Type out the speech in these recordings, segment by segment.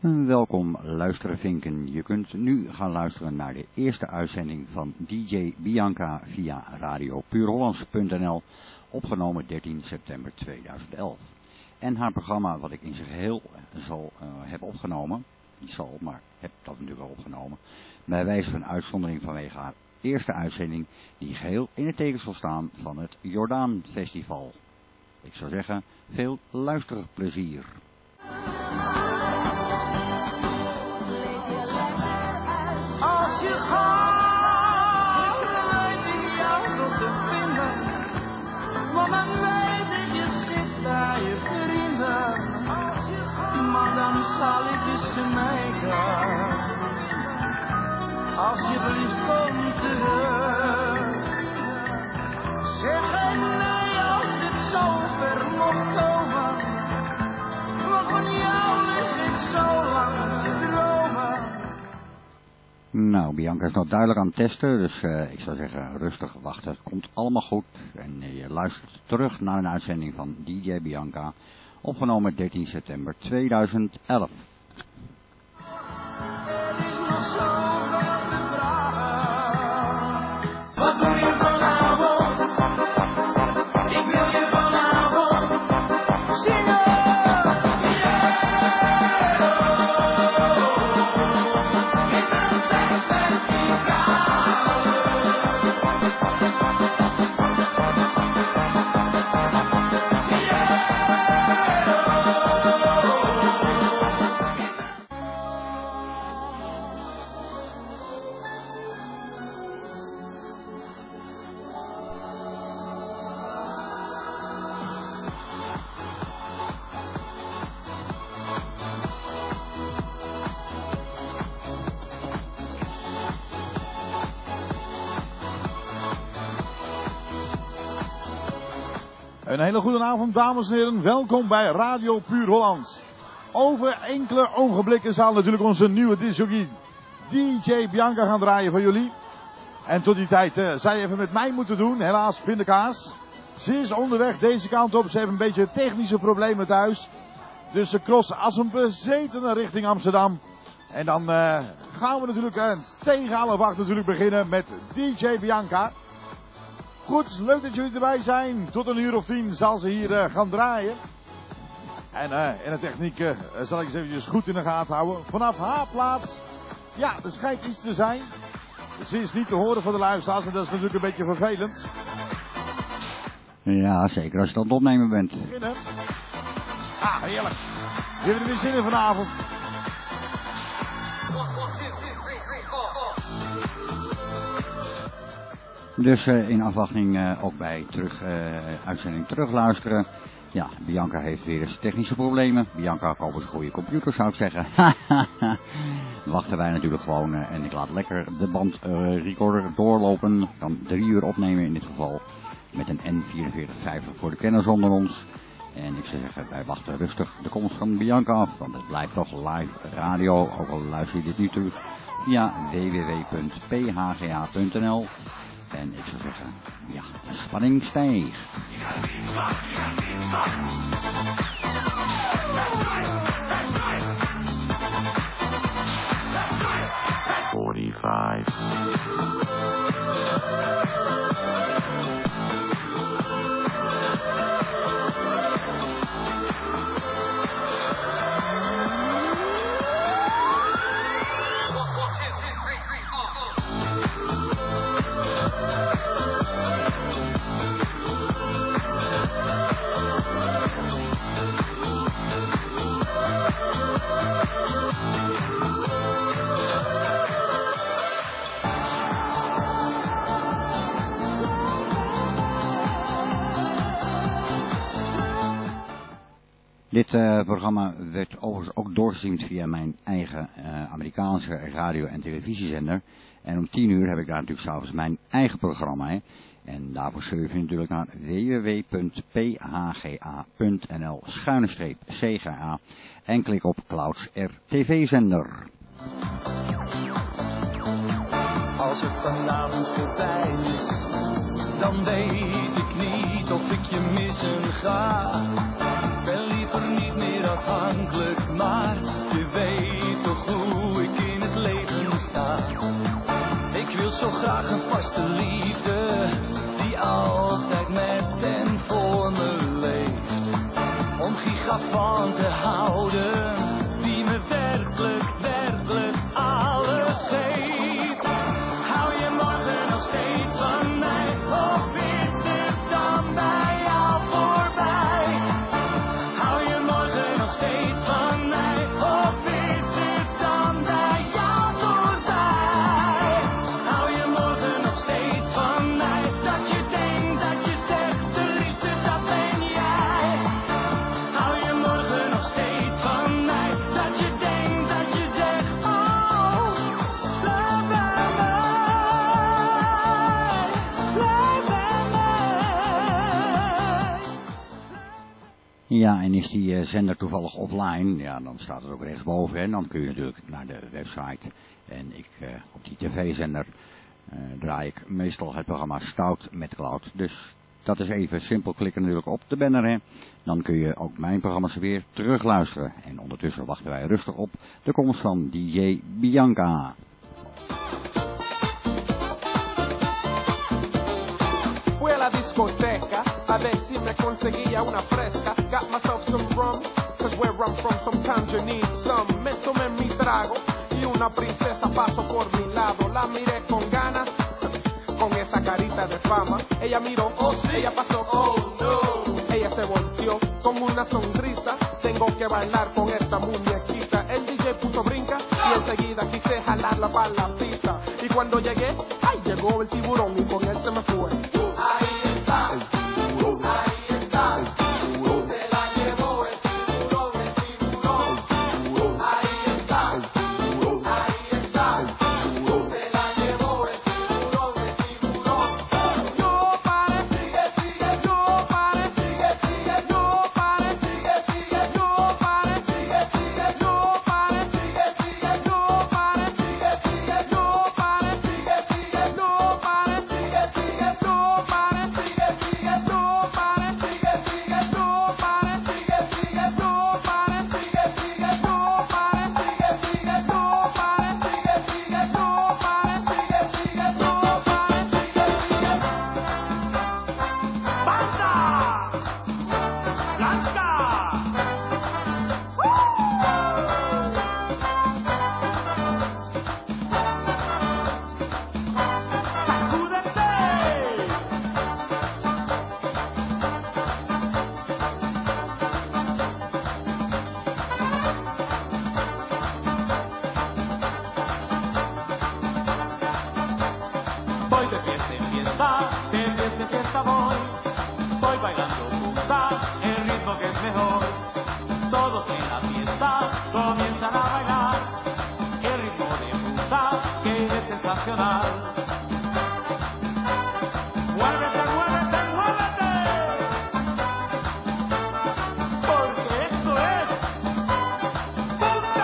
Welkom luisterenvinken. Je kunt nu gaan luisteren naar de eerste uitzending van DJ Bianca via radiopuurhollands.nl, opgenomen 13 september 2011. En haar programma wat ik in zijn geheel heb opgenomen, heb dat natuurlijk al opgenomen, bij wijze van uitzondering vanwege haar eerste uitzending die geheel in het teken zal staan van het Jordaan Festival. Ik zou zeggen, veel luisterplezier. Als je gaat, weet ik jou nog te vinden. Want dan weet ik, je zit bij je vrienden. Als je gaat, maar dan zal ik je smeken. Alsjeblieft kom terug. Zeg geen nee als het zo ver mocht komen. Want van jou lig ik zo lang te dromen. Nou, Bianca is nog duidelijk aan het testen, dus ik zou zeggen rustig wachten. Het komt allemaal goed en je luistert terug naar een uitzending van DJ Bianca, opgenomen 13 september 2011. Wat doe je vanavond? Ik wil je vanavond zingen. Een hele goede avond, dames en heren. Welkom bij Radio Puur Hollands. Over enkele ogenblikken zal natuurlijk onze nieuwe discjockey DJ Bianca gaan draaien voor jullie. En tot die tijd zou je even met mij moeten doen. Helaas, pindakaas. Ze is onderweg deze kant op. Ze heeft een beetje technische problemen thuis. Dus ze crossen Assempen, Zetenen richting Amsterdam. En dan gaan we natuurlijk tegen 11:30 natuurlijk beginnen met DJ Bianca. Goed, leuk dat jullie erbij zijn. Tot 1:10 zal ze hier gaan draaien. En in de techniek zal ik eens eventjes goed in de gaten houden. Vanaf haar plaats, ja, er schijnt iets te zijn. Ze is niet te horen voor de luisteraars en dat is natuurlijk een beetje vervelend. Ja, zeker als je aan het opnemen bent. Beginnen. Ah, heerlijk. We hebben er weer zin in vanavond. Dus in afwachting ook bij uitzending terugluisteren. Ja, Bianca heeft weer eens technische problemen. Bianca koopt eens een goede computer, zou ik zeggen. Wachten wij natuurlijk gewoon en ik laat lekker de bandrecorder doorlopen. Ik kan 3 uur opnemen in dit geval. Met een N4450 voor de kenners onder ons. En ik zou zeggen, wij wachten rustig de komst van Bianca af. Want het blijft toch live radio, ook al luister je dit nu terug via www.phga.nl. En ik zou zeggen, ja, de spanning stijgt. 45. Dit programma werd overigens ook doorgezien via mijn eigen Amerikaanse radio- en televisiezender. En om 10 uur heb ik daar natuurlijk s'avonds mijn eigen programma. Hè. En daarvoor surf je natuurlijk naar www.phga.nl/CGA en klik op Clouds RTV-zender. Als het vanavond voorbij is, dan weet ik niet of ik je missen ga. Ik ben liever niet meer afhankelijk, maar je weet zo graag een vaste liefde die altijd met en voor me leeft. Om gigant van te houden, die me werkelijk, werkelijk alles geeft. Hou je morgen nog steeds van mij, of is het dan bij jou voorbij? Hou je morgen nog steeds van mij, of is het dan bij jou voorbij? Hou je morgen nog steeds van mij, dat je denkt, dat je zegt, de liefste dat ben jij. Hou je morgen nog steeds van mij, dat je denkt, dat je zegt, oh, blijf bij mij, blijf bij mij. Ja, en is die zender toevallig offline, ja, dan staat het ook rechtsboven en dan kun je natuurlijk naar de website. En op die tv-zender draai ik meestal het programma Stout met Cloud. Dus dat is even simpel klikken natuurlijk op de banner, hè. Dan kun je ook mijn programma's weer terugluisteren. En ondertussen wachten wij rustig op de komst van DJ Bianca. Fui a la discoteca a ver si me conseguía una fresca. Got myself some rum, cause where I'm from sometimes you need some. Me tomé mi trago y una princesa pasó por mi lado. La miré con ganas, con esa carita de fama. Ella miró, oh sí, ella pasó, oh no. Ella se volteó con una sonrisa. Tengo que bailar con esta muñequita. El DJ puso brinca y enseguida quise jalarla para la pista. Y cuando llegué, ay, llegó el tiburón y con él se me fue. Ahí está, el tiburón. Ahí está, el tiburón. Se la llevó el tiburón, el tiburón. El tiburón. Ahí está, el tiburón. Ahí está, el tiburón. Se la llevó el tiburón, el tiburón. Yo paré, sigue, sigue, yo paré, sigue, sigue, yo paré, sigue, sigue, yo paré, sigue, sigue, yo paré, sigue, sigue, yo paré, sigue, sigue, yo paré, sigue, sigue, yo paré, sigue, sigue, yo paré, sigue, sigue, yo paré, sigue, sigue, yo paré, sigue, sigue, yo paré, sigue, sigue, yo paré, sigue, sigue, yo paré, sigue, sigue, yo paré, sigue, sigue, yo paré, sigue, sigue. ¡Banda! ¡Blanca! ¡Sacúdete! Voy de fiesta en fiesta, de fiesta en fiesta voy. Voy bailando punta, el ritmo que es mejor. Todos en la fiesta comienzan a bailar. El ritmo de punta que es sensacional. Muévete, muévete, muévete. Porque esto es punta.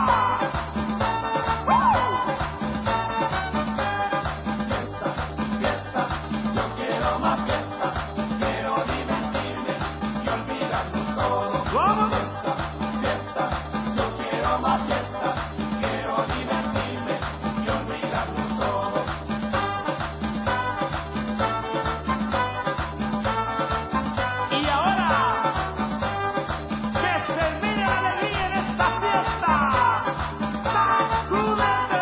Fiesta, fiesta, yo quiero más fiesta. Quiero divertirme y olvidarlo todo. ¿Cómo? Fiesta, fiesta, yo quiero más fiesta. Quiero divertirme y olvidarlo todo. Y ahora, que termine la alegría en esta fiesta. ¡Sacúdete!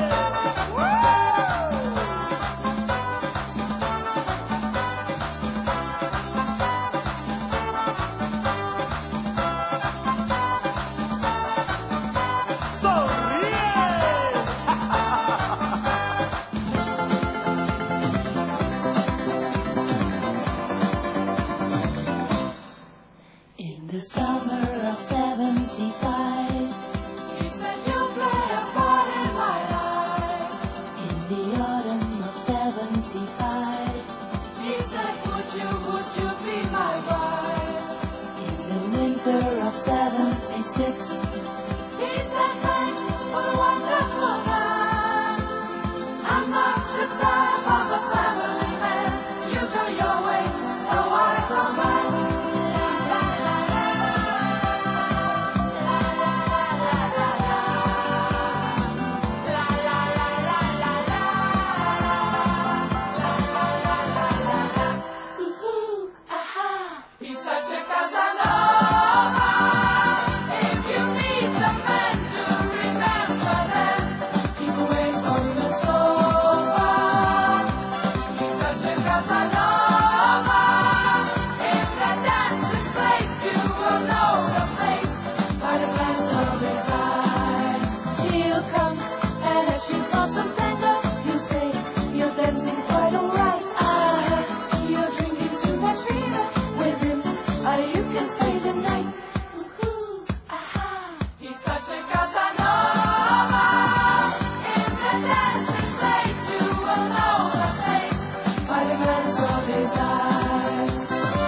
In the summer of 75, you said you'll play a part in my life. In the autumn of 75, you said, would you be my wife? In the winter of 76, he said, thanks for the wonderful man. I'm not the type of a family man. You go your way, so I go mine. will come. And as you for some tango, you say you're dancing quite alright. You're drinking too much fever with him, or you can stay the night. Ooh, aha. He's such a Casanova in the dancing place. You will know the face by the glance of his eyes.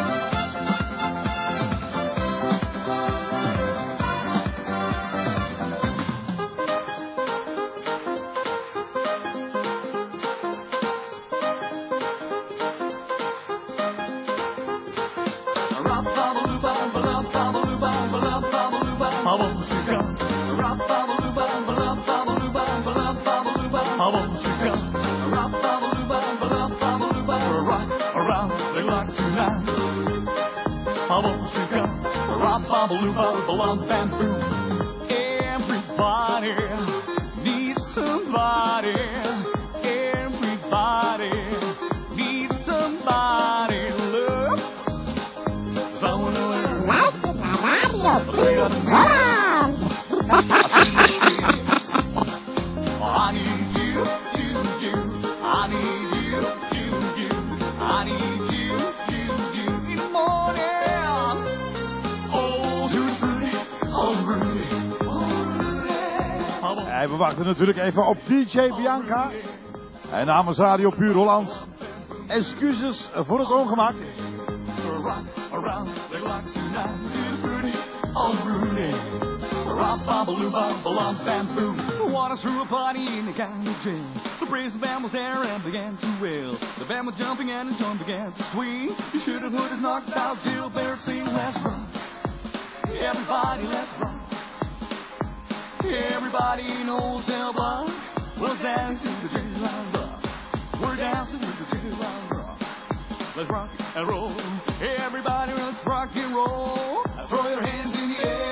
Everybody needs somebody. Everybody needs somebody. Love. Luister naar Radio Puur Holland. I need you, I need you, I need you in the morning. Oh, Rudy, oh, Rudy, oh, Rudy. En we wachten natuurlijk even op DJ Bianca. En namens Radio Puur Holland, excuses voor het ongemak. Around the clock tonight, Rudy, oh, Rudy. Bamboo. Water threw a party in the county jail. The prison band was there and began to wail. The band was jumping and the song began to swing. You should have heard us knocked out till better sing. Let's rock. Everybody, let's rock. Everybody knows El Block was dancing to the jig line rock. We're dancing to the jig line rock. Let's rock and roll. Everybody, let's rock and roll. Throw your hands in the air.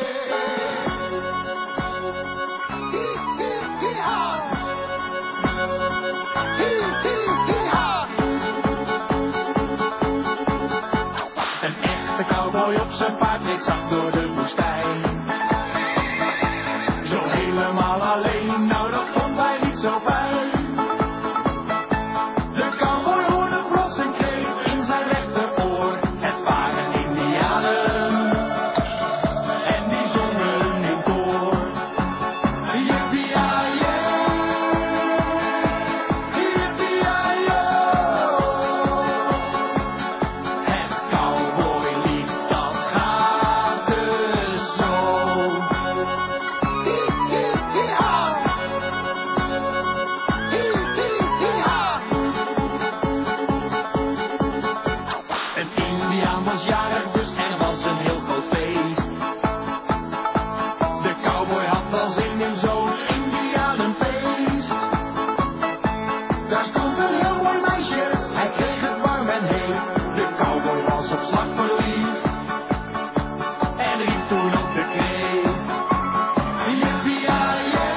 Een echte cowboy op zijn paard reed zacht door de woestijn. Zo helemaal alleen, nou dat vond hij niet zo fijn. De cowboy hoorde plots een kreet in zijn rechteroor. Het waren Indianen en die zongen in koor. Yippie-yi-yi, yippie-yi-yo. Het cowboylied dat gaat dus zo. Hi-hi-hi-ha, hi-hi-hi-ha. Een Indiaan was jarig dus en er was een heel groot feest. De cowboy had wel zin in zo'n Indianenfeest. Daar stond een heel mooi meisje, hij kreeg het warm en heet. De cowboy was op slag verliefd en riep toen op de kreet. Yippie-yi-yi,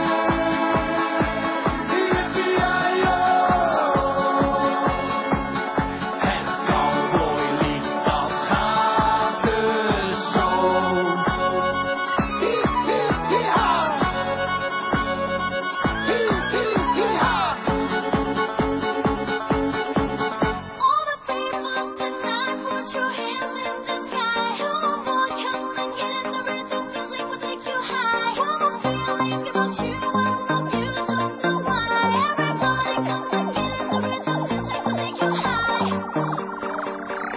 yippie-yi-yo. Het cowboylied dat gaat dus zo. Hi-hi-hi-ha, hi-hi-hi-ha. All the people tonight, put your hands in the sky. Come on, boy, come and get in the rhythm. Music will take you high. Come on, feeling about you. I love you, don't know why. Everybody, come and get in the rhythm. Music will take you high.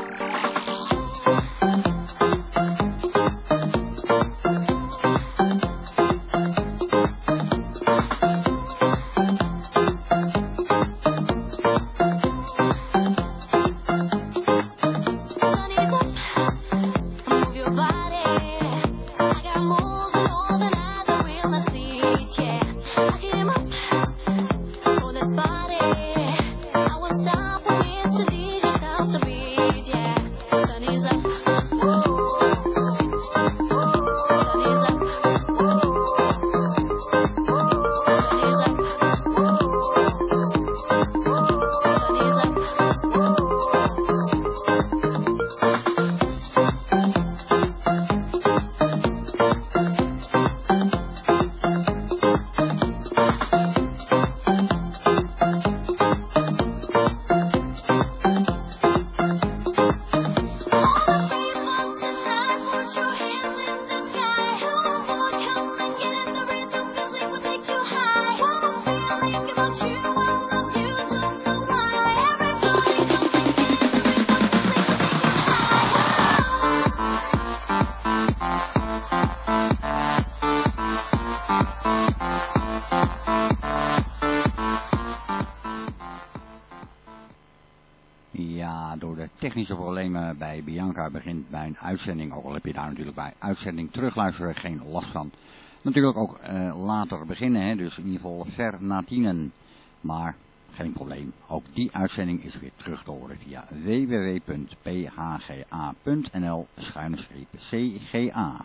Sun is up, move your body. I got moves and all the night that will I see, yeah. I came up for this body. I won't stop when Mr. DJ stops the beat, yeah. Sun is up, sun is up, sun is up, sun is up. technische problemen bij Bianca begint bij een uitzending, ook al heb je daar natuurlijk bij uitzending terugluisteren geen last van. Natuurlijk ook later beginnen, hè, dus in ieder geval ver na 10. Maar geen probleem, ook die uitzending is weer terug te horen via www.phga.nl/CGA.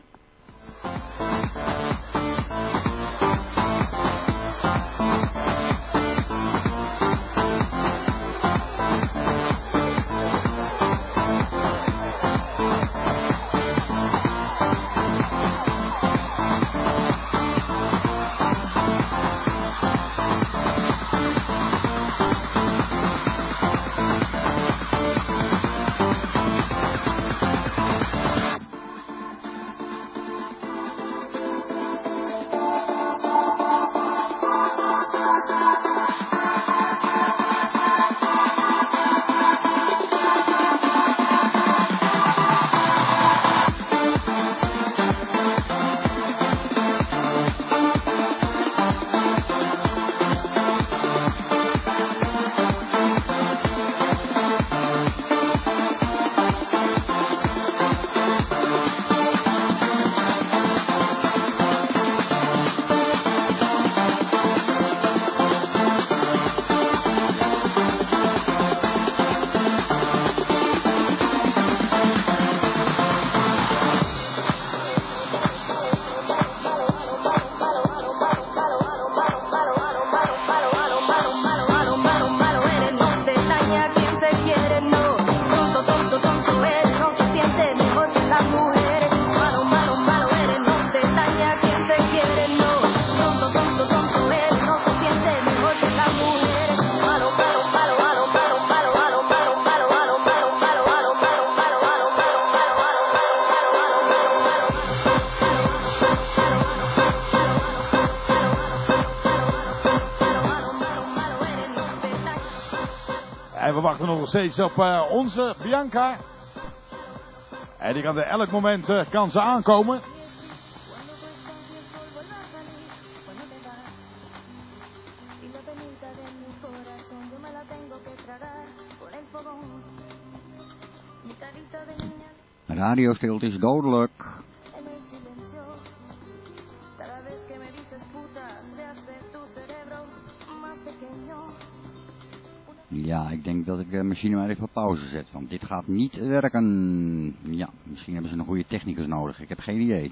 We wachten nog steeds op onze Bianca. En die kan er elk moment kan ze aankomen. Radiostilte is dodelijk. Ja, ik denk dat ik de machine maar even op pauze zet, want dit gaat niet werken. Ja, misschien hebben ze een goede technicus nodig, ik heb geen idee.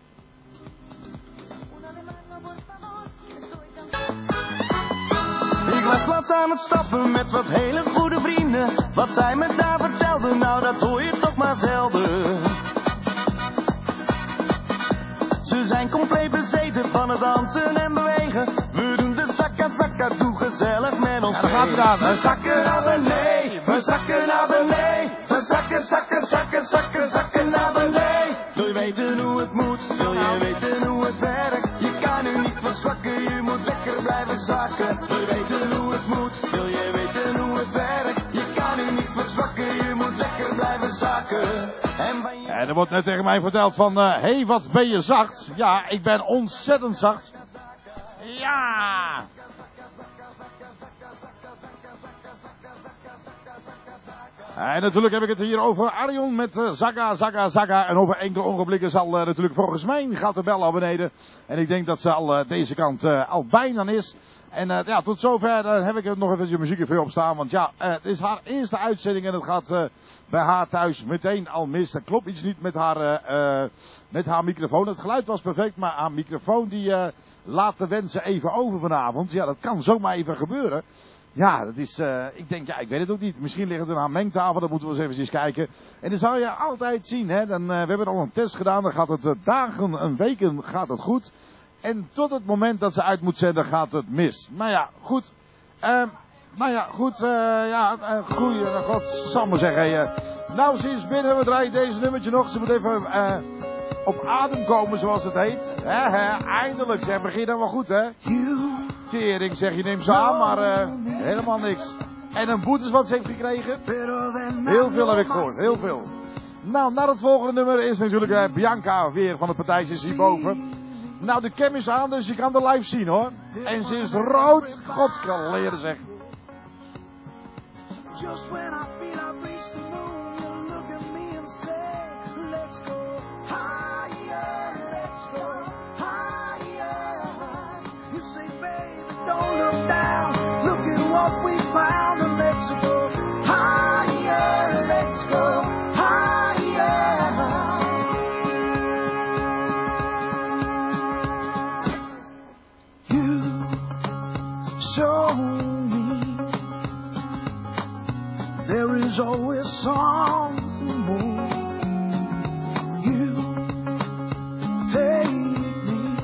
Ik was laatst aan het stappen met wat hele goede vrienden. Wat zij me daar vertelden, nou dat hoor je toch maar zelden. Ze zijn compleet bezeten van het dansen en bewegen. We doen de zakka zakka, doe gezellig met ons. Ja, daar gaat het aan. We zakken naar beneden, we zakken naar beneden. We zakken, zakken, zakken, zakken, zakken naar beneden. Wil je weten hoe het moet, wil je weten hoe het werkt? Je kan nu niet verzwakken, je moet lekker blijven zakken. Wil je weten hoe het moet, wil je weten hoe het werkt? Je kan nu niet verzwakken, je moet lekker blijven zakken. En er wordt net tegen mij verteld van, hey, wat ben je zacht? Ja, ik ben ontzettend zacht. Ja! En natuurlijk heb ik het hier over Arjon met Zaga, Zaga, Zaga. En over enkele ogenblikken zal natuurlijk volgens mij gaat de bel al beneden. En ik denk dat ze al deze kant al bijna is. En ja, tot zover heb ik er nog even muziek voor op staan. Want ja, het is haar eerste uitzending en het gaat bij haar thuis meteen al mis. Er klopt iets niet met haar microfoon. Het geluid was perfect, maar haar microfoon die laat de wensen even over vanavond. Ja, dat kan zomaar even gebeuren. Ja, dat is, ik denk, ja, ik weet het ook niet. Misschien ligt het aan haar mengtafel, dat moeten we eens even kijken. En dan zou je altijd zien, hè. Dan, we hebben al een test gedaan, dan gaat het dagen en weken gaat het goed. En tot het moment dat ze uit moet zenden gaat het mis. Maar ja, goed. Goeie, godsamme zeggen. Nou, ze is binnen, we draaien deze nummertje nog. Ze moet even op adem komen, zoals het heet. Eindelijk, zeg, begin dan wel goed, hè. Tering, zeg, je neemt ze aan, maar helemaal niks. En een boetes wat ze heeft gekregen? Heel veel heb ik gehoord, heel veel. Nou, naar het volgende nummer is natuurlijk Bianca weer van het partijtje hierboven. Nou, de cam is aan, dus je kan de live zien, hoor. En ze is rood, godskaleren, zeg. Just when I feel I've reached the moon. and say, let's go higher, let's go higher. You say, baby, don't look down, look at what we found, and let's go higher, let's go higher. You show me there is always something more. You take me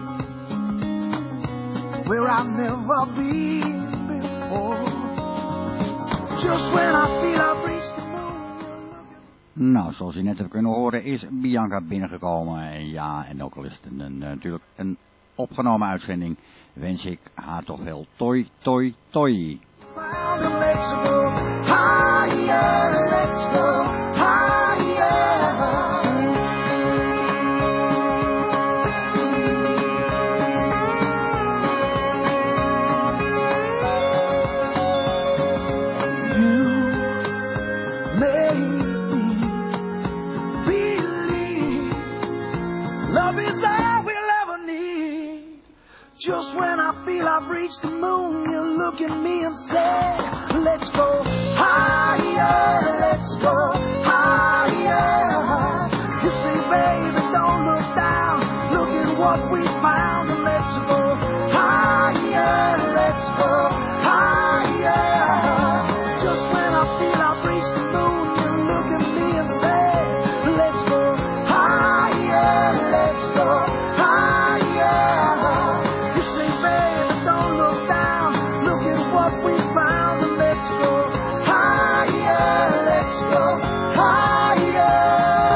where I've never been before. Just when I feel I've reached the moon, you're looking. Nou, zoals je net hebt kunnen horen is Bianca binnengekomen. En ja, en ook al is het natuurlijk een opgenomen uitzending, wens ik haar toch wel toi, toi, toi. Let's go higher, let's go higher. You made me believe love is all we'll ever need. Just when I feel I've reached the moon, you look at me and say, let's go higher, let's go higher. You say, baby, don't look down, look at what we found, and let's go higher, let's go higher. Just when I feel I've reached the moon, you look at me and say, let's go higher, let's go higher. You say, baby, don't look down, look at what we found, and let's go higher, let's go higher.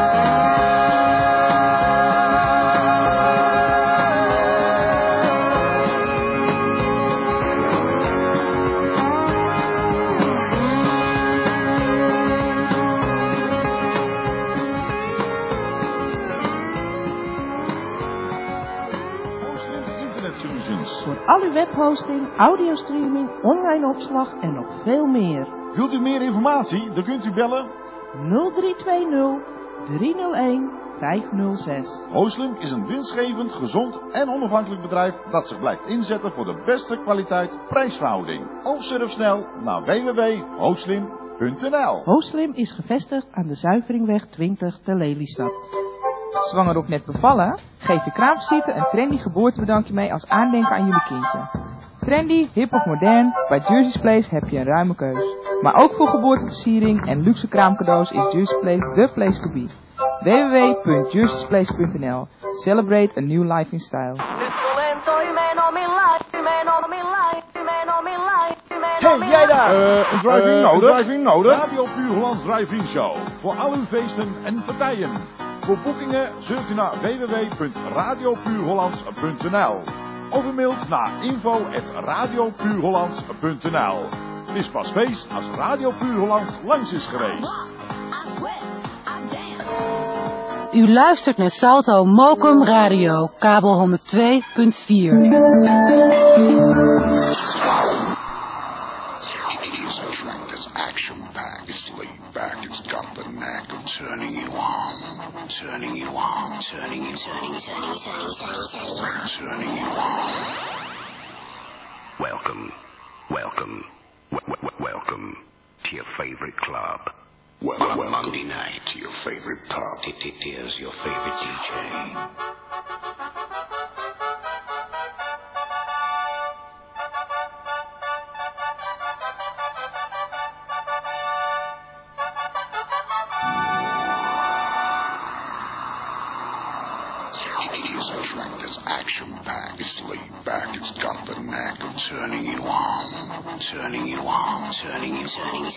Voor al uw webhosting, audiostreaming, online opslag en nog veel meer. Wilt u meer informatie? Dan kunt u bellen. 0320 301 506. Hooslim is een winstgevend, gezond en onafhankelijk bedrijf dat zich blijft inzetten voor de beste kwaliteit-prijsverhouding. Of surf snel naar www.hooslim.nl. Hooslim is gevestigd aan de Zuiveringweg 20 te Lelystad. Zwanger of net bevallen? Geef je kraamvisite een trendy geboortebedankje mee als aandenken aan jullie kindje. Trendy, hip of modern, bij Jersey's Place heb je een ruime keus. Maar ook voor geboorteversiering en luxe kraamcadeaus is Jersey's Place the place to be. www.jerseysplace.nl. Celebrate a new life in style. Hey, jij daar! Een driving nodig? Radio Puur Hollands Drive-In Show. Voor al uw feesten en partijen. Voor boekingen surft u naar www.radiopuurhollands.nl of u mailt naar info@radiopuurhollands.nl. Het is pas feest als Radio Puur Hollands langs is geweest. U luistert naar Salto Mokum Radio, kabel 102.4. Action-packed, it's laid back, it's got the knack of turning you on, turning you on, turning you on. Welcome to your favorite club. Welcome Monday night to your favorite pub. Here's your favorite DJ. Action-packed, it's laid back, it's got the knack of turning you on, turning you on, turning you on.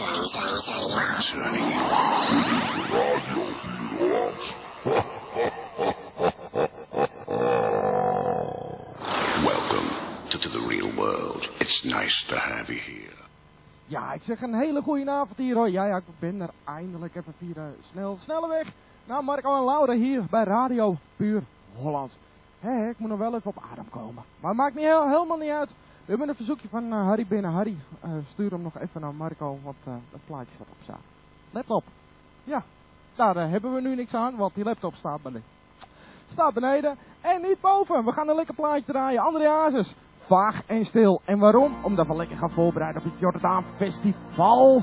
Welcome to the real world. It's nice to have you here. Ja, ik zeg een hele goede avond hier hoor. Ja, ik ben er eindelijk even via de snelle weg. Nou, Marco en Laura hier bij Radio Puur Hollands. Ik moet nog wel even op adem komen. Maar maakt niet helemaal niet uit. We hebben een verzoekje van Harry binnen. Harry, stuur hem nog even naar Marco, want het plaatje staat op zaal. Let op. Ja, Daar hebben we nu niks aan, want die laptop staat beneden. En niet boven. We gaan een lekker plaatje draaien. André Hazes, Vaag en Stil. En waarom? Omdat we lekker gaan voorbereiden op het Jordaan Festival.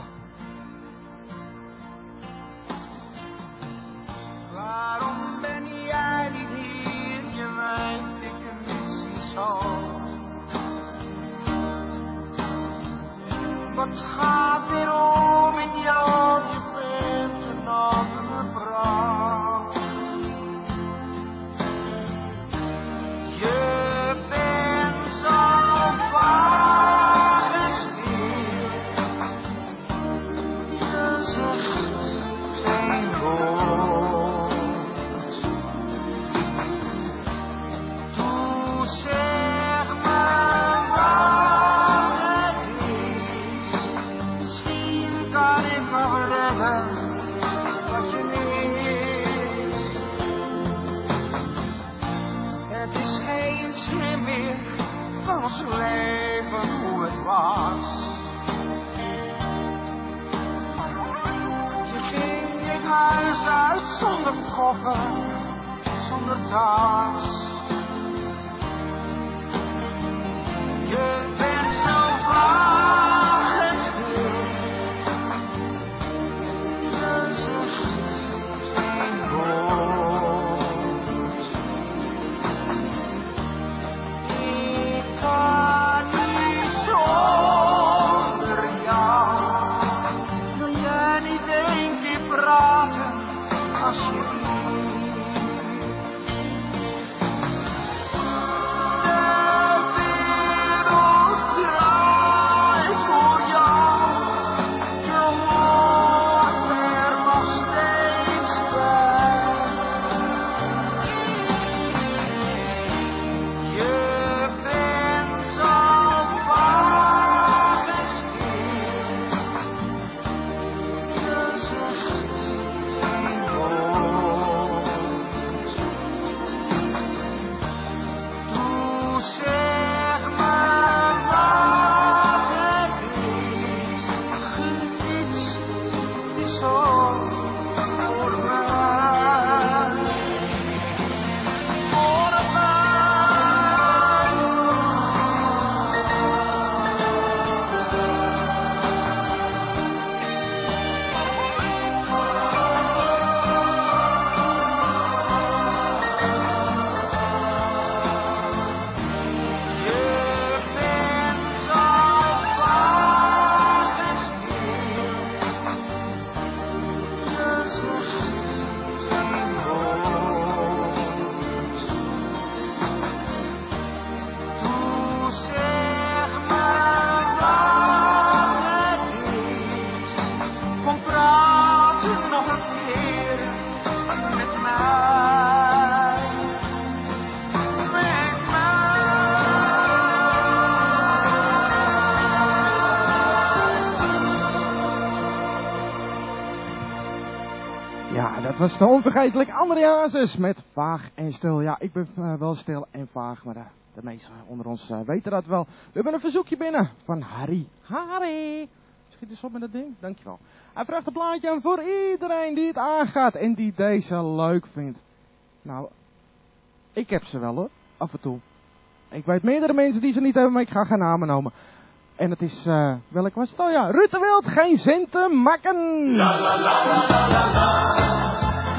Waarom ben jij niet hier? Je weet, ik mis je zo. Wat gaat er om in jou? Je bent een andere vrouw. Je bent zo vaag en stil. Je zegt geen woord. Toe zeg me waar het is. Misschien kan ik nog redden wat je mist. Het is geen schim meer van ons leven hoe het was. Je ging het huis uit zonder koffer, zonder tas. Je bent zo vaag en stil. Je zegt geen woord. Ik kan niet zonder jou. Wil jij niet één keer praten alsjeblieft? Dat was de onvergetelijk André Hazes met Vaag en Stil. Ja, ik ben wel stil en vaag, maar de meesten onder ons weten dat wel. We hebben een verzoekje binnen van Harry. Harry! Schiet eens op met dat ding, dankjewel. Hij vraagt een plaatje aan voor iedereen die het aangaat en die deze leuk vindt. Nou, ik heb ze wel hoor, af en toe. Ik weet meerdere mensen die ze niet hebben, maar ik ga geen namen noemen. En het is, welke was het? Oh ja, Ruud de Wild, geen zin te maken. La la la la la la la.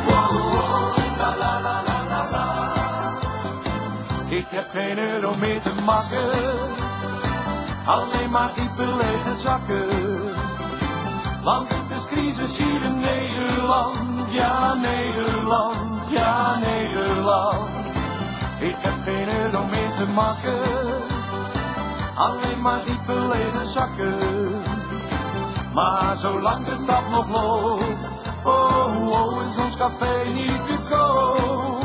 La la la la la la. Ik heb geen euro meer te makken, alleen maar diepe lege zakken. Want het is crisis hier in Nederland, ja Nederland, ja Nederland. Ik heb geen euro meer te makken, alleen maar diepe lege zakken. Maar zolang de tap nog loopt, oh, oh, is ons café niet te koop.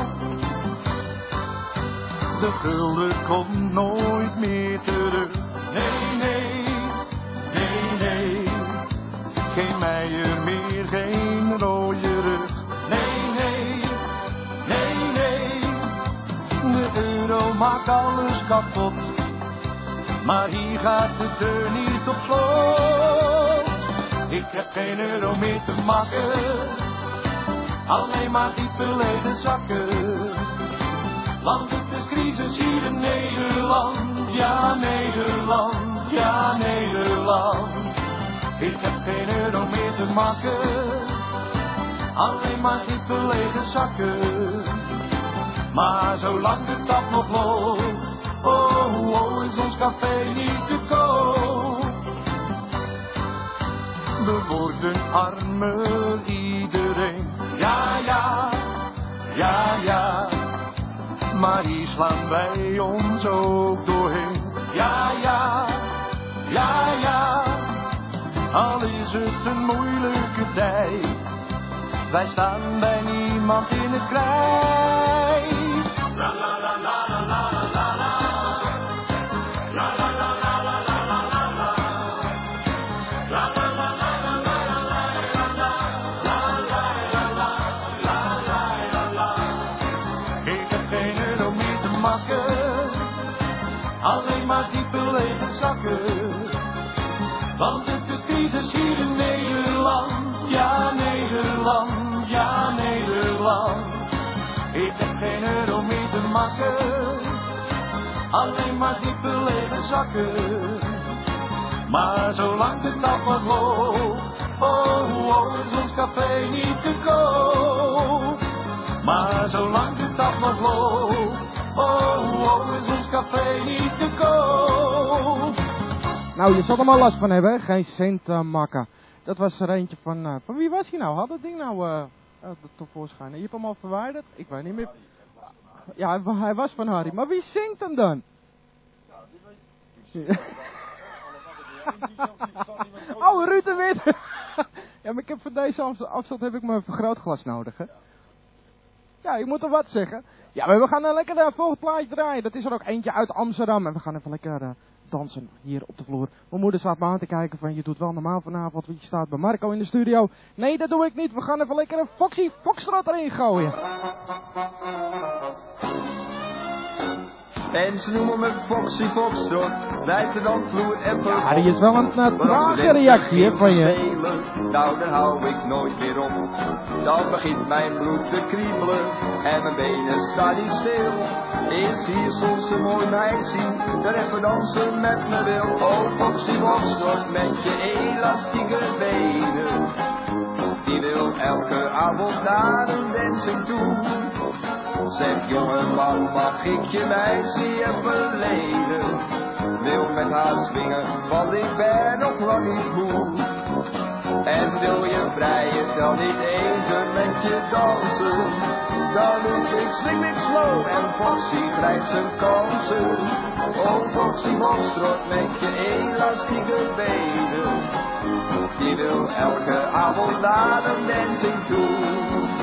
De gulden komt nooit meer terug, nee, nee, nee, nee. Geen Meijer meer, geen rode rug, nee, nee, nee, nee. De euro maakt alles kapot, maar hier gaat de deur niet op slot. Ik heb geen euro meer te makken, alleen maar diepe lege zakken. Want het is crisis hier in Nederland, ja Nederland, ja Nederland. Ik heb geen euro meer te makken, alleen maar diepe lege zakken. Maar zolang de tap nog loopt, oh, oh, is ons café niet te koop. We worden armer, iedereen, ja, ja, ja, ja. Maar hier slaan wij ons ook doorheen, ja, ja, ja, ja. Al is het een moeilijke tijd, wij staan bij niemand in het krijt. La la la la la la la la. La la la la la la la la la. La la la la la la la la la. Ik heb geen euro meer te makken, alleen maar diepe lege zakken. Want het is crisis hier in Nederland, ja Nederland, ja Nederland. Ik heb geen euro meer te makken, alleen maar diepe lege zakken. Maar zolang de tap nog loopt, oh, oh, is ons café niet te koop. Maar zolang de tap nog loopt, oh, oh, is ons café niet te koop. Nou, je zal er maar last van hebben, hè? Geen cent makken. Dat was er eentje van wie was hij nou? Had dat ding nou tevoorschijn? Je hebt hem al verwijderd? Ik weet niet meer. Ja, hij was van Harry. Maar wie zingt hem dan? Oh, Ruud de Wit. Ja, maar ik heb voor deze afstand heb ik mijn vergrootglas nodig, hè? Ja, ik moet er wat zeggen. Ja, maar we gaan lekker de volgende plaatje draaien. Dat is er ook eentje uit Amsterdam. En we gaan even lekker dansen hier op de vloer. Mijn moeder staat me aan te kijken van, je doet wel normaal vanavond, want je staat bij Marco in de studio. Nee, dat doe ik niet. We gaan even lekker een Foxy Foxtrot erin gooien. En ze noemen me Foxy Foxtrot, lijkt er dan vloer en ja, Harry is wel een trage reactie, hè, van je. Nou, daar hou ik nooit meer op. Dan begint mijn bloed te kriebelen en mijn benen staan niet stil. Is hier soms een mooi meisje, dat even dansen met me wil. Oh, Foxy Foxtrot met je elastieke benen. Die wil elke avond naar een dancing toe. Zeg jongeman, mag ik je meisje even lenen? Wil met haar swingen, want ik ben nog lang niet moe. En wil je vrijen, dan niet even met je dansen? Dan doe ik slik slow en Foxy grijpt zijn kansen. Oh Foxy Foxtrot met je elastieke benen. Die wil elke avond naar een dancing toe.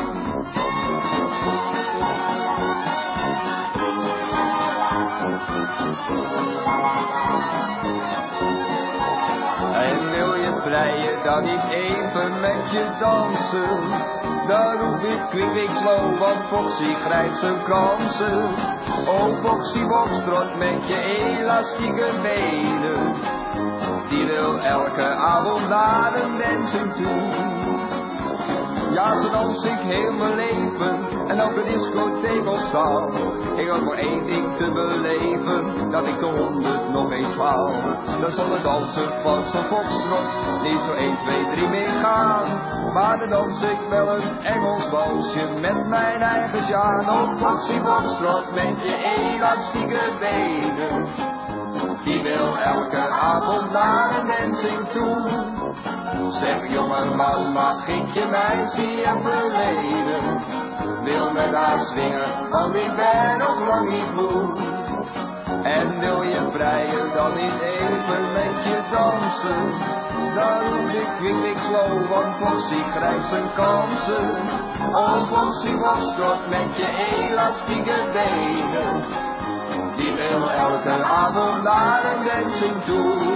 En wil je vrijen, dan niet even met je dansen? Dan roep ik quick slow, want Foxy grijpt zijn kansen. Oh Foxy Foxtrot met je elastieke benen. Die wil elke avond naar een dancing toe. Ja, zo dans ik heel mijn leven en op de discotheek al staan. Ik had maar één ding te beleven, dat ik de 100 nog eens haal. Dan zal het dansen van zo'n foxtrot niet zo 1, 2, 3 meer gaan. Maar dan dans ik wel een Engels walsje met mijn eigen Sjaan. Oh Foxy Foxtrot met je elastieke benen. Die wil elke avond naar een dancing toe. Zeg jongeman, mag ik je meisje even lenen? Wil met haar swingen, want ik ben nog lang niet moe. En wil je vrijen, dan niet even met je dansen? Dan roep ik quick slow, want Foxy grijpt zijn kansen. Oh Foxy Foxtrot met je elastieke benen. Die wil elke avond naar een dancing toe.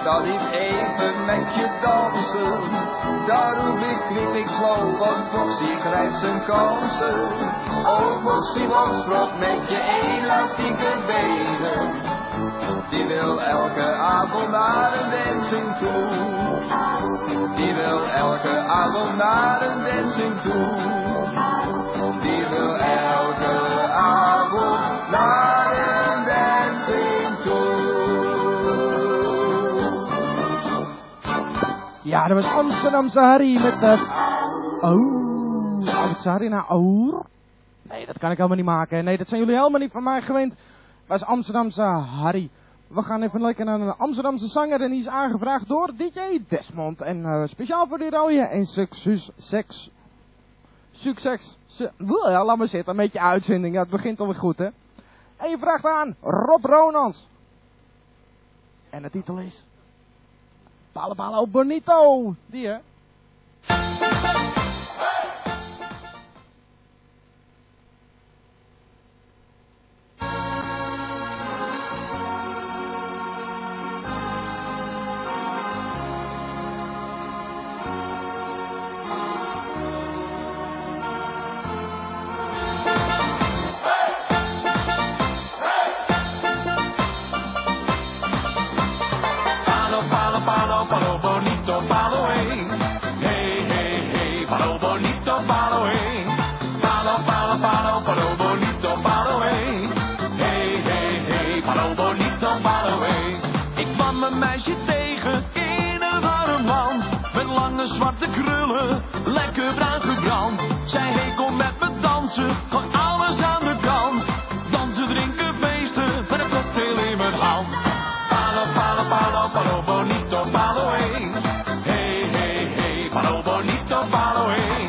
dan niet even met je dansen. Daar roep ik, knip ik slow, want Foxy grijpt zijn kansen. Oh Foxy Foxtrot met je elastieke benen. Die wil elke avond naar een dancing toe. Die wil elke avond naar een dancing toe. Die wil elke avond naar een dancing toe. Ja, dat was Amsterdamse Harry met de... Oh, Amsterdamse Harry naar Oer? Nee, dat kan ik helemaal niet maken. Nee, dat zijn jullie helemaal niet van mij gewend. Dat was Amsterdamse Harry. We gaan even lekker naar een Amsterdamse zanger en die is aangevraagd door DJ Desmond. En speciaal voor die rode en succes. Ja, laat maar zitten, een beetje uitzending. Ja, het begint alweer goed, hè. En je vraagt aan Rob Ronalds. En de titel is... Palo Palo Bonito. Die, hè. Palo bonito, palo hey, hey, hey, hey, palo bonito, palo hey, palo bonito, palo hey, hey, hey, hey, palo bonito, palo hey. Ik kwam een meisje tegen in een warm land, met lange zwarte krullen, lekker bruin gebrand. Zij hey, kom met me dansen, van alles aan de kant. Dansen, drinken, feesten, met een cocktail in mijn hand. Palo bonito, palo hey, hey, hey, hey, palo bonito, palo hey,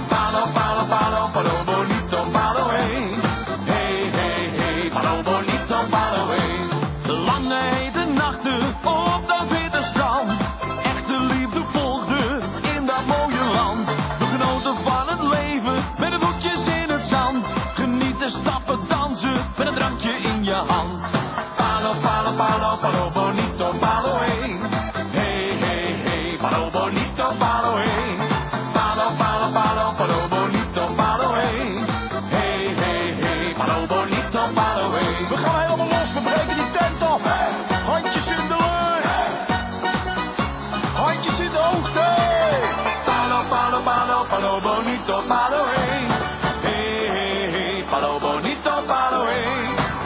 palo bonito, palo hey, hey, hey, hey, palo bonito, palo hey. Lange hete nachten op dat witte strand, echte liefde volgde in dat mooie land. We genoten van het leven, met de voetjes in het zand, genieten, stappen, dansen, met een drankje in je hand. Palo bonito, palo hey, hey, hey, hey, palo bonito, palo hey, palo bonito, palo hey, hey, hey, hey, palo bonito, palo hey. We gaan helemaal los, we breken die tent af, handjes in de lucht, handjes in de hoogte. Palo bonito, palo hey, hey, hey, hey, palo bonito, palo hey.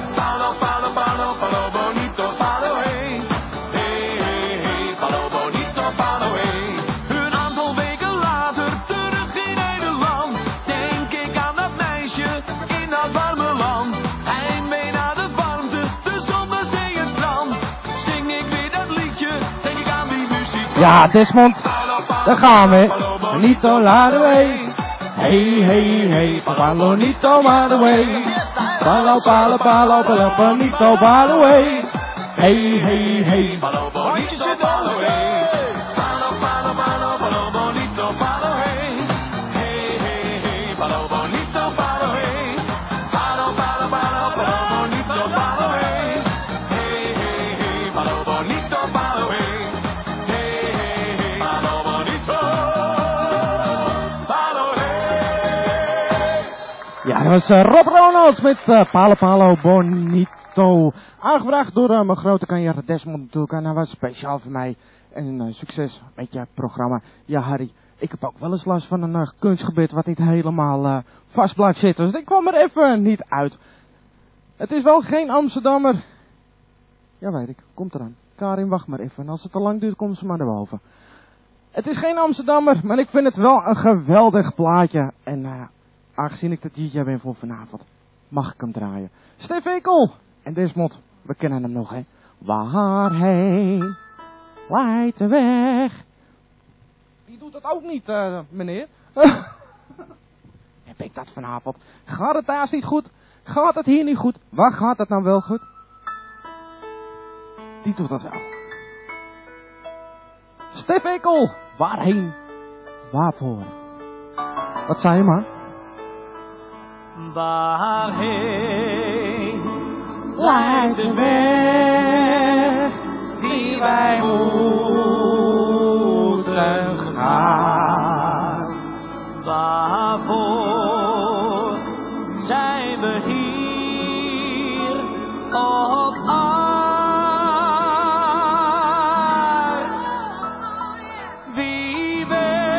Palo bonito, palo hey, hey, hey, hey, palo bonito, palo hey. Een aantal weken later, terug in Nederland, denk ik aan dat meisje in dat warme land. Heimwee naar de warmte, de zon, de zee, het strand. Zing ik weer dat liedje, denk ik aan die muziek. Ja, Desmond, daar gaan we. Bonito, laat away. Hey, hey, hey, palo bonito, laat away. Palo, palo, palo, palo, bonito, palo away. Hey, hey, hey, palo bonito, palo away. Palo bonito, palo away. Hey, hey, hey, palo bonito, palo away. Palo bonito, palo away. Hey, hey, hey, palo bonito, palo away. Hey, hey, hey, palo bonito, palo away. Ja, dat was Rob Ronalds met Palo Bonito. Aangevraagd door mijn grote kanjer Desmond natuurlijk. En dat was speciaal voor mij. En succes met je programma. Ja, Harry, ik heb ook wel eens last van een kunstgebied wat niet helemaal vast blijft zitten. Dus ik kwam er even niet uit. Het is wel geen Amsterdammer. Ja, weet ik. Komt eraan. Karin, wacht maar even. En als het te lang duurt, komt ze maar naar boven. Het is geen Amsterdammer, maar ik vind het wel een geweldig plaatje. En aangezien ik de DJ ben voor vanavond, mag ik hem draaien. Stef Ekel en Desmond, we kennen hem nog, hè. Waarheen leidt de weg? Die doet dat ook niet, meneer. Heb ik dat vanavond? Gaat het thuis niet goed? Gaat het hier niet goed? Waar gaat het nou wel goed? Die doet dat wel. Stef Ekel, waarheen? Waarvoor? Wat zei je maar? Waarheen leidt de weg die wij moeten gaan. Waarvoor zijn we hier op aard? Wie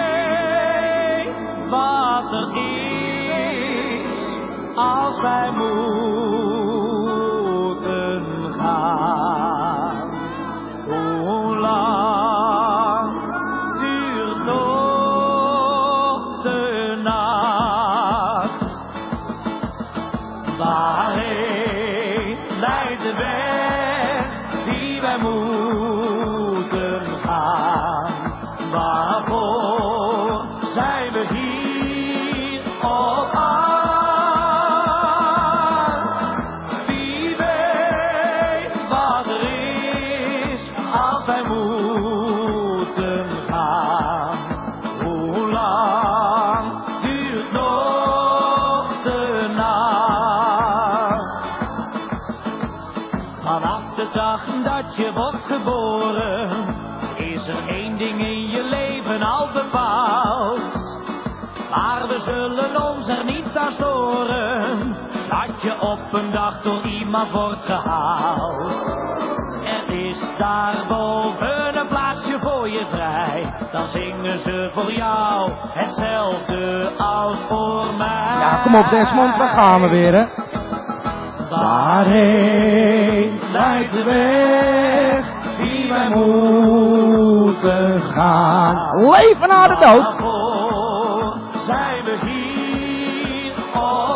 weet wat er is als wij moeten gaan. Hoe lang duurt nog de nacht? Waarheen leidt de weg die wij moeten gaan? Waarvoor zijn we hier op aard? Wie weet wat er is als wij moeten gaan? Hoe lang duurt nog de nacht? Vanaf de dag dat je wordt geboren, is er één ding in je leven al bepaald. Maar we zullen ons er niet aan storen, dat je op een dag door iemand wordt gehaald. Er is daarboven een plaatsje voor je vrij, dan zingen ze voor jou hetzelfde als voor mij. Ja, kom op Desmond, daar gaan we weer, hè. Waarheen leidt de weg die wij moeten gaan? Leven na de dood! Waarvoor zijn we hier op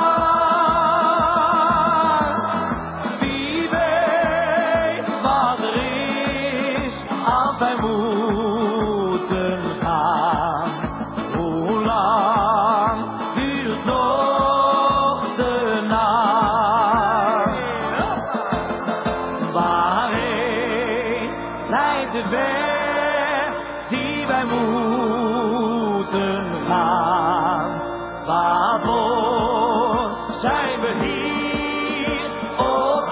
aard? Wie weet wat er is als wij moeten gaan? Hoe lang duurt nog de nacht? Waarheen leidt de weg die wij moeten gaan? Waarvoor zijn we hier op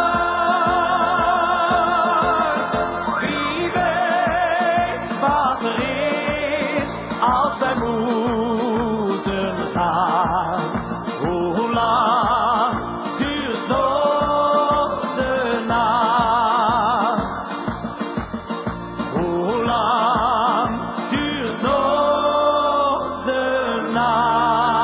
aard? Wie weet wat er is als wij moeten gaan? Hoe lang duurt nog de nacht? Hoe lang duurt nog de nacht?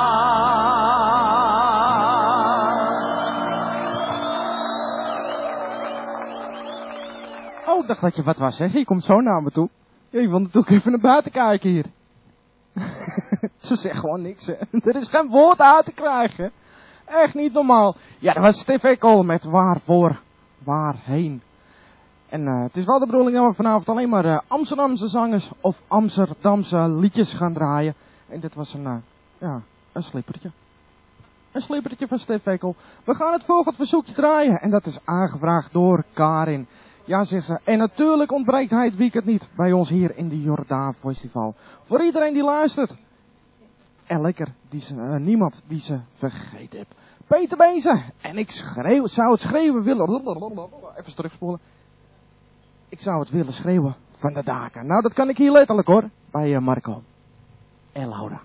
Oh, ik dacht dat je wat was, zeg. Je komt zo naar me toe. Ja, ik wil natuurlijk even naar buiten kijken hier. Ze zegt gewoon niks, hè. Er is geen woord uit te krijgen. Echt niet normaal. Ja, dat was Stef Ekkel met waarvoor, waarheen. En het is wel de bedoeling dat we vanavond alleen maar Amsterdamse zangers of Amsterdamse liedjes gaan draaien. En dit was een slippertje. Een slippertje van Stef Ekkel. We gaan het volgende verzoekje draaien. En dat is aangevraagd door Karin. Ja, zegt ze. En natuurlijk ontbreekt hij het weekend niet bij ons hier in de Jordaan Festival. Voor iedereen die luistert. En lekker, niemand die ze vergeten heeft. Peter Bezen. En ik zou het schreeuwen willen. Even terugspoelen. Ik zou het willen schreeuwen van de daken. Nou, dat kan ik hier letterlijk hoor. Bij Marco. En Laura.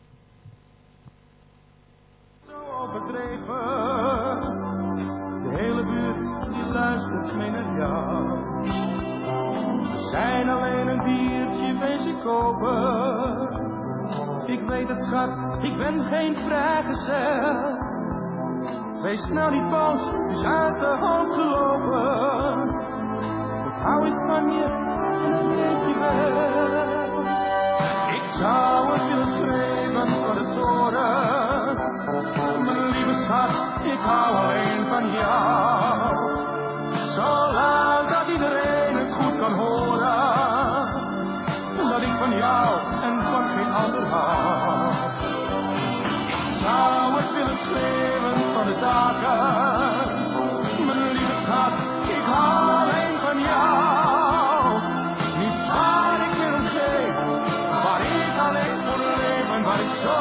Zo overdreven. De hele buurt die luistert mee naar jou. We zijn alleen een biertje bezig kopen. Ik weet het schat, ik ben geen vrijgezel. Wees nou niet boos, is uit de hand gelopen. Ik hou ik van je en dat weet je wel. Ik zou het willen schreeuwen voor de toren. Mijn lieve schat, ik hou alleen van jou. Zolang dat iedereen het goed kan horen. Dat ik van jou en van geen ander hou. Ik zou het willen schreeuwen van de daken. Mijn lieve schat, ik hou alleen van jou. Niets waar ik willen geven, waar ik alleen voor leven, waar ik zo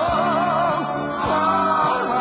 van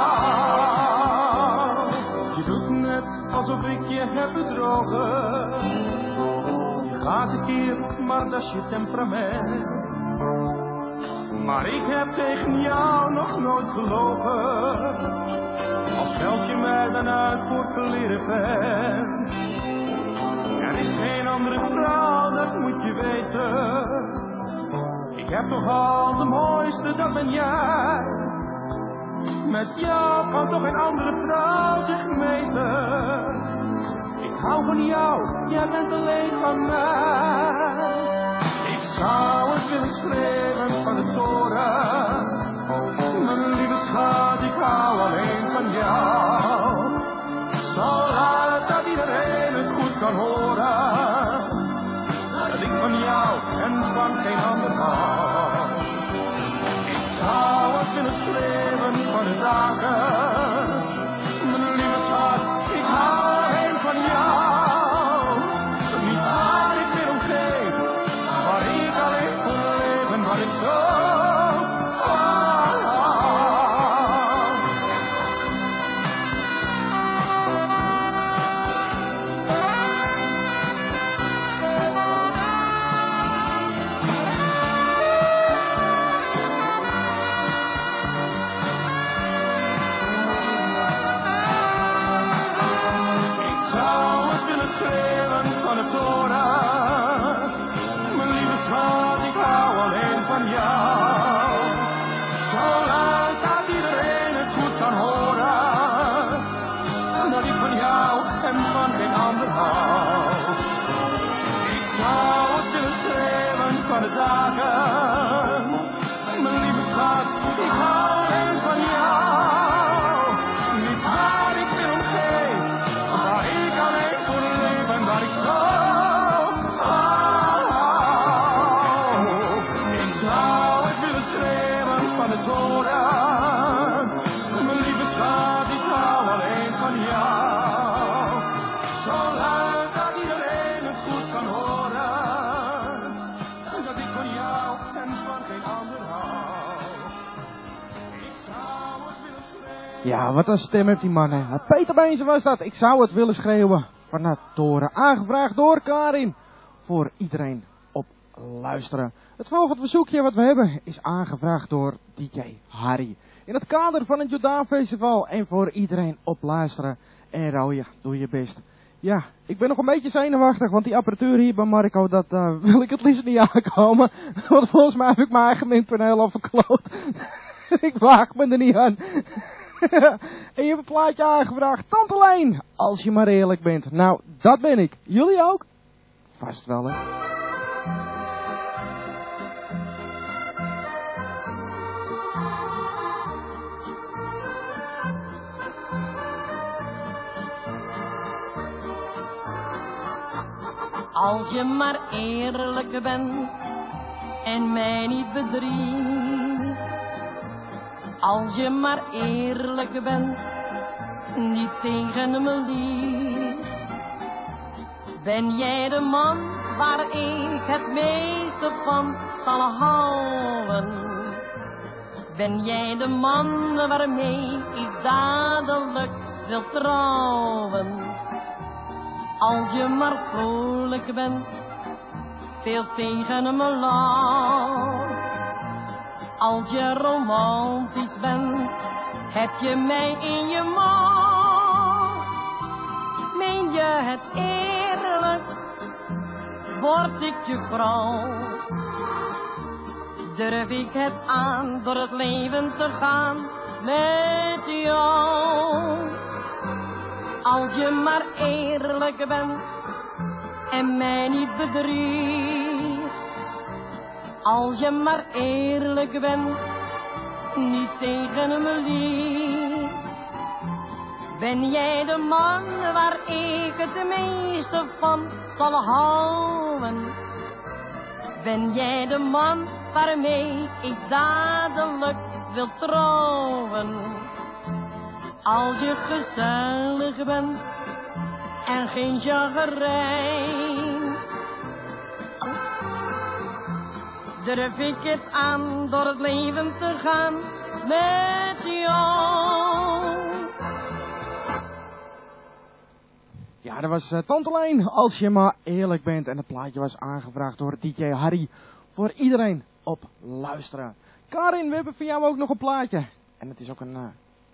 hou. Je doet net alsof ik je heb bedrogen. gaat een keer, maar dat is je temperament. Maar ik heb tegen jou nog nooit gelogen, al stelt je mij dan uit voor kleren pen. Er is geen andere vrouw, dat moet je weten. Ik heb toch al de mooiste, dat ben jij. Met jou kan toch geen andere vrouw zich meten. Ik hou van jou, jij bent alleen van mij. Ik zou het willen schreeuwen van de toren. Mijn lieve schat, ik hou alleen van jou. Zo luid dat iedereen het goed kan horen. Dat ik van jou en van geen ander hou. Ik zou het willen schreeuwen van de dagen. Mijn lieve schat, ik hou alleen van jou. Niet waar ik weer omgeef, waar ik alleen voor leven, waar ik zo schreeuwen van de toren. Mijn lieve schat, ik hou alleen van jou. Zo luid dat iedereen het goed kan horen. Dat ik van jou en van geen ander hou. Ik zou het willen schreeuwen van de dagen. Mijn lieve schat, ik hou alleen van jou. Niet waar ik wil omgeef, waar ik alleen voor leven, waar ik zo ik zou het willen schreeuwen van de toren. Mijn lieve schat, ik hou alleen van jou. Zo luid dat iedereen het goed kan horen. Dat ik van jou en van geen ander hou. Ik zou het willen schreeuwen. Ja, wat een stem heeft die man, hè. Peter Beense was dat. Ik zou het willen schreeuwen van de toren. Aangevraagd door Karin. Voor iedereen op luisteren. Het volgende verzoekje wat we hebben is aangevraagd door DJ Harry. In het kader van het Jordaan Festival en voor iedereen op luisteren. En Rauwje, doe je best. Ja, ik ben nog een beetje zenuwachtig, want die apparatuur hier bij Marco, dat wil ik het liefst niet aankomen. Want volgens mij heb ik mijn eigen mengpaneel al verkloot. Ik waag me er niet aan. En je hebt een plaatje aangevraagd. Tante Leen, als je maar eerlijk bent. Nou, dat ben ik. Jullie ook? Vast wel, hè? Als je maar eerlijk bent en mij niet bedriegt. Als je maar eerlijk bent, niet tegen me liegt. Ben jij de man waar ik het meeste van zal houden? Ben jij de man waarmee ik dadelijk wil trouwen? Als je maar vrolijk bent, veel tegen me lacht. Als je romantisch bent, heb je mij in je macht. Meen je het eerlijk, word ik je vrouw. Durf ik het aan door het leven te gaan met jou. Als je maar eerlijk bent en mij niet bedriegt. Als je maar eerlijk bent, niet tegen me liegt. Ben jij de man waar ik het meeste van zal houden? Ben jij de man waarmee ik dadelijk wil trouwen? Als je gezellig bent en geen chagrijn, durf ik het aan door het leven te gaan met jou. Ja, dat was Tante Leen, als je maar eerlijk bent. En het plaatje was aangevraagd door DJ Harry. Voor iedereen op luisteren. Karin, we hebben voor jou ook nog een plaatje. En het is ook een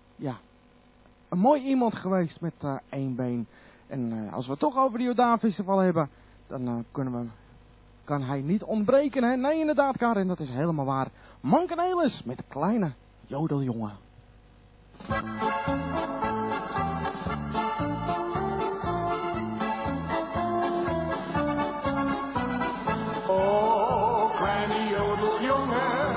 mooi iemand geweest met één been. En als we het toch over de Jordaan Festival hebben, dan kan hij niet ontbreken. Hè? Nee, inderdaad, Karin, dat is helemaal waar. Mankenelis met kleine jodeljongen. Oh, kleine jodeljongen,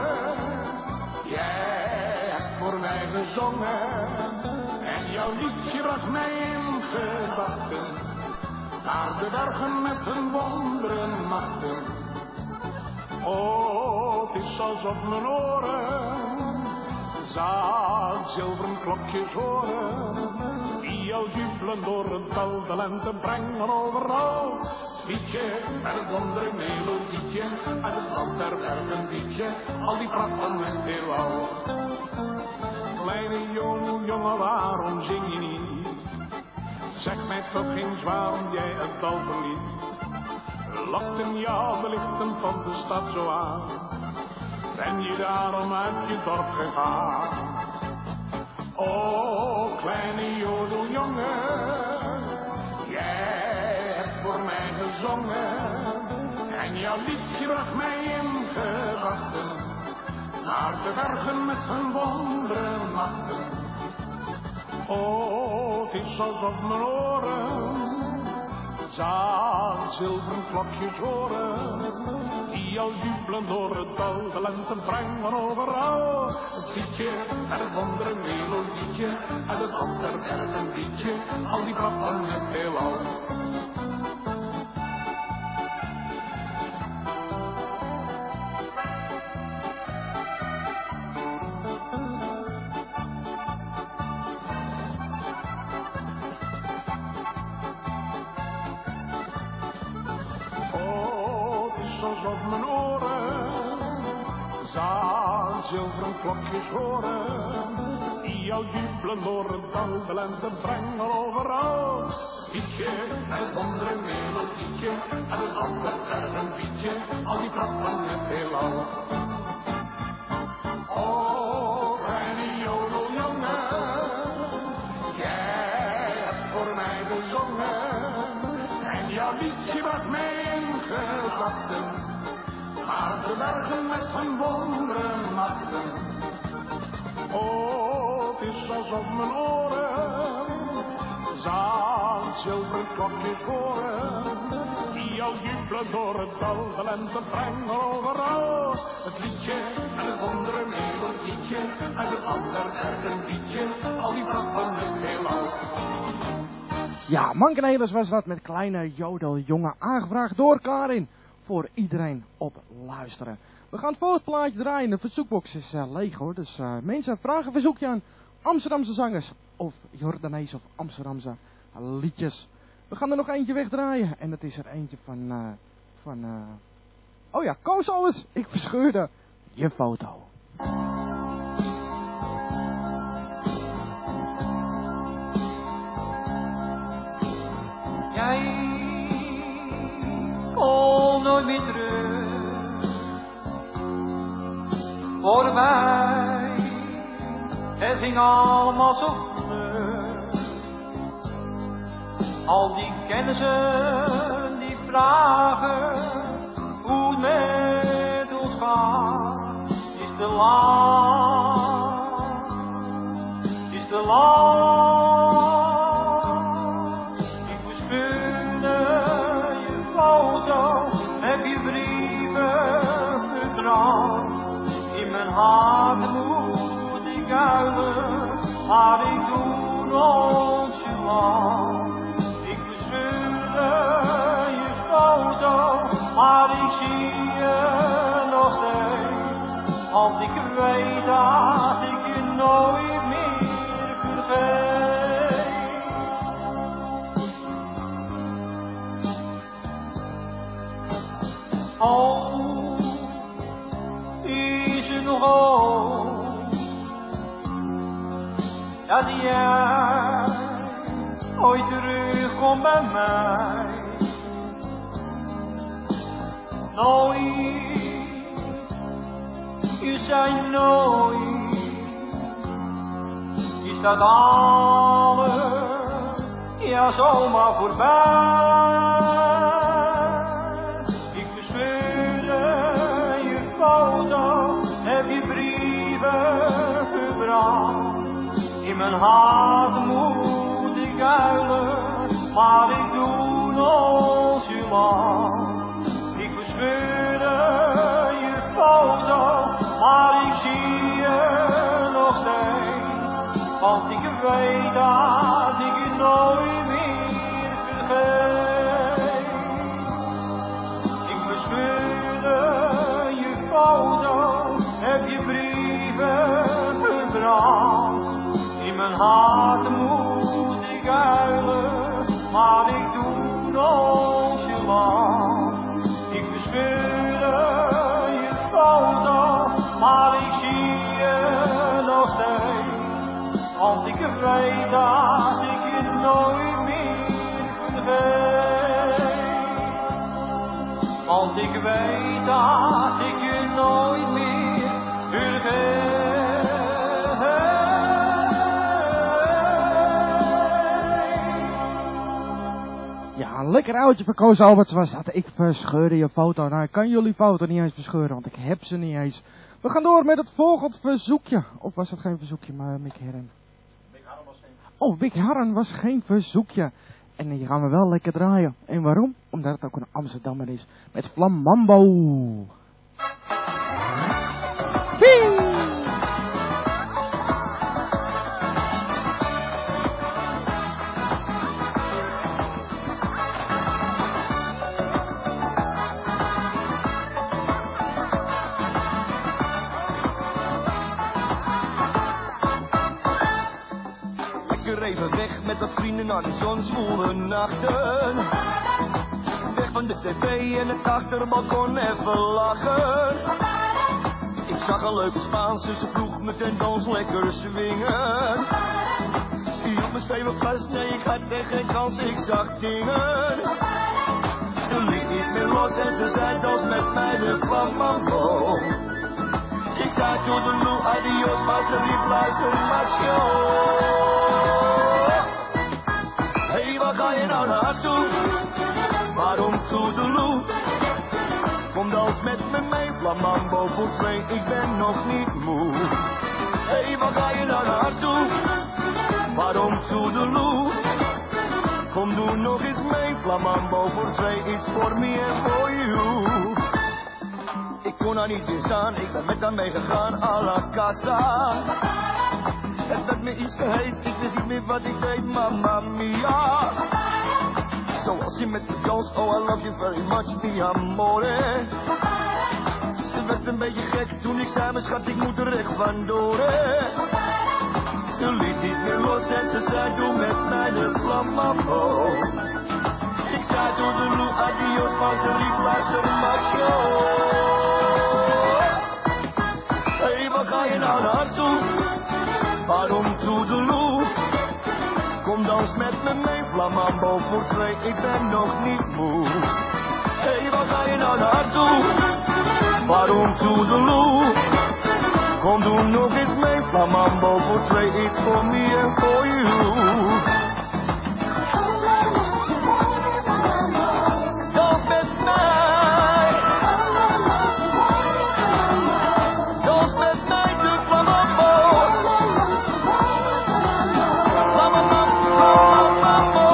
jij hebt voor mij gezongen. En jouw liedje bracht mij in gedachten naar de bergen met hun wonderen machten. Oh, het is alsof mijn oren zaad zilveren klokjes horen, die al jubelen door het dal, de lente brengen overal. Liedje, met het wondere melodietje, uit het land der bergen liedje, al die pracht van het heelal. Kleine jongen, waarom zing je niet? Zeg mij toch eens waarom jij het dal verliet. Lokten jou de lichten van de stad zo aan? Ben je daarom uit je dorp gegaan? Oh, kleine jodeljongen, jij hebt voor mij gezongen. En jouw liedje bracht mij in gedachten naar de bergen met hun wonderen machten. Oh, het is alsof mijn oren zaad zilveren klokjes horen, die al jubelen door het dal, de lente brengen overal. Het liedje en het wondere melodietje, en het ander bergen liedje, al die pracht van het heelal. Alsof mijn oren zaad zilveren klokjes horen, die al jubelen door het dal, de lente brengen overal. Liedje en het wondere melodietje, en het ander bergen liedje, al die pracht van het heelal. Oh, kleine jodeljongen, jij hebt voor mij gezongen, en jouw liedje bracht mij in gedachten naar de bergen met hun wonderen machten. Oh, het is alsof mijn oren zaad zilveren klokjes horen, die al jubelen door het dal, de lente brengen overal. Het liedje en het wondere melodietje, en het ander bergen liedje, al die pracht van het heelal. Ja, Mankenelis was dat met kleine jodeljongen, aangevraagd door Karin. Voor iedereen op luisteren. We gaan het volgende plaatje draaien. De verzoekbox is leeg hoor. Dus mensen, vragen een verzoekje aan Amsterdamse zangers. Of Jordaanese of Amsterdamse liedjes. We gaan er nog eentje wegdraaien. En dat is er eentje van oh ja, Koos alles. Ik verscheurde je foto. Jij kom nooit meer terug. Voor mij, het ging allemaal zo vlug. Al die kennissen die vragen hoe het met ons gaat, is te lang, is te lang. Ik verscheurde je foto, heb je brieven verbrand. In mijn hart moet ik huilen, maar ik doe nonchalant. Ik verscheurde je foto, maar ik zie je nog steeds. Want ik weet dat ik je nooit meer vergeet. Oh, is er nog hoop dat jij ooit terugkomt bij mij. Nooit, je zei nooit, is dat alles, ja zomaar voorbij. Ik bescheurde je foto, heb je brieven gebracht. In mijn hart moet ik huilen, maar ik doe nonchalant. Ik bescheurde je foto, maar ik zie je nog steeds. Want ik weet dat ik je nooit meer vergeet. Ik bescheurde je foto, heb je brieven gebracht. In mijn hart moet ik huilen, maar ik doe nonchalant. Ik bescheurde je foto, maar ik zie je nog steeds. Want ik weet dat ik je nooit meer vergeet. Want ik weet dat ik je nooit meer vergeet. Ja, een lekker oudje van Koos Alberts was dat. Ik verscheurde je foto. Nou, ik kan jullie foto niet eens verscheuren, want ik heb ze niet eens. We gaan door met het volgende verzoekje. Of was het geen verzoekje, maar Mick Herren? Oh, Mick Herren was geen verzoekje. En die gaan we wel lekker draaien. En waarom? Omdat het ook een Amsterdammer is. Met Flamambo. Wee! Even weg met wat vrienden naar de zonswoele nachten. Weg van de tv en het achterbalkon even lachen. Ik zag een leuke Spaanse, ze vroeg me ten dans lekker swingen. Ze hield me stevig vast, nee ik had echt geen kans, ik zag dingen. Ze liet niet meer los en ze zei dans met mij de Flamambo. Ik zei toedeloe, adios, maar ze riep luister macho. Hey, waar ga je nou naartoe? Waarom toedeloe? Kom dans met me mee, Flamambo voor twee, ik ben nog niet moe. Hey, waar ga je nou naartoe? Waarom toedeloe? Kom doe nog eens mee, Flamambo voor twee, iets voor me en voor you. Ik kon haar niet weerstaan, ik ben met haar meegegaan à la casa. Het werd me iets te heet, ik wist niet meer wat ik deed, mamma mia. Zoals je met de dans, oh I love you very much, mi amore. Ze werd een beetje gek toen ik zei, mijn schat, ik moet er echt vandoor. Ze liet niet meer los en ze zei, doe met mij de Flamambo. Ik zei, doe de loe, adios, maar ze riep, luister macho. Hey, waar ga je nou naartoe? Waarom toedeloe? Kom dans met me mee, Flamambo voor twee, ik ben nog niet moe. Hey, waar ga je nou naartoe? Waarom toedeloe? Kom doe nog eens mee, Flamambo voor twee, iets voor me en voor you. Dans met mij. Dans met mij de Flamambo. Flamambo.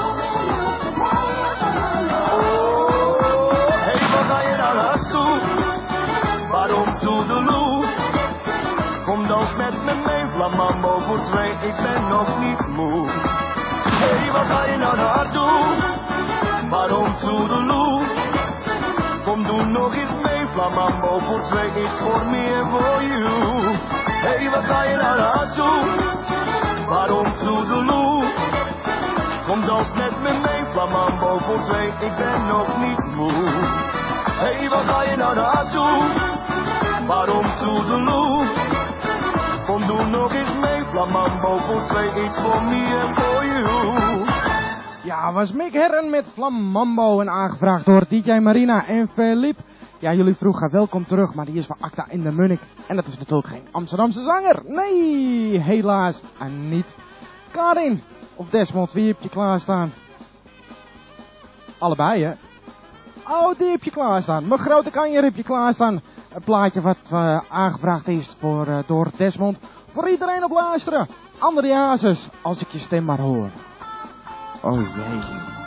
Hey, waar ga je nou naartoe? Waarom toedeloe? Kom dans met me mee, Flamambo voor twee, ik ben nog niet moe. Hey, waar ga je nou naartoe? Waarom toedeloe? Kom doe nog eens mee, Flamambo voor twee, iets voor me en voor you. Hey, waar ga je nou naartoe? Waarom toedeloe? Kom dans met me mee, Flamambo voor twee, ik ben nog niet moe. Hey, waar ga je nou naartoe? Waarom toedeloe? Kom Doe nog eens mee, Flamambo, voor 2, iets voor me en voor you. Ja, was Mick Herren met Flamambo en aangevraagd door DJ Marina en Philippe. Ja, jullie vroegen welkom terug, maar die is van Acta in de Munnik. En dat is natuurlijk geen Amsterdamse zanger. Nee, helaas niet. Karin of Desmond, wie heb je klaarstaan? Allebei, hè? Oh, die heb je klaarstaan. Mijn grote kanjer heb je klaarstaan. Een plaatje wat aangevraagd is door Desmond. Voor iedereen op luisteren. André Hazes, als ik je stem maar hoor. Oh jee.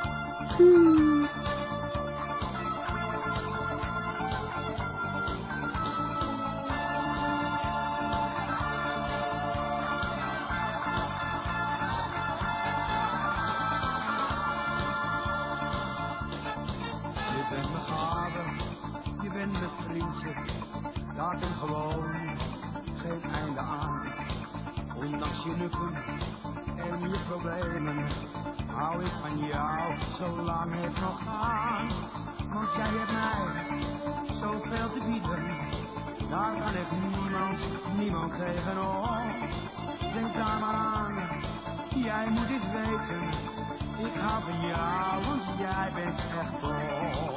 Daar komt gewoon geen einde aan. Ondanks je nukken en je problemen, hou ik van jou zolang het nog gaat. Want jij hebt mij zoveel te bieden, daar kan ik niemand tegenop. Denk daar maar aan, jij moet dit weten. Ik hou van jou, want jij bent echt top.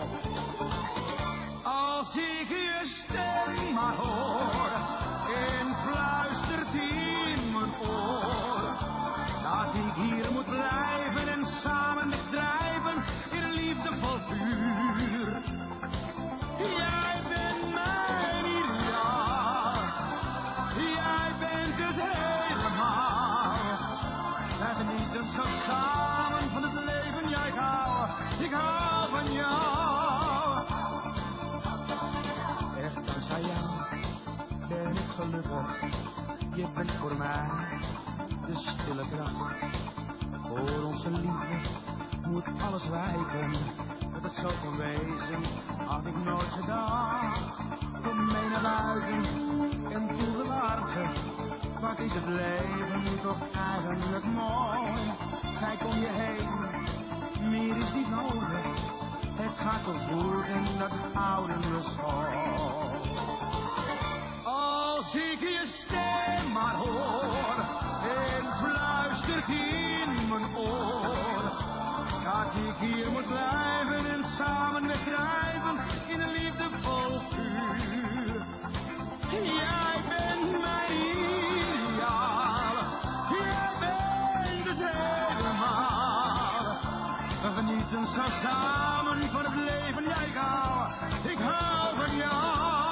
Als ik je stem maar hoor en fluistert in mijn oor, dat ik hier moet blijven en samen wegdrijven in liefde vol vuur. Jij bent mijn ideaal, jij bent het helemaal. Wij genieten zo samen van het leven, ja ik hou van jou. Echt dankzij jou ben ik gelukkig, je bent voor mij de stille kracht. Voor onze liefde moet alles wijken, dat het zo kon wezen, had ik nooit gedacht. Kom mee naar buiten en voel de warmte, wat is het leven toch eigenlijk mooi. Kijk om je heen, meer is niet nodig. Het gaat toch goed en dat houden we schoon. Als ik je stem maar hoor en fluistert in mijn oor, dat ik hier moet blijven en samen wegdrijven in een liefde vol vuur. Jij bent mijn ideaal, jij bent het helemaal. We genieten zo samen van het leven, ja ik hou van jou.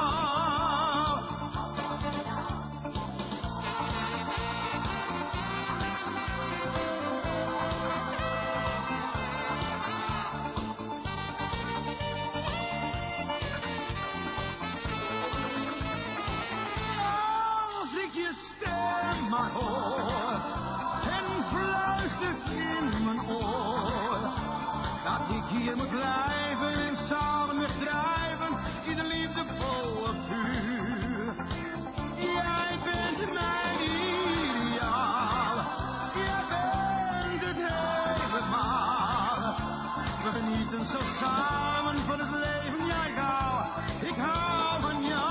Als ik je stem maar hoor en fluistert in mijn oor, dat ik hier moet blijven en samen wegdrijven in de liefdevolle vuur. Jij bent mijn ideaal, jij bent het helemaal. We genieten zo samen van het leven, ja ik hou van jou.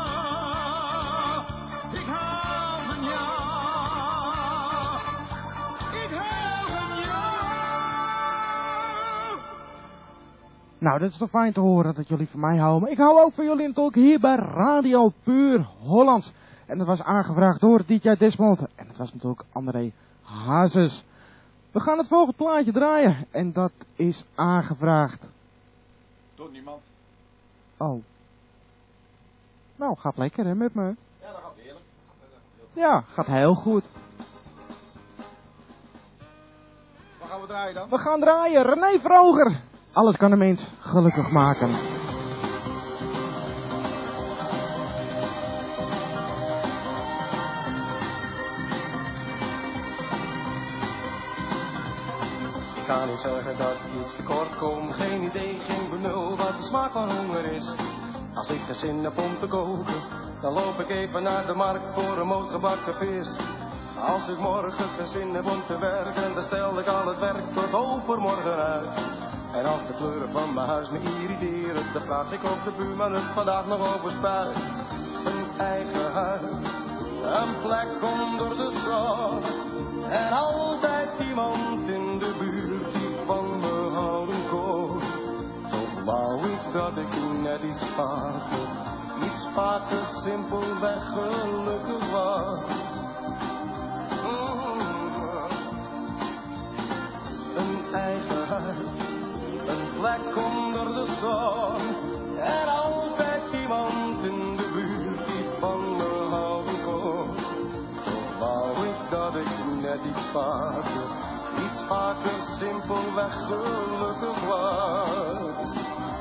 Ik hou van jou. Ik hou van jou. Nou, dat is toch fijn te horen dat jullie van mij houden. Maar ik hou ook van jullie natuurlijk hier bij Radio Puur Hollands. En dat was aangevraagd door DJ Desmond. En dat was natuurlijk André Hazes. We gaan het volgende plaatje draaien. En dat is aangevraagd. Door niemand. Oh. Nou, gaat lekker hè met me. Ja, dat gaat heerlijk. Ja, gaat heel goed. Wat gaan we draaien dan? We gaan draaien. René Vroger. Alles kan een mens gelukkig maken. Ik kan niet zeggen dat ik iets tekort kom. Geen idee, geen benul wat de smaak van honger is. Als ik geen zin heb om te koken, dan loop ik even naar de markt voor een moot gebakken vis. Als ik morgen geen zin heb om te werken, dan stel ik al het werk tot overmorgen uit. En als de kleuren van mijn huis me irriteren, dan vraag ik of de buurman het vandaag nog overspuit. Een eigen huis, een plek onder de zon. En altijd iemand in de buurt die van me houden kon. Toch wou ik dat ik net iets vaker simpelweg gelukkig was. Een eigen huis, een plek onder de zon. En altijd iemand in de buurt die van me houden kon. Toch wou ik dat ik net iets vaker simpelweg gelukkig was.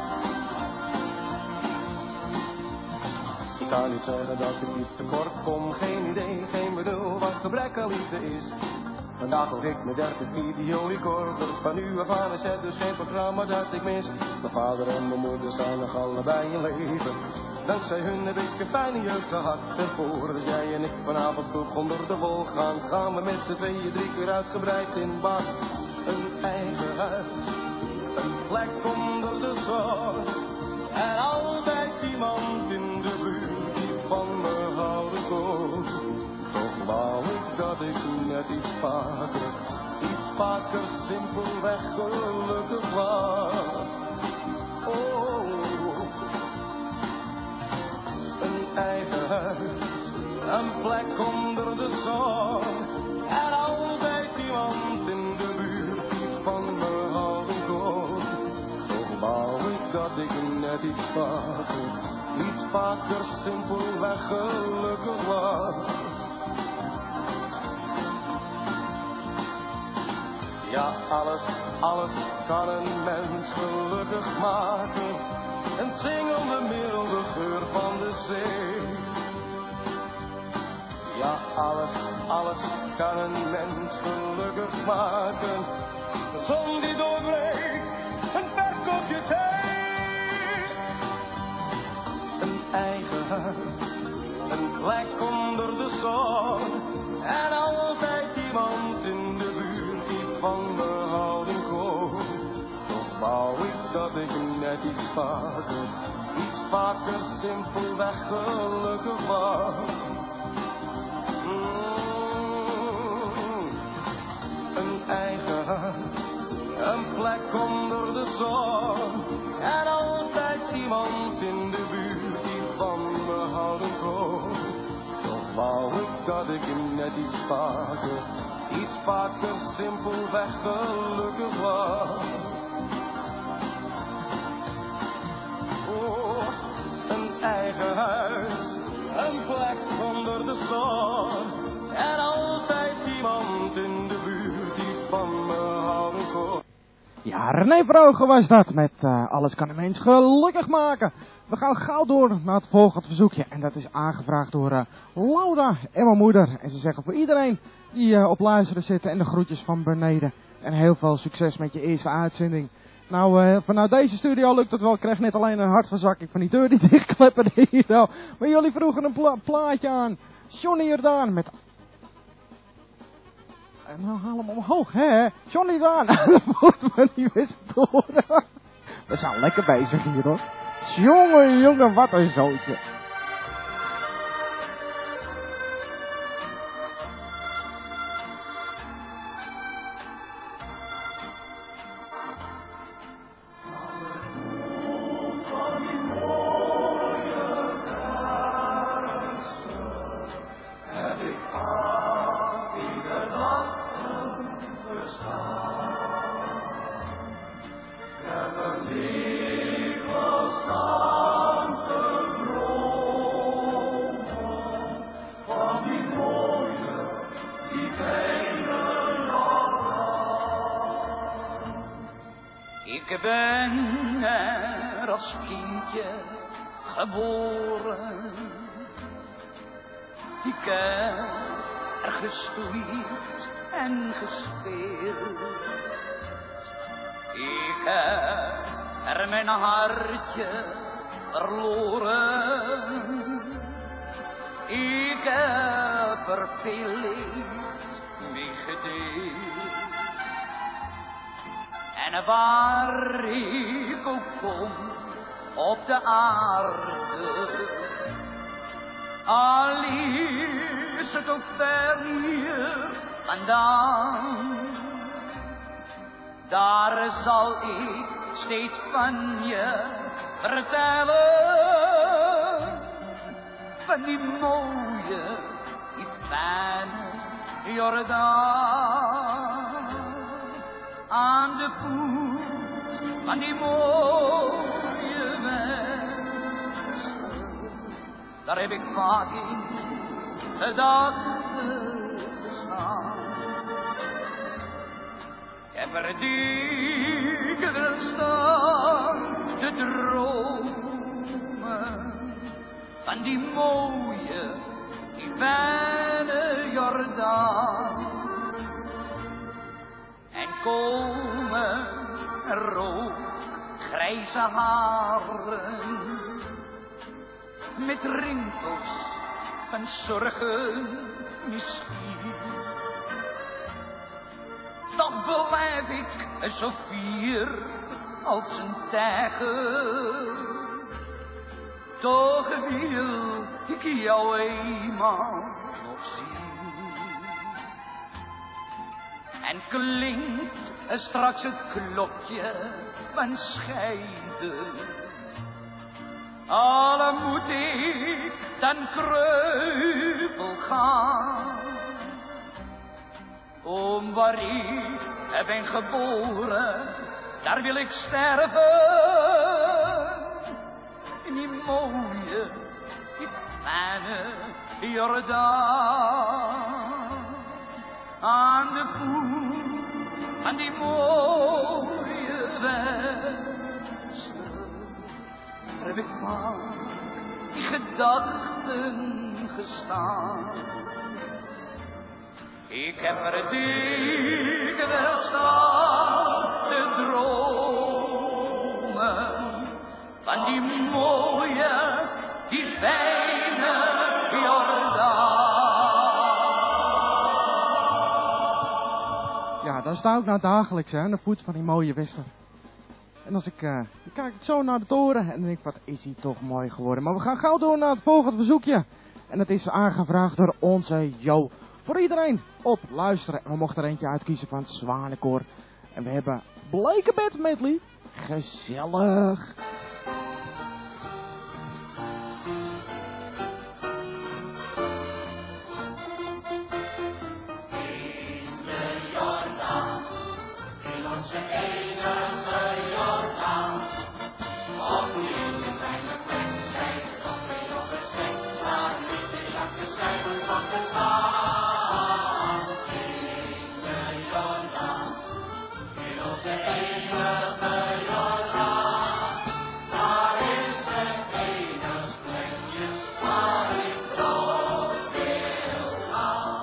Ik kan niet zeggen dat ik iets tekort kom, geen idee, geen bedoel wat gebrek aan liefde is. Vandaag hoor ik mijn 30 videorecorder, van nu af aan is het dus geen programma dat ik mis. Mijn vader en mijn moeder zijn nog allebei in leven. Dankzij hun heb ik een fijne jeugd gehad. En voordat jij en ik vanavond vroeg onder de wol gaan we met z'n tweeën 3 keer uitgebreid in bad. Een eigen huis, een plek onder de zon. En altijd iemand in de buurt die van me houden kon. Toch wou ik dat ik net iets vaker simpelweg gelukkig was. Oh, een eigen huis, een plek onder de zon. En altijd iemand in de buurt die van me houden kon. Toch wou ik dat ik net iets vaker simpelweg gelukkig was. Ja, alles kan een mens gelukkig maken. Een zingende milde geur van de zee. Ja, alles kan een mens gelukkig maken. De zon die doorbreekt, een vers kopje thee. Een eigen huis, een plek onder de zon. En altijd iemand in de buurt die van me houden kon. Toch wou ik dat ik net iets vaker simpelweg gelukkig was. Een eigen huis, een plek onder de zon. En altijd iemand in de buurt die van me houden kon. Toch wou ik dat ik net iets vaker simpelweg gelukkig was. Oh, een eigen huis, een plek onder de zon. En altijd iemand in de buurt die van me houden kon. Ja, René Vrogen was dat met Alles kan een mens gelukkig maken. We gaan gauw door naar het volgende verzoekje. En dat is aangevraagd door Laura en mijn moeder. En ze zeggen voor iedereen die op luisteren zitten en de groetjes van beneden. En heel veel succes met je eerste uitzending. Nou, vanuit deze studio lukt het wel. Ik kreeg net alleen een hartverzakking van die deur die dichtklepperde hier. Maar jullie vroegen een plaatje aan. Johnny Jordaan met... En nou haal hem omhoog, hè? Johnny Jordaan. Dat wordt me niet best horen. We zijn lekker bezig hier, hoor. Jongen, wat een zootje. Ik ben er als kindje geboren. Ik heb er gestoeid en gespeeld. Ik heb er mijn hartje verloren. Ik heb er veel leed mee gedeeld. En waar ik ook kom op de aarde, al is het ook ver hier vandaan. Daar zal ik steeds van je vertellen, van die mooie, die fijne Jordaan. Aan de voet van die mooie mensen, daar heb ik vaak in gedachten gestaan. Ik heb er dikwijls staan te dromen van die mooie, die fijne Jordaan. En komen er ook grijze haren met rimpels van zorgen misschien. Toch blijf ik zo fier als een tijger. Toch wil ik jou eenmaal nog zien. En klinkt straks het klokje van scheiden. Al moet ik dan kreupel gaan. Om waar ik ben geboren, daar wil ik sterven. In die mooie, die fijne Jordaan. Aan de voet van die mooie wensen, daar heb ik maar die gedachten gestaan. Ik heb er dikwijls staan te dromen van die mooie, die fijne Jordaan. Ja, daar sta ik nou dagelijks aan de voet van die mooie Wester. En als ik kijk zo naar de toren en dan denk ik, wat is die toch mooi geworden. Maar we gaan gauw door naar het volgende verzoekje. En dat is aangevraagd door onze Jo. Voor iedereen op luisteren. En we mochten er eentje uitkiezen van het Zwanenkoor. En we hebben Blekenbed medley. Gezellig. Onze enige Jordaan. Of we in de kleine plek zijn, of we op een stek, waar niet de jakkes zijn van bestaan. In de Jordaan, in onze enige Jordaan. Daar is het enige plekje waar ik toch wil gaan.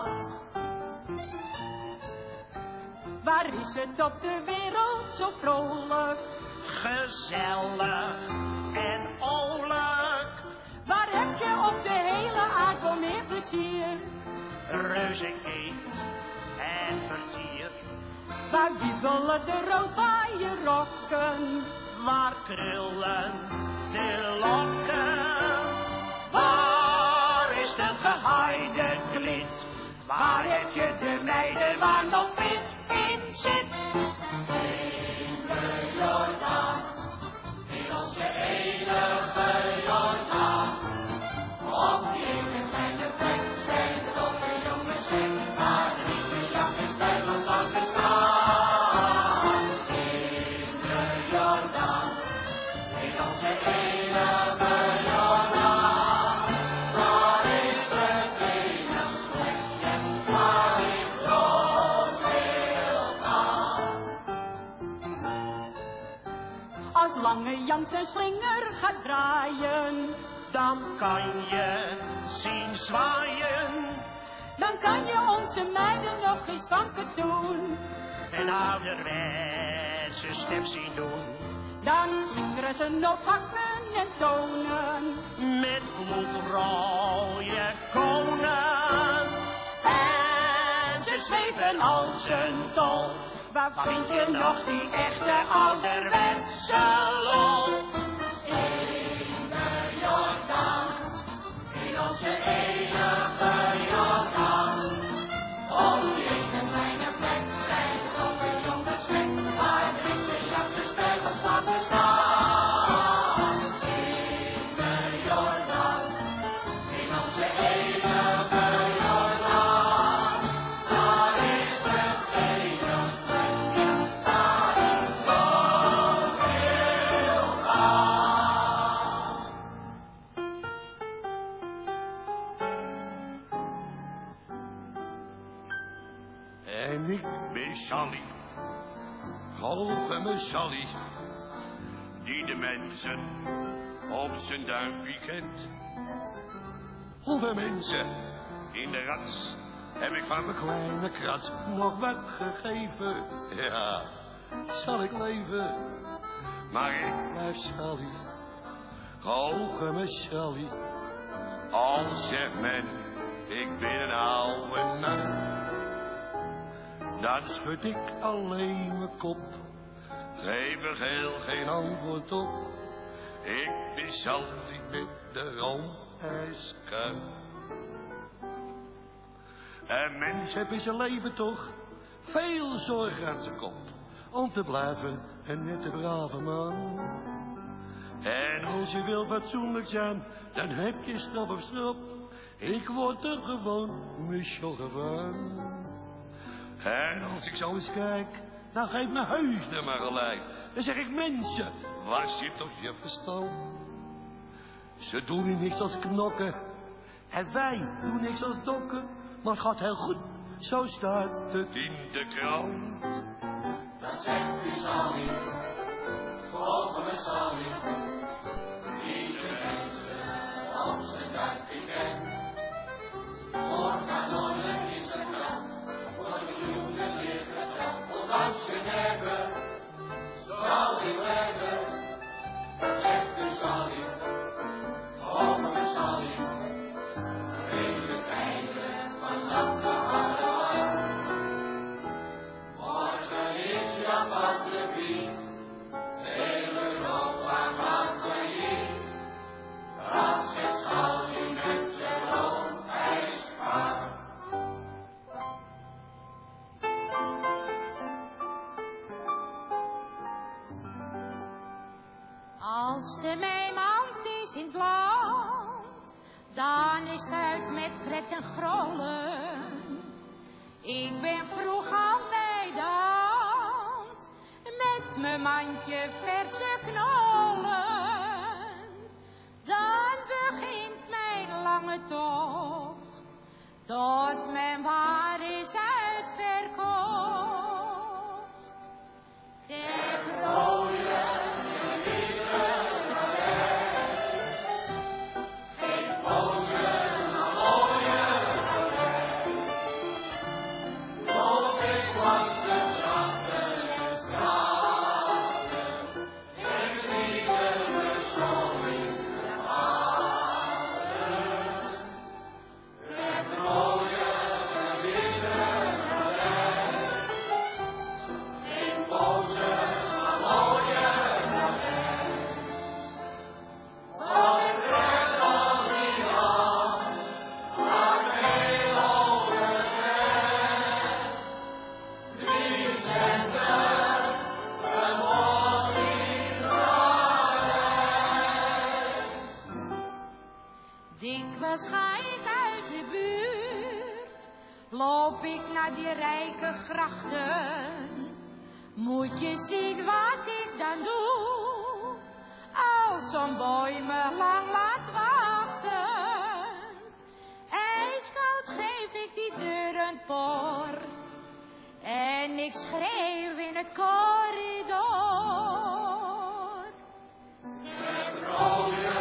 Waar is het op de wereld zo vrolijk? Gezellig en oorlijk. Waar heb je op de hele aardbol meer plezier? Reuzenkeet en vertier. Waar wiebelen de roodbaaien rokken? Waar krullen de lokken? Waar is de gehaaide klits? Waar heb je de meiden waar nog vis in zit? In de Jordaan, in onze enige Jordaan. Op die kleine plek zijn toch de jongens gek, maar niet de jakkes zijn van lang bestaan. In de Jordaan, in onze enige Jordaan. Daar is het enige plekje waar ik nog wil gaan. Als Lange Jan zijn slinger gaat draaien, dan kan je zien zwaaien. Dan kan je onze meiden nog eens kanker doen. Een ouderwetse step zien doen. Dan slingeren ze nog hakken en tonen. Met bloedrooie konen. En ze zweven als een tol. Waar vind je nog die echte ouderwetse lol? In de Jordaan, in ons onze enige Jordaan. Om die ene kleine plek zijn op een jonge stek, waar de jacht de stijgers van bestaan. In de Jordaan, in onze enige Jordaan, daar is het enige plekje, daar is zoveel aan. En ik ben Sally, hoge Sally, die de mensen op zijn duimpje kent. Hoeveel mensen in de rats heb ik van mijn kleine krat nog wat gegeven? Ja, zal ik leven, maar ik blijf Sally, hoge Sally. Al zegt men, ik ben een oude man, dan schud ik alleen mijn kop, geef er heel geen antwoord op. Ik ben Sally met de roomijskuip. Een mens heeft in zijn leven toch veel zorg aan zijn kop, om te blijven een nette brave man. En als je wil fatsoenlijk zijn, dan heb je strop op strop. Ik word er gewoon misjoggen van. En als ik zo eens kijk, dan geeft mijn huis er maar gelijk. Dan zeg ik, mensen, waar zit toch je verstand? Ze doen hier niks als knokken, en wij doen niks als dokken. Maar het gaat heel goed, zo staat het in de krant. Dat zegt u Sally, volgen we Sally, die de mensen op zijn duimpje kent. Voor kanonnen is het krant, voor miljoenen weer geteld. Want als je hebben, zal je hebben. Dat zegt u Sally, volgen we Sally, in de tijden van nacht en harde. Morgen is Jan van de Biet, heel Europa gaat failliet. Dat zegt Sally met zijn roomijspaar. Als de mijmand is in het land, dan is het uit met pret en grollen. Ik ben vroeg al bij de hand, met mijn mandje verse knollen. Dan begint mijn lange tocht, tot mijn waar is uitverkocht. De rode dikwijls ga ik uit de buurt, loop ik naar die rijke grachten. Moet je zien wat ik dan doe, als zo'n boy me lang laat wachten. Ijskoud geef ik die deur een por, en ik schreeuw in het corridor. De rode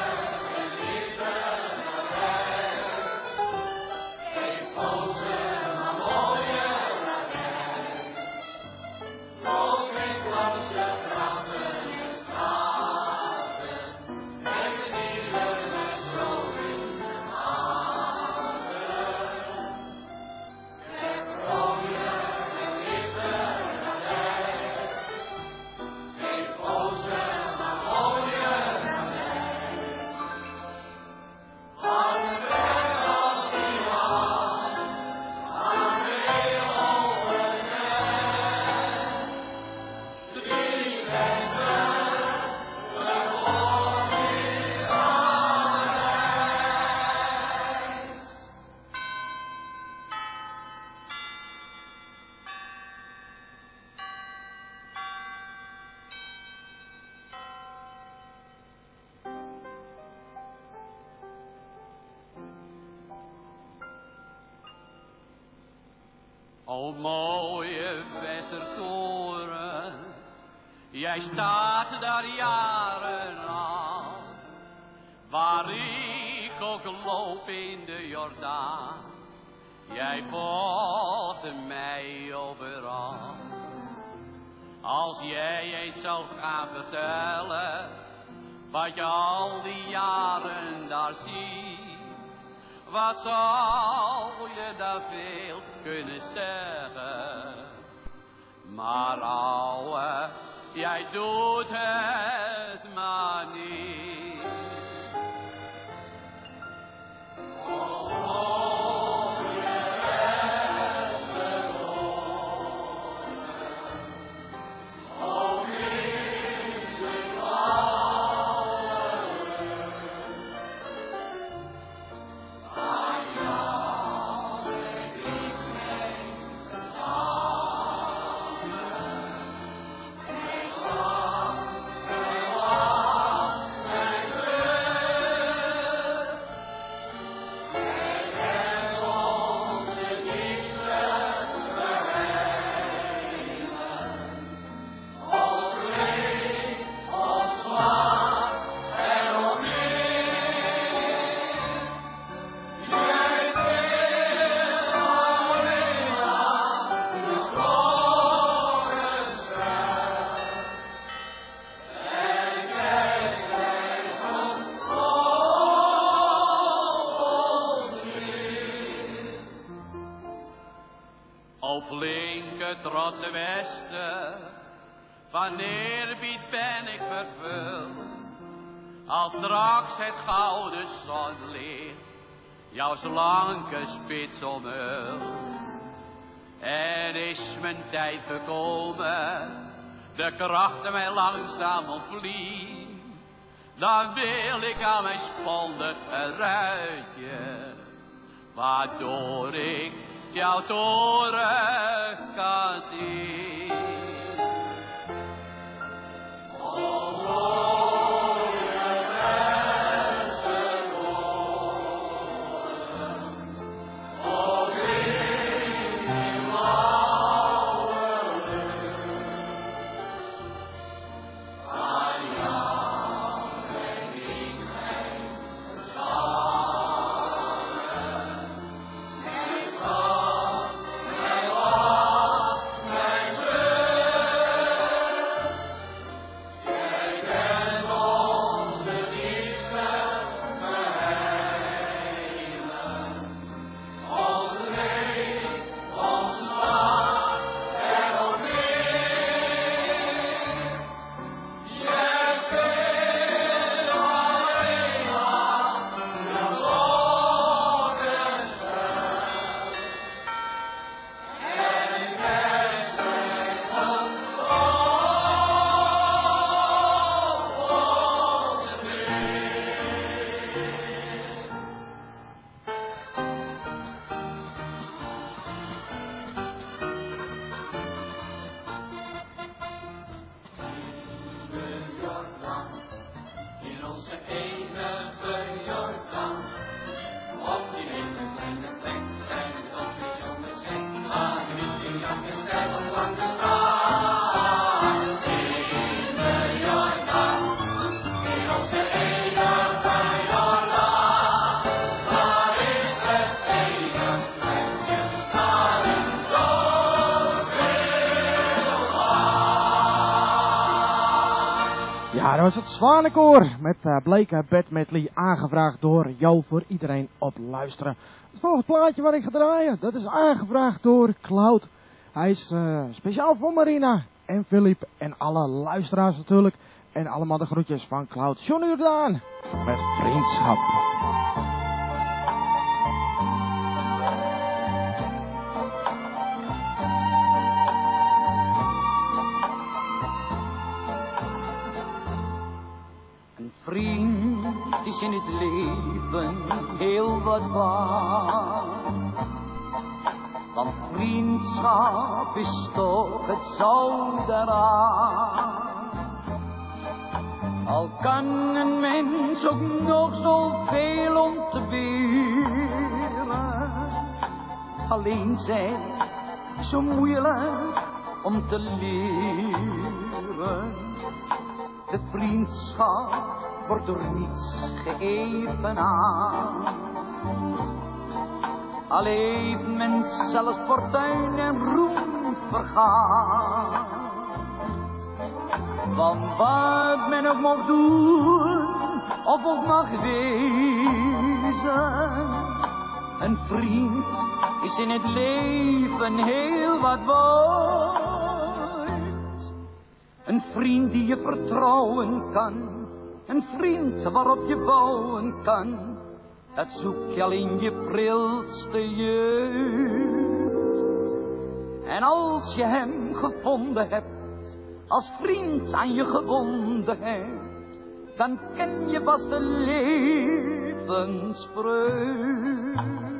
O mooie Westertoren, jij staat daar jaren al, waar ik ook loop in de Jordaan, jij volgde mij overal. Als jij eens zou gaan vertellen, wat je al die jaren daar ziet, wat zou je daar veel kunnen zeggen? Maar ouwe, jij doet het maar niet. Trotse Westen, van eerbied ben ik vervuld, als straks het gouden zonlicht jouw slanke spits omhult. En is mijn tijd gekomen, de krachten mij langzaam ontvliehen, dan wil ik aan mijn spondig ruitje, waardoor ik jouw toren kan zien. O mooie Westertoren, o klinkt in blauwe lucht, aan jou breng ik mijn gezangen, mijn zang. Ja, dat was het Zwanenkoor met Bleke Bad Medley, aangevraagd door jou voor iedereen op luisteren. Het volgende plaatje wat ik ga draaien, dat is aangevraagd door Cloud. Hij is speciaal voor Marina en Philip en alle luisteraars natuurlijk. En allemaal de groetjes van Cloud. John Jordaan met Vriendschap. Vriend is in het leven heel wat waard, want vriendschap is toch het zout eraan. Al kan een mens ook nog zoveel om te beren, alleen zijn zo moeilijk om te leren. De vriendschap wordt door niets geëvenaard. Al heeft men zelfs fortuin en roem vergaat. Want wat men ook mag doen, of ook mag wezen, een vriend is in het leven heel wat waard. Een vriend die je vertrouwen kan, een vriend waarop je bouwen kan, dat zoek je al in je prilste jeugd. En als je hem gevonden hebt, als vriend aan je gewonden hebt, dan ken je pas de levensvreugd.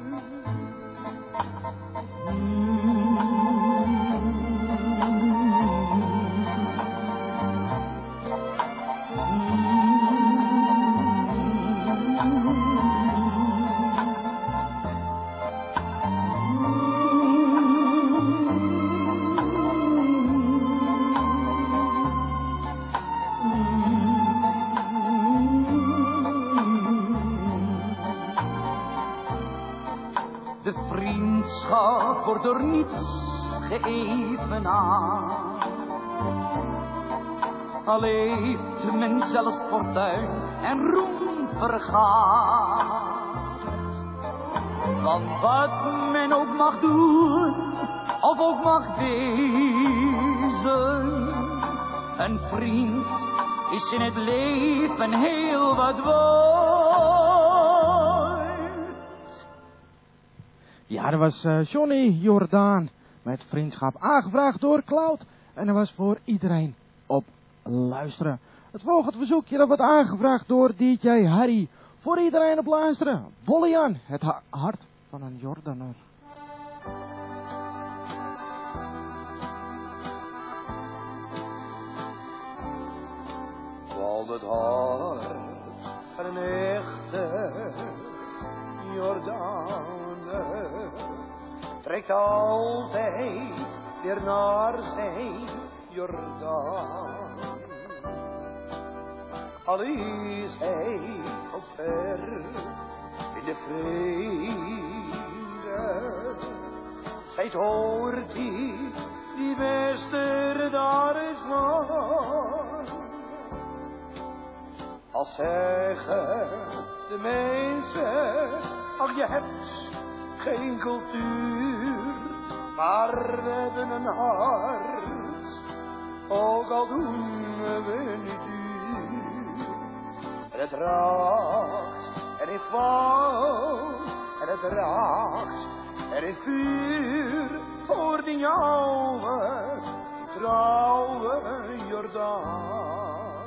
De vriendschap wordt door niets geëvenaard. Al heeft men zelfs fortuin en roem vergaat. Want wat men ook mag doen, of ook mag wezen, een vriend is in het leven heel wat waard. Ja, dat was Johnny Jordaan met Vriendschap, aangevraagd door Cloud. En dat was voor iedereen op luisteren. Het volgende verzoekje dat wordt aangevraagd door DJ Harry. Voor iedereen op luisteren. Bollejan, het hart van een Jordaner. Want het hart van een echte Jordaner trekt altijd weer naar zijn Jordaan. Al is hij ook ver in de vrede, steeds hoort hij die beste daar is man. Als zeggen de mensen, ach je hebt geen cultuur, maar we hebben een hart, ook al doen we niet duur. En het raakt en in valt, en het raakt en in vuur, voor die jouwe, trouwe Jordaan.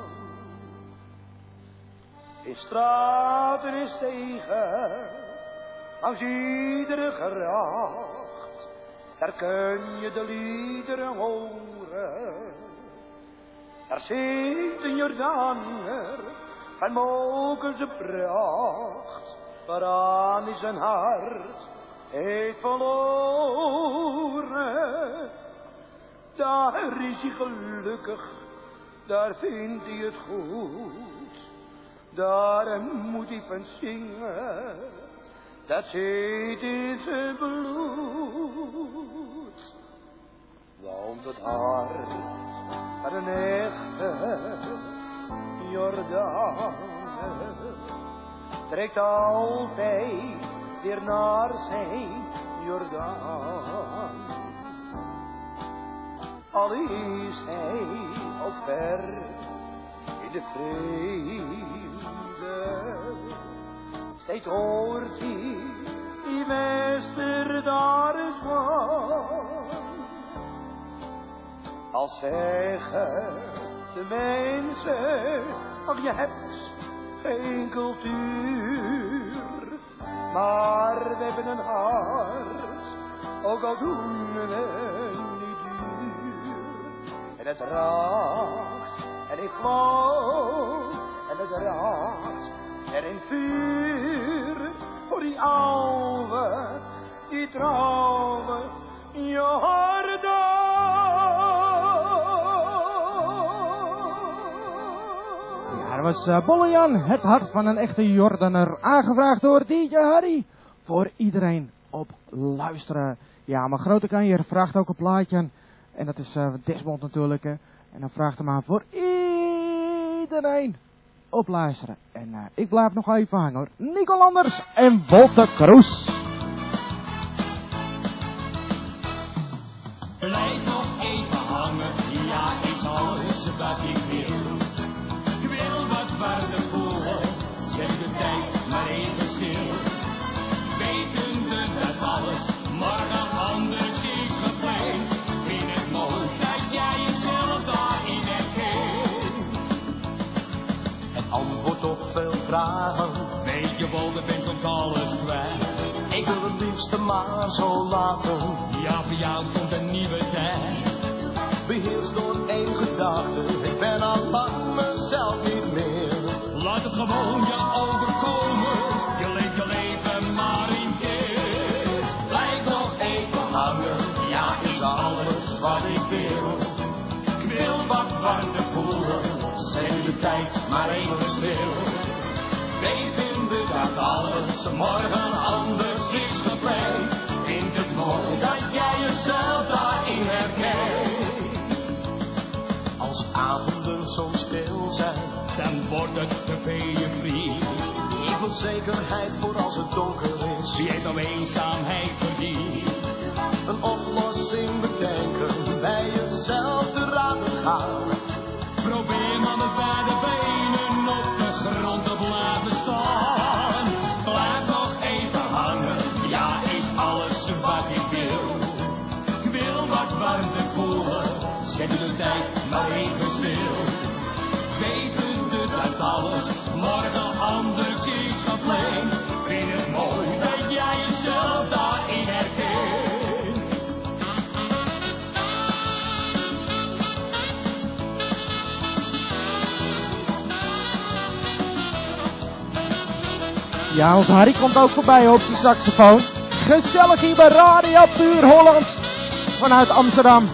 In straten en stegen, langs iedere gracht, daar kun je de liederen horen. Daar zingt een Jordaaner van Mokense pracht, waaraan hij zijn hart heeft verloren. Daar is hij gelukkig, daar vindt hij het goed, daar moet hij van zingen, dat zit in zijn bloed. Want het hart van een echte Jordaan trekt altijd weer naar zijn Jordaan. Al is hij ook ver in de vreemde, steeds hoort hij die meester daar is van. Als zeggen de mensen, ach je hebt geen cultuur, maar we hebben een hart, ook al doen we niet duur. En het raakt en ik wou, en het raakt en in vuur, voor die oude, die trouwe Ja, dat was Bollejan, het hart van een echte Jordaner. Aangevraagd door DJ Harry. Voor iedereen op luisteren. Ja, maar Grote Kanjer vraagt ook een plaatje. En dat is Desmond natuurlijk. Hè. En dan vraagt hem aan voor iedereen op luisteren. En ik blijf nog even hangen hoor. Nico Landers en Wolter Kroes. Blijf nog even hangen, ja is alles wat ik wil. Ik wil wat warmer voelen, zet de tijd maar even stil. Wetende dat alles morgen anders is gepland. Vind het mooi dat jij jezelf daarin herkent. Het antwoord op veel vragen, weet je wel, ik ben soms alles kwijt. Ik wil het liefste maar zo laten, ja voor jou komt een nieuwe tijd. Beheerst door één gedachte, ik ben al lang mezelf niet meer. Laat het gewoon je overkomen, je leeft je leven maar in keer. Blijf nog even hangen, ja is alles wat ik wil. Ik wil wat warmte voelen, zet de tijd maar even stil. Wetende dat alles morgen anders is gepland. Vind het mooi dat jij jezelf daarin herkent. Als avonden zo stil zijn, dan wordt het te veel je vriend. Ik wil zekerheid voor als het donker is. Wie heeft nou eenzaamheid verdiend? Een oplossing bedenken, bij jezelf te raden gaan. Probeer maar met beide benen op de grond te blijven staan. Blijf nog even hangen, ja is alles wat ik wil. Ik wil wat warmte voelen, zet de tijd maar even stil. Wetende dat alles morgen anders is gepland. Vind het mooi dat jij jezelf daarin herkent. Ja, ons Harry komt ook voorbij op de saxofoon. Gezellig hier bij Radio Puur Hollands vanuit Amsterdam.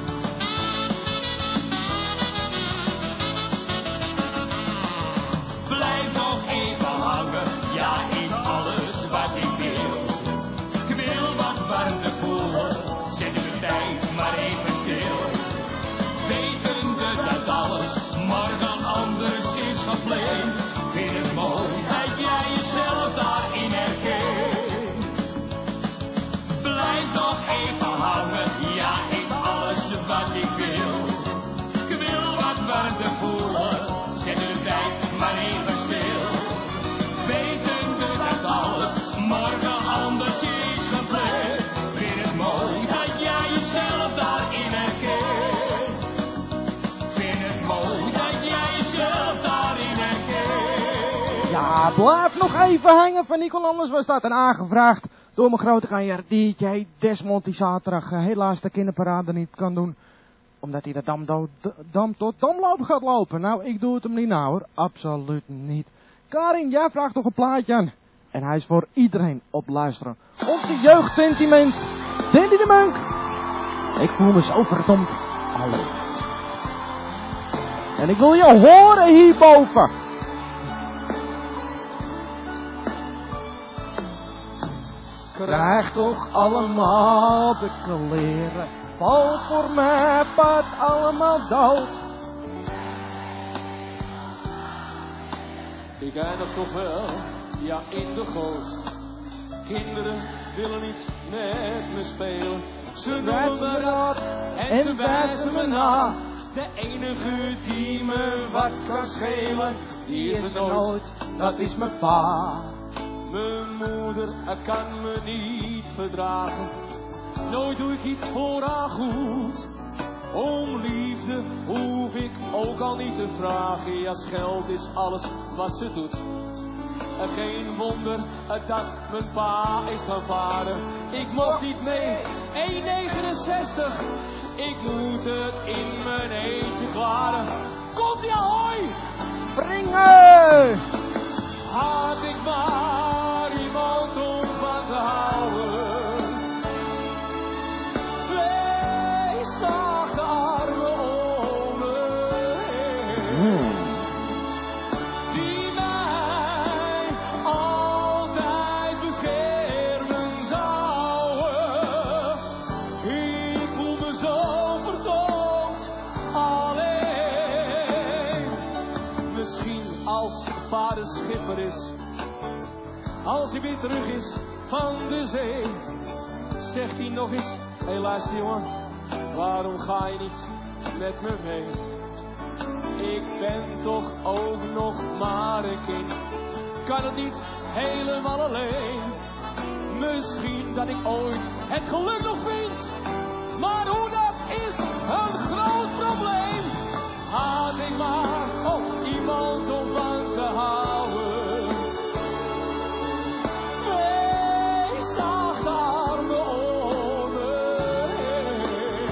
Blijf nog even hangen, ja is alles wat ik wil. Ik wil wat warmte voelen, zet de tijd maar even stil. Wetende dat alles morgen anders is gepland. Vind het mooi dat jij jezelf daarin herkent. Blijf nog even hangen, ja is alles wat ik wil. Ik wil wat warmte voelen, zet de tijd maar even stil. Wetende dat alles morgen anders is gepland. Vind het mooi dat jij jezelf daarin herkent. Vind het mooi dat jij jezelf daarin herkent. Ja, blijf nog even hangen van Nico Landers. Was dat en aangevraagd door mijn grote kanjer DJ Desmond, die zaterdag helaas de kinderparade niet kan doen. Omdat hij de dam tot Damloop gaat lopen. Nou, ik doe het hem niet nou hoor. Absoluut niet. Karin, jij vraagt nog een plaatje aan. En hij is voor iedereen op luisteren. Onze jeugdsentiment. Danny de Munk. Ik voel me zo verdomd alleen. En ik wil je horen hierboven. Krijg toch allemaal de kleren. Val voor mij pad allemaal dood. Ik eindig toch wel, ja in de goot. Kinderen willen niet met me spelen. Ze noemen me dat en ze wijzen me na. De enige die me wat kan schelen, die is het nooit, dat is mijn pa. Mijn moeder kan me niet verdragen. Nooit doe ik iets voor haar goed. Om liefde hoef ik ook al niet te vragen. Ja, geld is alles wat ze doet. Geen wonder dat mijn pa is gaan varen. Ik mocht niet mee, 1,69. Ik moet het in mijn eentje klaren. Komt-ie ahoy! Springen! Had ik maar iemand om van te houden. de schipper is. Als hij weer terug is van de zee, zegt hij nog eens, hé luister jongen, waarom ga je niet met me mee? Ik ben toch ook nog maar een kind, kan het niet helemaal alleen. Misschien dat ik ooit het geluk nog vind, maar hoe dat is een groot probleem. Had ik maar iemand om van te houden. Twee zachte armen om me heen,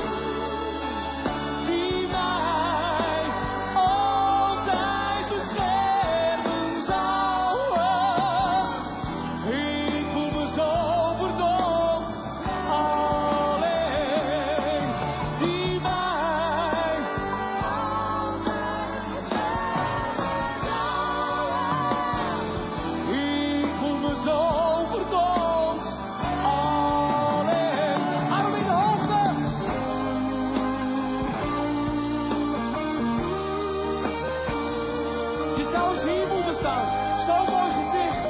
die mij altijd beschermen zouden. Ik voel me zo verdomd alleen, die mij ik voel me zo verdomd alleen. Arm in de hoogte. Je zou eens hier moeten staan. Zo'n mooi gezicht.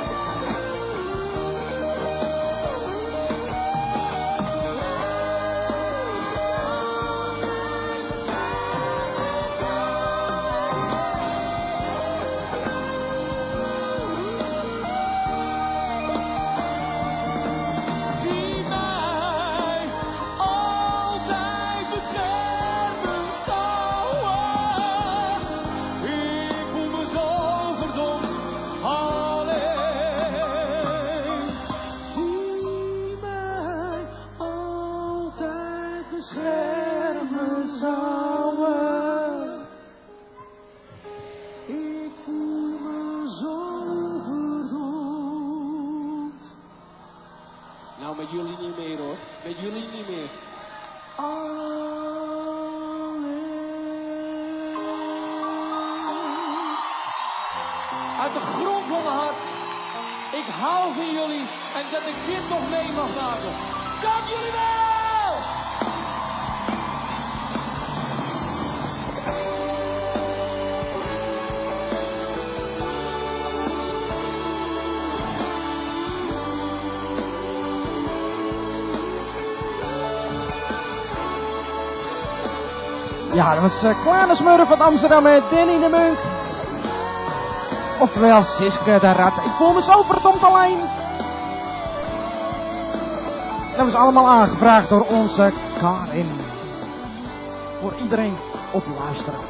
Die mij altijd beschermen zouden. Ik voel me zo verdomd alleen. Die mij altijd beschermen zouden. Ik voel me zo verdomd. Nou, met jullie niet meer hoor. Met jullie niet meer. Uit de grond van mijn hart. Ik hou van jullie en dat ik dit nog mee mag maken. Dank jullie wel! Ja, dat was Kleine Smurf uit Amsterdam met Danny de Munk. Oftewel Siske de Rat. Ik voel me zo verdomd alleen. Dat was allemaal aangevraagd door onze Karin. Voor iedereen op luisteren.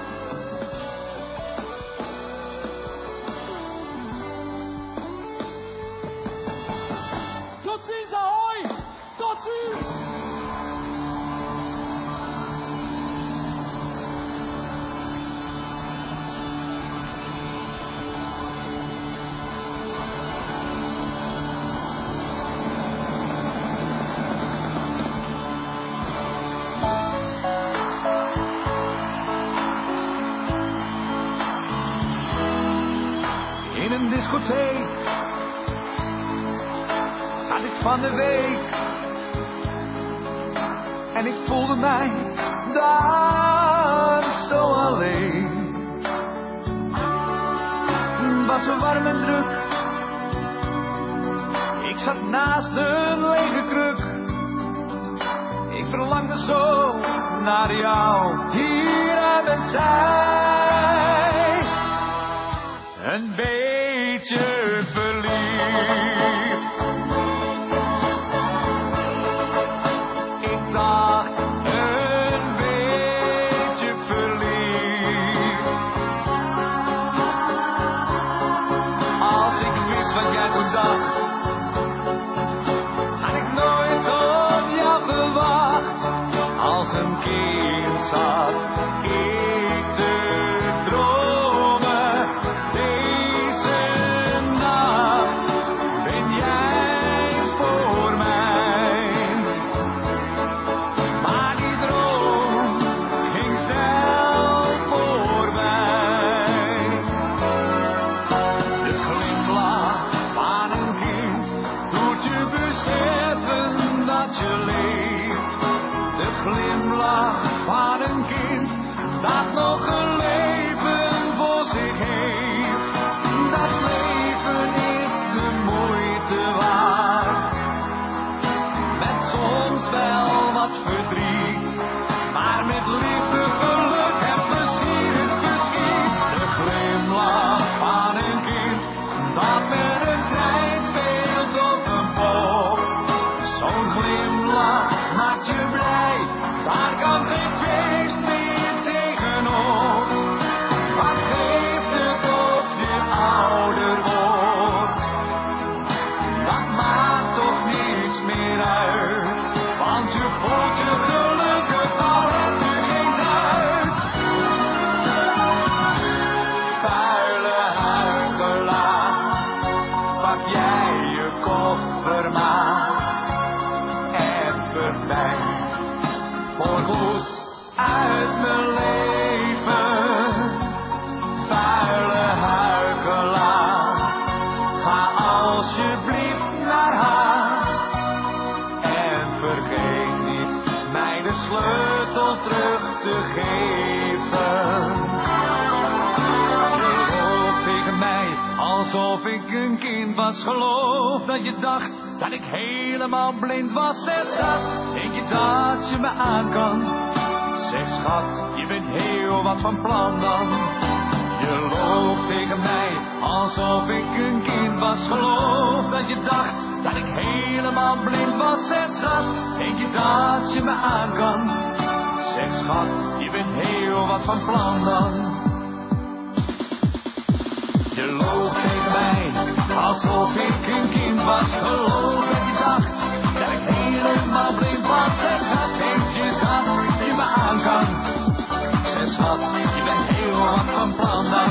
Tot ziens, ahoy! Tot ziens! In een discotheek zat ik van de week en ik voelde mij daar zo alleen. Was zo warm en druk, ik zat naast een lege kruk. Ik verlangde zo naar jou hier aan mijn zij. Een beetje verliefd. Ik dacht een beetje verliefd. Als ik wist wat jij toen dacht, had ik nooit op jou gewacht. Als een kind zat ik te dromen. Deze nacht ben jij voor mij. Maar die droom ging snel voorbij. De glimlach van een kind doet je beseffen dat je leeft. De glimlach van een kind dat nog een leven voor zich heeft. mijn leven. Vuile huikelaar, ga alsjeblieft naar haar. En vergeet niet mij de sleutel terug te geven. Je loog tegen mij alsof ik een kind was. Geloof dat je dacht dat ik helemaal blind was. Zeg schat, denk je dat je me aan kan? Zeg schat, je bent heel wat van plan dan. Je loog tegen mij alsof ik een kind was. Geloof dat je dacht dat ik helemaal blind was. Zeg schat, denk je dat je me aan kan? Zeg schat, je bent heel wat van plan dan. Je loog tegen mij alsof ik een kind was. Geloof dat je dacht dat ik helemaal blind was. Zeg schat, denk je dat je me aan kan? Zeg schat, je bent heel wat van plan dan.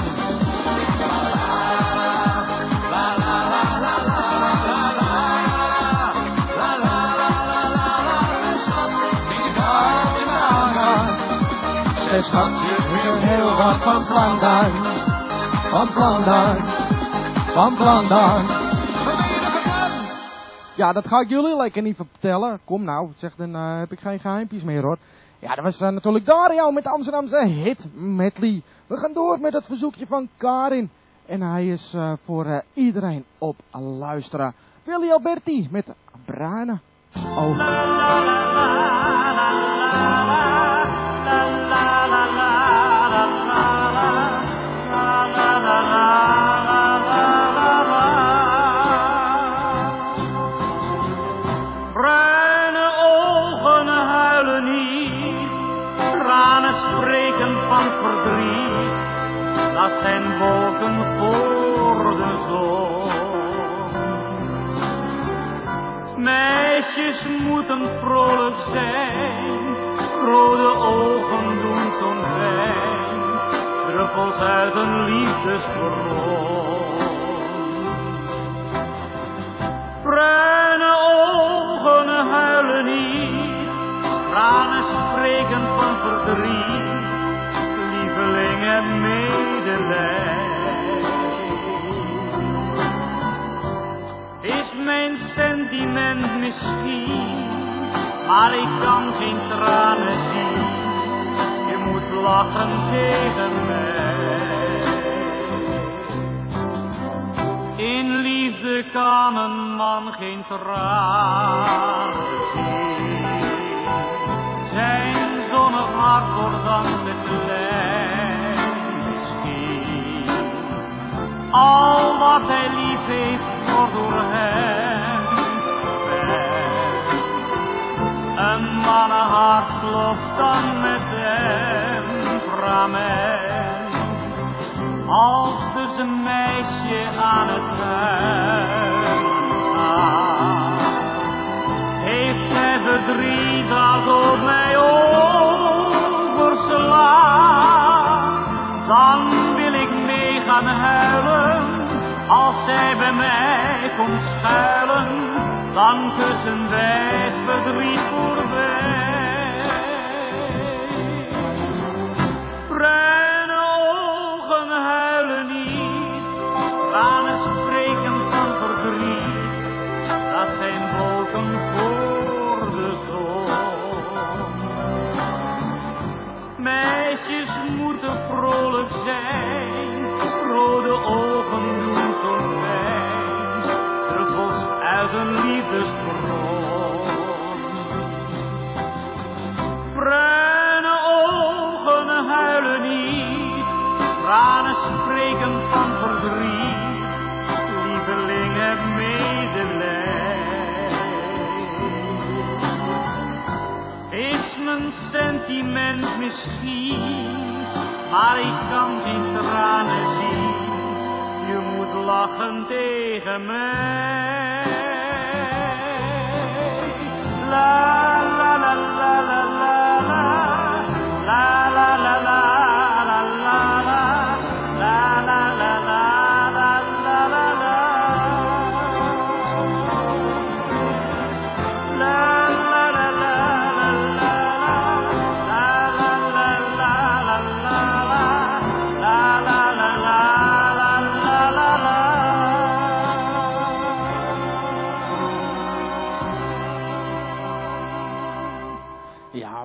La la la la la la la la la la la la la. Zeg schat, denk je dat je me aan kan? Zeg schat, je bent heel wat van plan dan. Van plan dan. Van plan dan. Ja, dat ga ik jullie lekker niet vertellen. Kom nou, zeg, dan heb ik geen geheimpjes meer hoor. Ja, dat was natuurlijk Dario met de Amsterdamse hit medley. We gaan door met het verzoekje van Karin. En hij is voor iedereen op luisteren. Willy Alberti met Bruine Ogen. Dat zijn wolken voor de zon. Meisjes moeten vrolijk zijn, rode ogen doen zo'n pijn, druppels uit een liefdesbron. Bruine ogen huilen niet, tranen spreken van verdriet. En medelijden. Is mijn sentiment misschien, maar ik kan geen tranen zien. Je moet lachen tegen mij. In liefde kan een man geen tranen zien. Zijn zonnig hart wordt dan beklemd. Al wat hij lief heeft wordt door hem weg. Een mannenhart klopt dan met temperament. Als dus een meisje aan het huis staat, heeft zij verdriet dat op mij overslaat. Dan wil ik mee gaan huilen, als zij bij mij komt schuilen, dan kussen wij het verdriet voorbij. Bruine ogen huilen niet, tranen spreken van verdriet, dat zijn wolken voor de zon. Meisjes moeten vrolijk zijn, rode ogen doen zo'n pijn, druppels uit een liefdesbron. Bruine ogen huilen niet, tranen spreken van verdriet, lieveling heb medelijden. Is mijn sentiment misschien, maar ik kan geen tranen zien. Je moet lachen tegen mij. La la la la la la la la la la la la la la la la la la la la.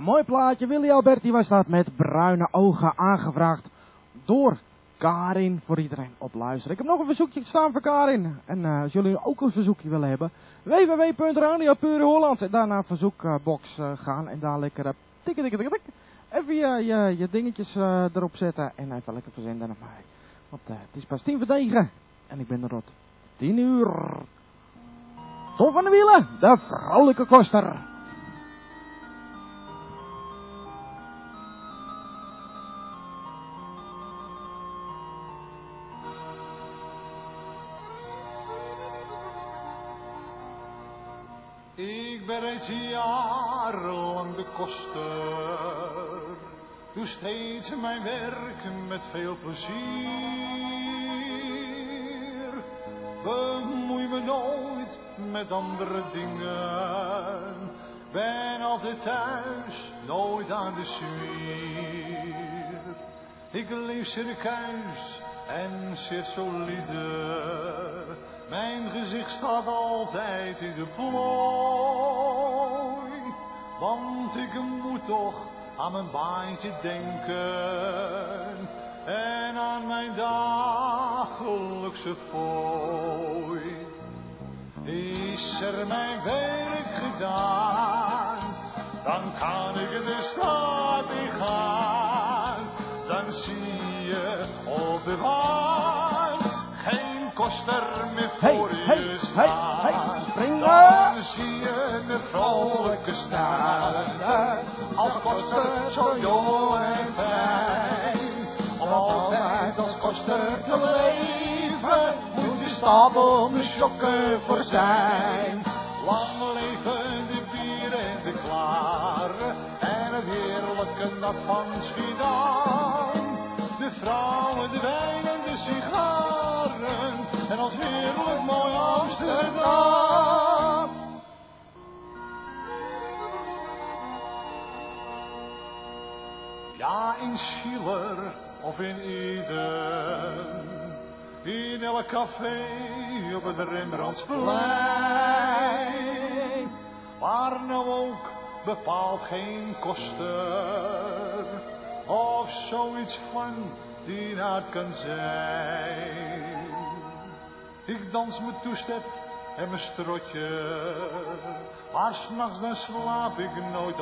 mooi plaatje. Willy Alberti was dat met Bruine Ogen, aangevraagd door Karin, voor iedereen op luisteren. Ik heb nog een verzoekje staan voor Karin. En als jullie ook een verzoekje willen hebben, www.radiopuurhollands en daarna verzoekbox gaan en daar lekker tik. Even je dingetjes erop zetten en even lekker verzenden naar mij. Want het is pas 9:10 en ik ben er tot 10:00. Tom van de Wielen, de vrolijke koster. Ik ben reeds jarenlang de koster, doe steeds mijn werk met veel plezier. Bemoei me nooit met andere dingen, ben altijd thuis, nooit aan de zwier. Ik leef circuis en zeer solide, mijn gezicht staat altijd in de plooi. Want ik moet toch aan mijn baantje denken en aan mijn dagelijkse fooi. Is er mijn werk gedaan, dan kan ik de stad in gaan. Dan zie je op de baan geen koster meer voor je staan. Dan zie je de vrolijke snuiter, als koster zo jong en fijn. Om altijd als koster te leven, moet je stapel de sjokken voor zijn. Lang leven de bier en de klaren, en het heerlijke nat van Schiedam. De vrouwen, de wijn en de sigaren, en ons heerlijk mooi Amsterdam. Ja, in Schiller of in Eden, in elk café op het Rembrandtsplein, waar nou ook bepaald geen koster of zoiets van die aard kan zijn. Ik dans mijn toestep en mijn strotje, maar 's nachts dan slaap ik nooit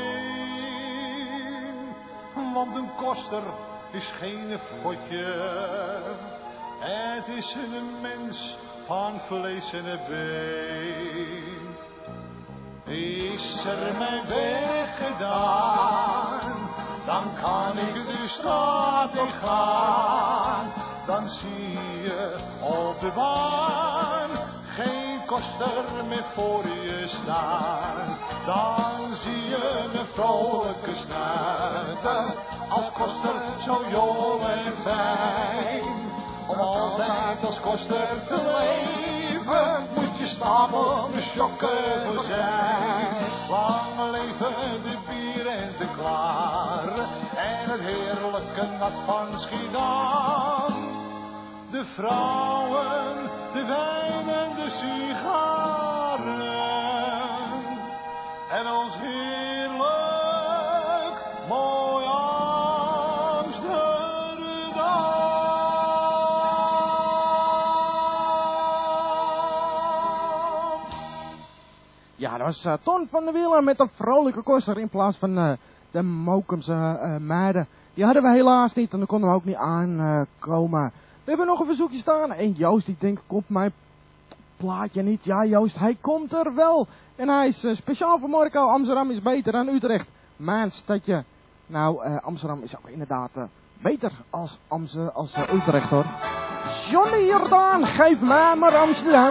alleen. Want een koster is geen fotje, het is een mens van vlees en been. Is er mijn weg gedaan, dan kan ik de stad in gaan. Dan zie je op de baan geen koster meer voor je staan. Dan zie je een vrolijke snuiter, als koster zo jong en fijn. Om altijd als koster te leven, moet je stapel de sjokken voor zijn. Lang leven de bier en de klaren, en het heerlijke nat van Schiedam. De vrouwen, de wijn en de sigaren, en ons heerlijk mooi Ja, dat was Ton van de Wielen met een vrolijke koster in plaats van de Mokumse meiden. Die hadden we helaas niet en daar konden we ook niet aankomen. We hebben nog een verzoekje staan en Joost die denkt, komt mijn plaatje niet? Ja Joost, hij komt er wel. En hij is speciaal voor Marco, Amsterdam is beter dan Utrecht. Mijn stadje. Nou, Amsterdam is ook inderdaad beter als Utrecht hoor. Johnny Jordaan, geef mij maar Amsterdam.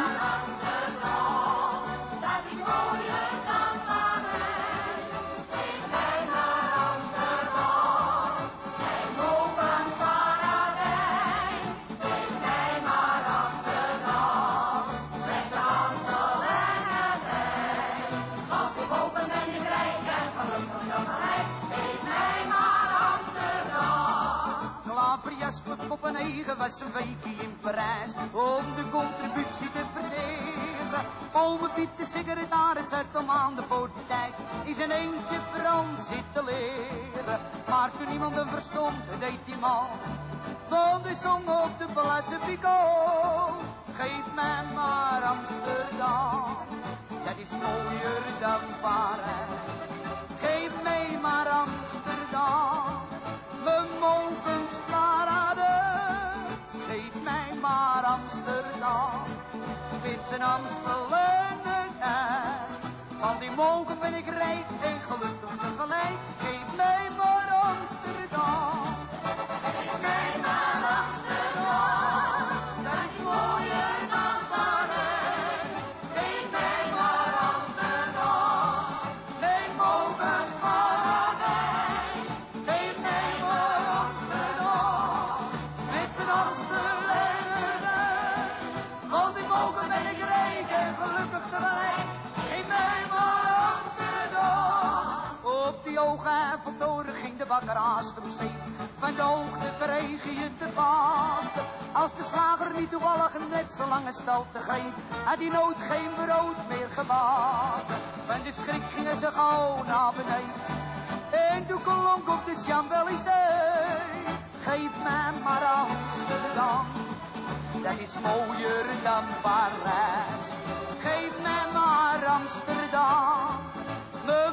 Klaver als Klots Kopenhagen was een weekje in Parijs om de contributie te verdelen. Ome Piet de secretaris uit om aan de politiek is een eentje Frans zitten leren. Maar toen niemand hem verstond, deed die man van de song op de Place Picot. Geef mij maar Amsterdam, dat is mooier dan Parijs. Geef mij maar Amsterdam, mijn mogensparadijs. Geef mij maar Amsterdam, met zijn Amstelenigheid. Van die mogen ben ik rijk en gelukkig tegelijk. Geef mij maar Amsterdam. Geef mij maar Amsterdam, dat is mooier dan Parijs. Geef mij maar Amsterdam, mijn mogensparadijs. Geef mij maar Amsterdam, met zijn Amstelenigheid. Want die mogen ben ik rijk en gelukkig tegelijk. Geef mij maar Amsterdam. Op die Ooghaventoren ging de bakker haast om zee. Van de hoogte kreeg je te baten. Als de slager niet toevallig net zo lange stalte geeft, had hij nooit geen brood meer gebakken. Van de schrik gingen ze gauw naar beneden. En toen klonk op de Champs-Élysées. Geef mij maar Amsterdam, dat is mooier dan Parijs. Geef mij maar Amsterdam, mijn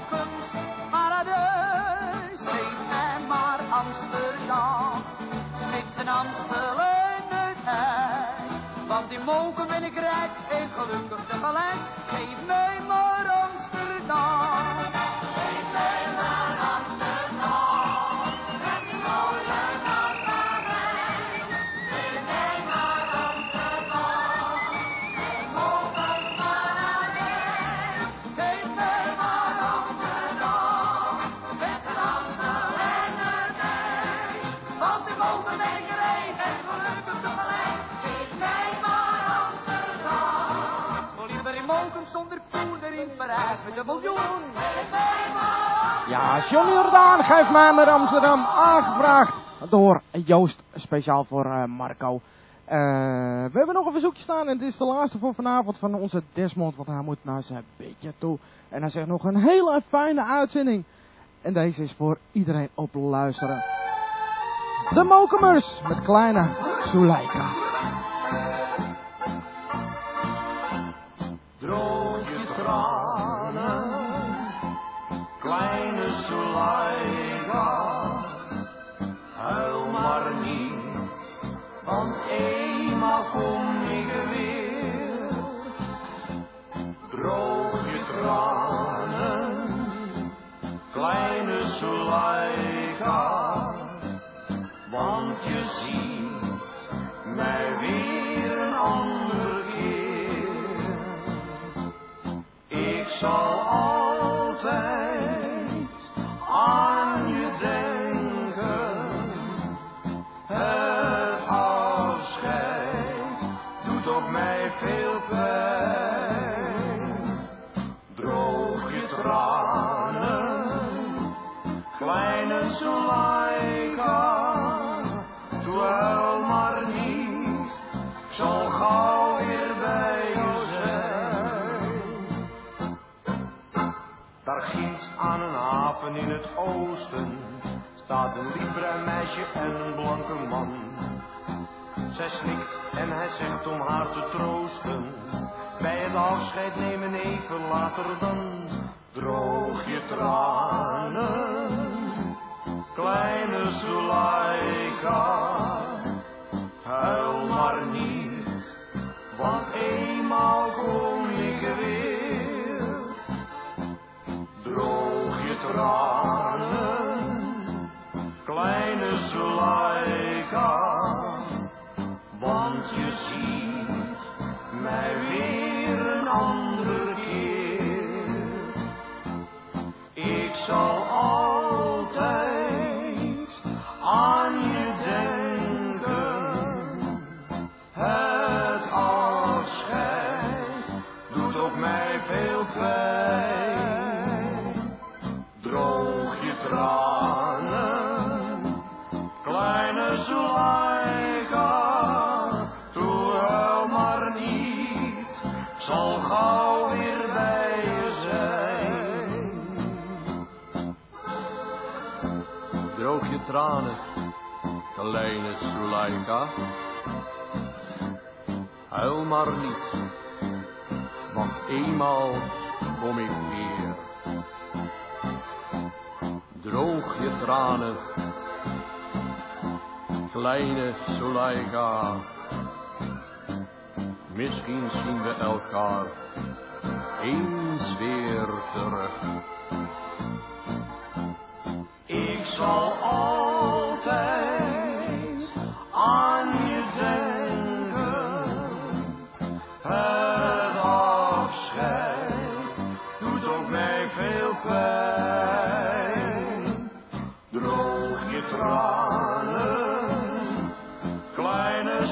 mogensparadijs. Geef mij maar Amsterdam, met zijn Amstelenigheid. Want die mogen ben ik rijk en gelukkig tegelijk. Geef mij maar Amsterdam. Geef mij maar Amsterdam, dat is mooier dan Parijs. Geef mij maar Amsterdam, mijn mogensparadijs. Geef mij maar Amsterdam, met zijn Amstelenigheid. Want die mogen ben ik rijk en gelukkig tegelijk. Geef mij maar Amsterdam. Liever in Mokum zonder poeder in Parijs met een miljoen. Geef mij maar. Ja, Johnny Jordaan, geef mij maar Amsterdam, aangevraagd door Joost, speciaal voor Marco. We hebben nog een verzoekje staan en het is de laatste voor vanavond van onze Desmond, want hij moet naar zijn bedje toe. En hij zegt nog een hele fijne uitzending. En deze is voor iedereen op luisteren. De Mokumers met kleine Suleika. Droog je tranen, kleine Suleika, huil maar niet, want eenmaal kom ik weer. Droog je tranen, kleine Suleika, want je ziet mij weer een andere keer. Ik zal altijd aan je denken. Het afscheid doet op mij veel pijn. Droog je tranen, kleine Suleika. Doe huil maar niet, ik zal gauw weer bij je zijn. Daar ginds aan een haven in het oosten staat een liefbruin meisje en een blanke man. Zij snikt en hij zegt om haar te troosten, bij het afscheid nemen even later dan. Droog je tranen, kleine Suleika, huil maar niet, want eenmaal kom ik weer. Droog je tranen, kleine Suleika, want je ziet mij weer een andere keer. Ik zal altijd aan je denken. Het afscheid doet op mij veel pijn. Droog je tranen, kleine kleine Zuleika, doe huil maar niet, zal gauw weer bij je zijn. Droog je tranen, kleine Zuleika, huil maar niet, want eenmaal kom ik weer. Droog je tranen, kleine Zuleika, misschien zien we elkaar eens weer terug. Ik zal altijd aan je denken. Het afscheid doet ook mij veel pijn. Droog je tranen, kleine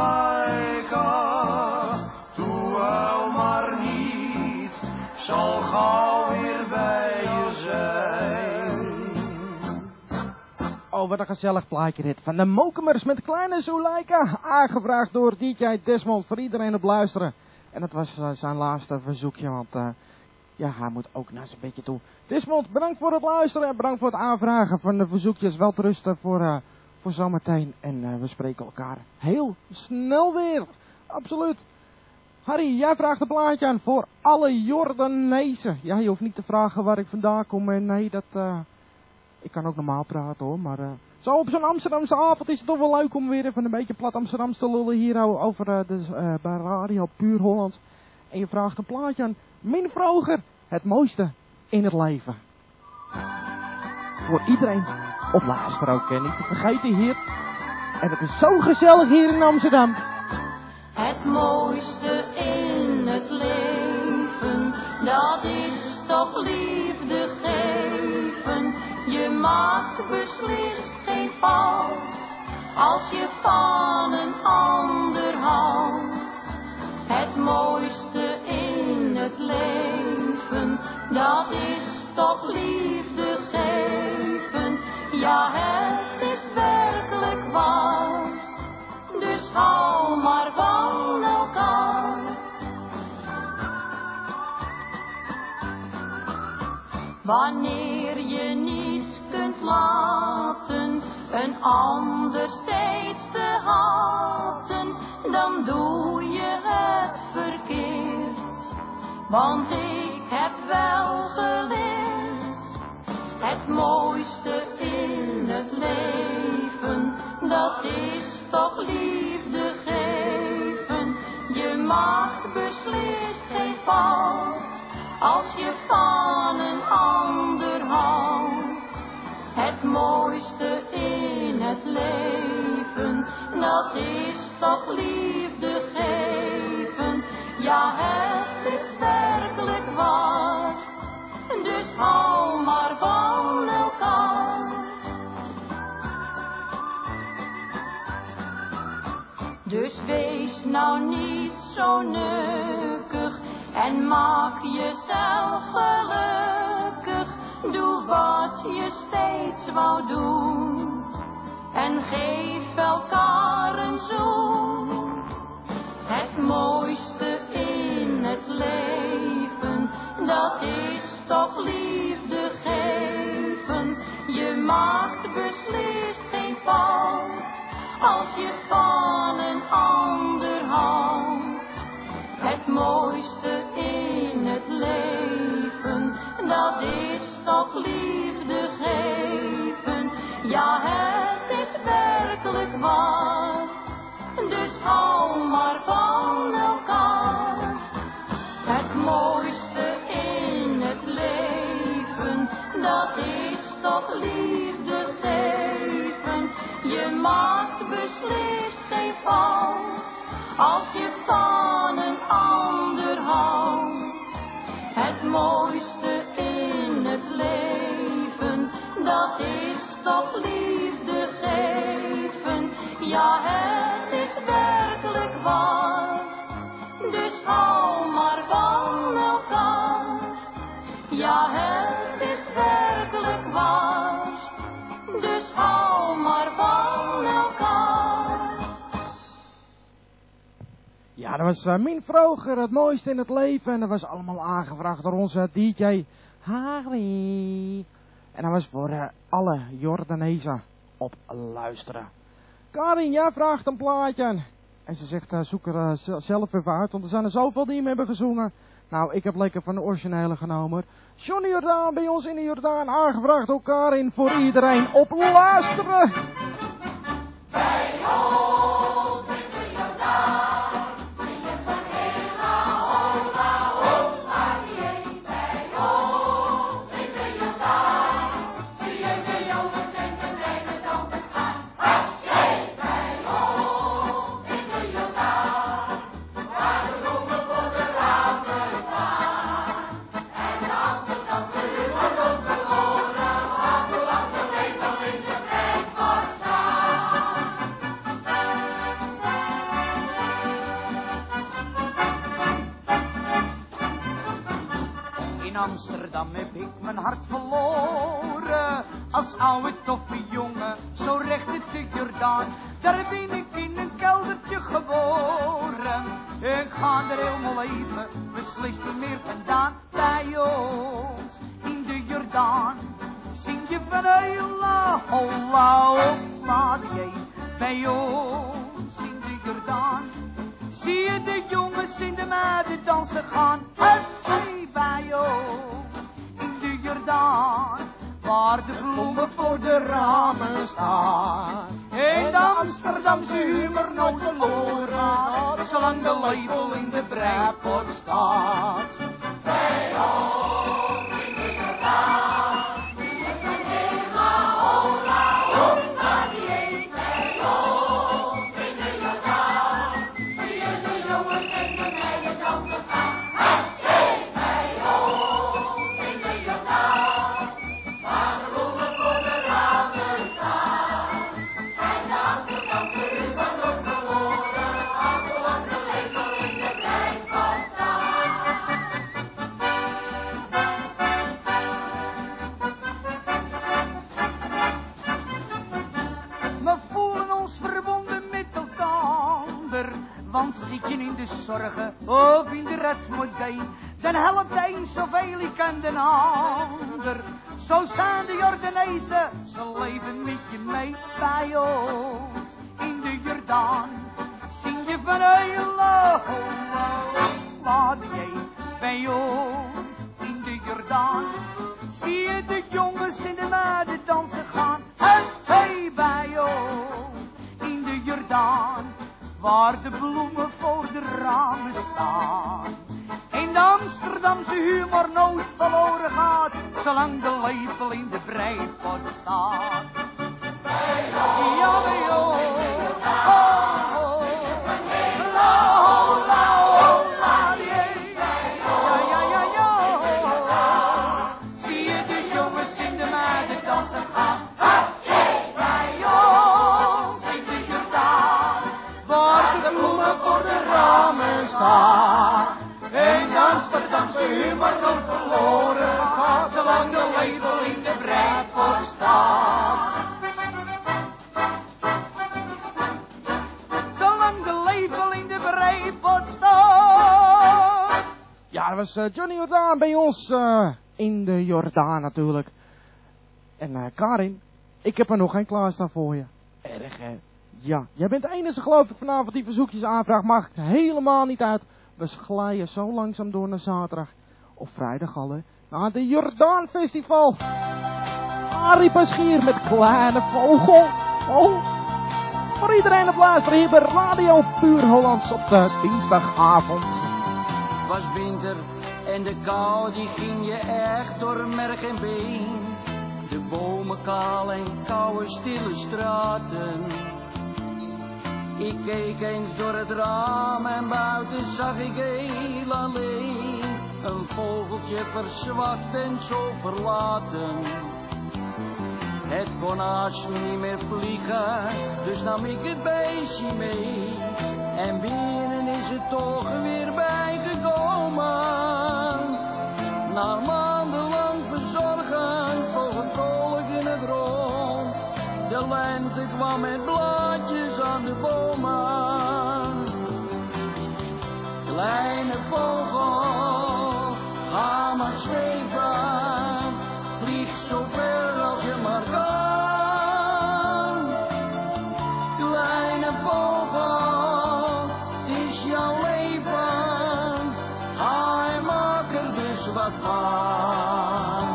Zuleika, doe huil maar niet, zal gauw weer bij je zijn. Oh, wat een gezellig plaatje dit. Van de Mokumers met kleine Zuleika. Aangevraagd door DJ Desmond voor iedereen op luisteren. En dat was zijn laatste verzoekje, want ja, hij moet ook naar zijn bedje toe. Desmond, bedankt voor het luisteren en bedankt voor het aanvragen van de verzoekjes. Wel te rusten voor zometeen. En we spreken elkaar heel snel weer. Absoluut. Harry, jij vraagt een plaatje aan voor alle Jordanezen. Ja, je hoeft niet te vragen waar ik vandaan kom. En nee, dat... ik kan ook normaal praten hoor, maar zo op zo'n Amsterdamse avond is het toch wel leuk om weer even een beetje plat Amsterdams te lullen hier over bij Radio Puur Hollands. En je vraagt een plaatje aan Min Vroger, het mooiste in het leven. Voor iedereen op luister ook, niet te vergeten hier. En het is zo gezellig hier in Amsterdam. Het mooiste in het leven, dat is toch liefde geven. Je maakt beslist geen fout, als je van een ander houdt. Het mooiste in het leven, dat is toch liefde geven. Ja, het is werkelijk waar, dus hou maar van elkaar. Wanneer je niet kunt laten een ander steeds te haten, dan doe je het verkeerd. Want ik heb wel geleerd, het mooiste in het leven, dat is toch liefde geven. Je maakt beslist geen fout, als je van een ander houdt. Het mooiste in het leven, dat is toch liefde geven. Ja, het is werkelijk waar, dus hou maar van elkaar. Dus wees nou niet zo nukkig en maak jezelf gelukkig. Doe wat je steeds wou doen en geef elkaar een zoen. Het mooiste in het leven, dat is toch liefde geven. Je maakt beslist geen fout, als je van een ander houdt. Het mooiste in het leven, dat is toch liefde geven. Ja, het is werkelijk waar, dus hou maar van elkaar. Het mooiste in het leven, dat is toch liefde geven. Je maakt beslist geen fout, als je van een ander houdt. Het mooiste in het leven, dat is toch liefde geven. Ja, het is werkelijk waar, dus hou maar van elkaar. Ja, het is werkelijk waar, dus hou maar van elkaar. Ja, dat was Mien Vroger, het mooiste in het leven. En dat was allemaal aangevraagd door onze DJ Harry. En dat was voor alle Jordanezen op luisteren. Karin, jij vraagt een plaatje. En ze zegt, zoek er zelf even uit, want er zijn er zoveel die hem hebben gezongen. Nou, ik heb lekker van de originele genomen. Johnny Jordaan bij ons in de Jordaan, aangevraagd door Karin, voor iedereen op luisteren. Bij ons in de Jordaan, zingen we hela, hola, hola, die. Bij ons in de Jordaan, zie je de jongens en de meiden dansen gaan. Hatsje! Bij ons in de Jordaan, waar de bloemen voor de ramen staan. En de Amsterdamse humor komt te horen, want zolang de leven in de Vrijport staan. In Amsterdam heb ik mijn hart verloren, als oude toffe jongen, zo recht uit de Jordaan. Daar ben ik in een keldertje geboren, ik ga er heel mijn leven beslist niet meer vandaan. Bij ons in de Jordaan, zing je van hola, hola, hola, die. Bij ons in de Jordaan, zie je de jongens in de meiden dansen gaan. En zie bij ons in de Jordaan, waar de bloemen voor de ramen staan. En de Amsterdamse humor nooit verloren gaat, zolang de label in de breipot staat. Bij ons in de Jordaan, zie je van hela, hola, hola, die. Bij ons in de Jordaan, zie je de jongens en de meiden dansen gaan. Hatsje! Bij ons in de Jordaan, waar de bloemen voor de ramen staan. En de Amsterdamse humor nooit verloren gaat, zolang de label in de breipot staat. We voelen ons verbonden met elkaar, want zit je in de zorgen of in de redsmodee, dan helpt de een zoveel ik aan de ander. Zo zijn de Jordanezen, ze leven met je mee. Bij ons in de Jordaan, zing je van hola, hola, hola, die. Bij ons in de Jordaan, zie je de jongens in de meiden dansen gaan. En zij bij ons in de Jordaan, waar de bloemen voor de ramen staan. En de Amsterdamse humor nooit verloren gaat, zolang de lepel in de breipot staat. Ja, bij ons, oh, oh, la, hola, hola, die. Ja, zie je de jongens in de meiden dansen gaan. Hatsje! Bij ons in de Jordaan, waar de bloemen voor de ramen staan. En de Amsterdamse humor nooit verloren gaat, zolang de label in de breipot staat. Zolang de label in de breipot staat. Ja, dat was Johnny Jordaan bij ons in de Jordaan natuurlijk. En Karin, ik heb er nog geen klaarstaan voor je. Erg hè? Ja, jij bent de enige geloof ik vanavond die verzoekjes aanvraagt. Maakt helemaal niet uit. We glijden zo langzaam door naar zaterdag. Of vrijdag al hè. Naar de Jordaan Festival. Arie Paschier met Kleine Vogel. Oh. Voor iedereen op luisteren hier bij Radio Puur Hollands op de dinsdagavond. Het was winter en de kou die ging je echt door merg en been. De bomen kaal en koude stille straten. Ik keek eens door het raam en buiten zag ik heel alleen een vogeltje verzwakt en zo verlaten. Het kon haast niet meer vliegen, dus nam ik het beestje mee. En binnen is het toch weer bijgekomen. Na maandenlang verzorgen vloog het vrolijk in het rond. De lente kwam met blaadjes aan de bomen. Kleine vogel, ga maar zweven, vlieg zo ver als je maar kan. Kleine vogel, het is jouw leven, ga en maak er dus wat van.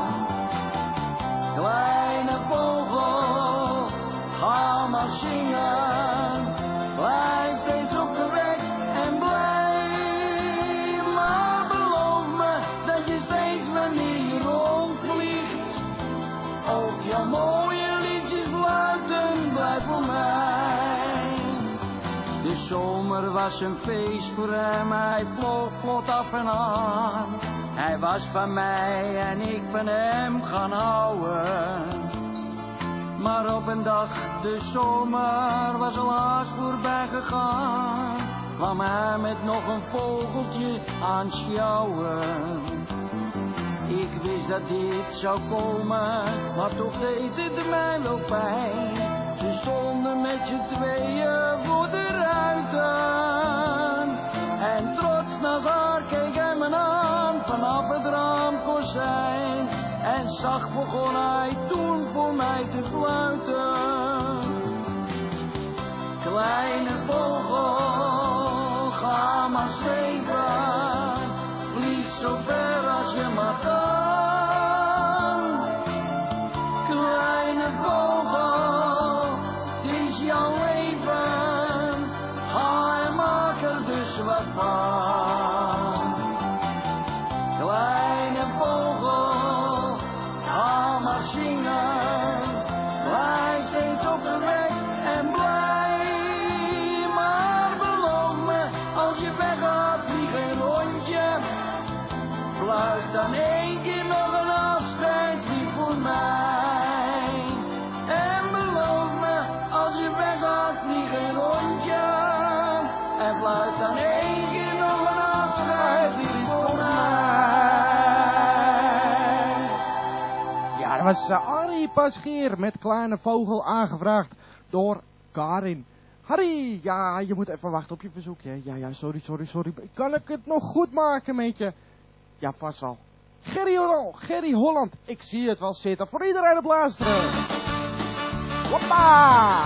Kleine vogel, ga maar zingen, blijf steeds op de weg en blij. Maar beloof me dat je steeds met me rondvliegt. Ook jouw mooie liedjes luiden, blijf voor mij. De zomer was een feest voor hem, hij vloog vlot af en aan. Hij was van mij en ik van hem gaan houden. Maar op een dag, de zomer was al haast voorbij gegaan, kwam hij met nog een vogeltje aanschouwen. Ik wist dat dit zou komen, maar toch deed het mij wel pijn. Ze stonden met z'n tweeën voor de ruiten. En trots naast haar keek hij me aan vanaf het raamkozijn. En zacht begon hij toen voor mij te fluiten. Kleine vogel, ga maar zweven, vlieg zo ver als je maar kan. Kleine vogel, het is jouw leven, ga en maak er dus wat van. Kleine vogel, ga maar zingen, blijf steeds op de weg en blij. Maar beloof me, als je weggaat, vlieg een rondje, fluit dan één keer nog een afscheidslied voor mij. En beloof me, als je weggaat, vlieg een rondje, en fluit dan één keer nog een afscheidslied voor mij. Ja, dat was Harry Paschier met Kleine Vogel, aangevraagd door Karin. Harry, ja, je moet even wachten op je verzoekje. Ja, sorry. Kan ik het nog goed maken met je? Ja, vast wel. Gerry Holland, ik zie het wel zitten. Voor iedereen op luisteren. Hoppa!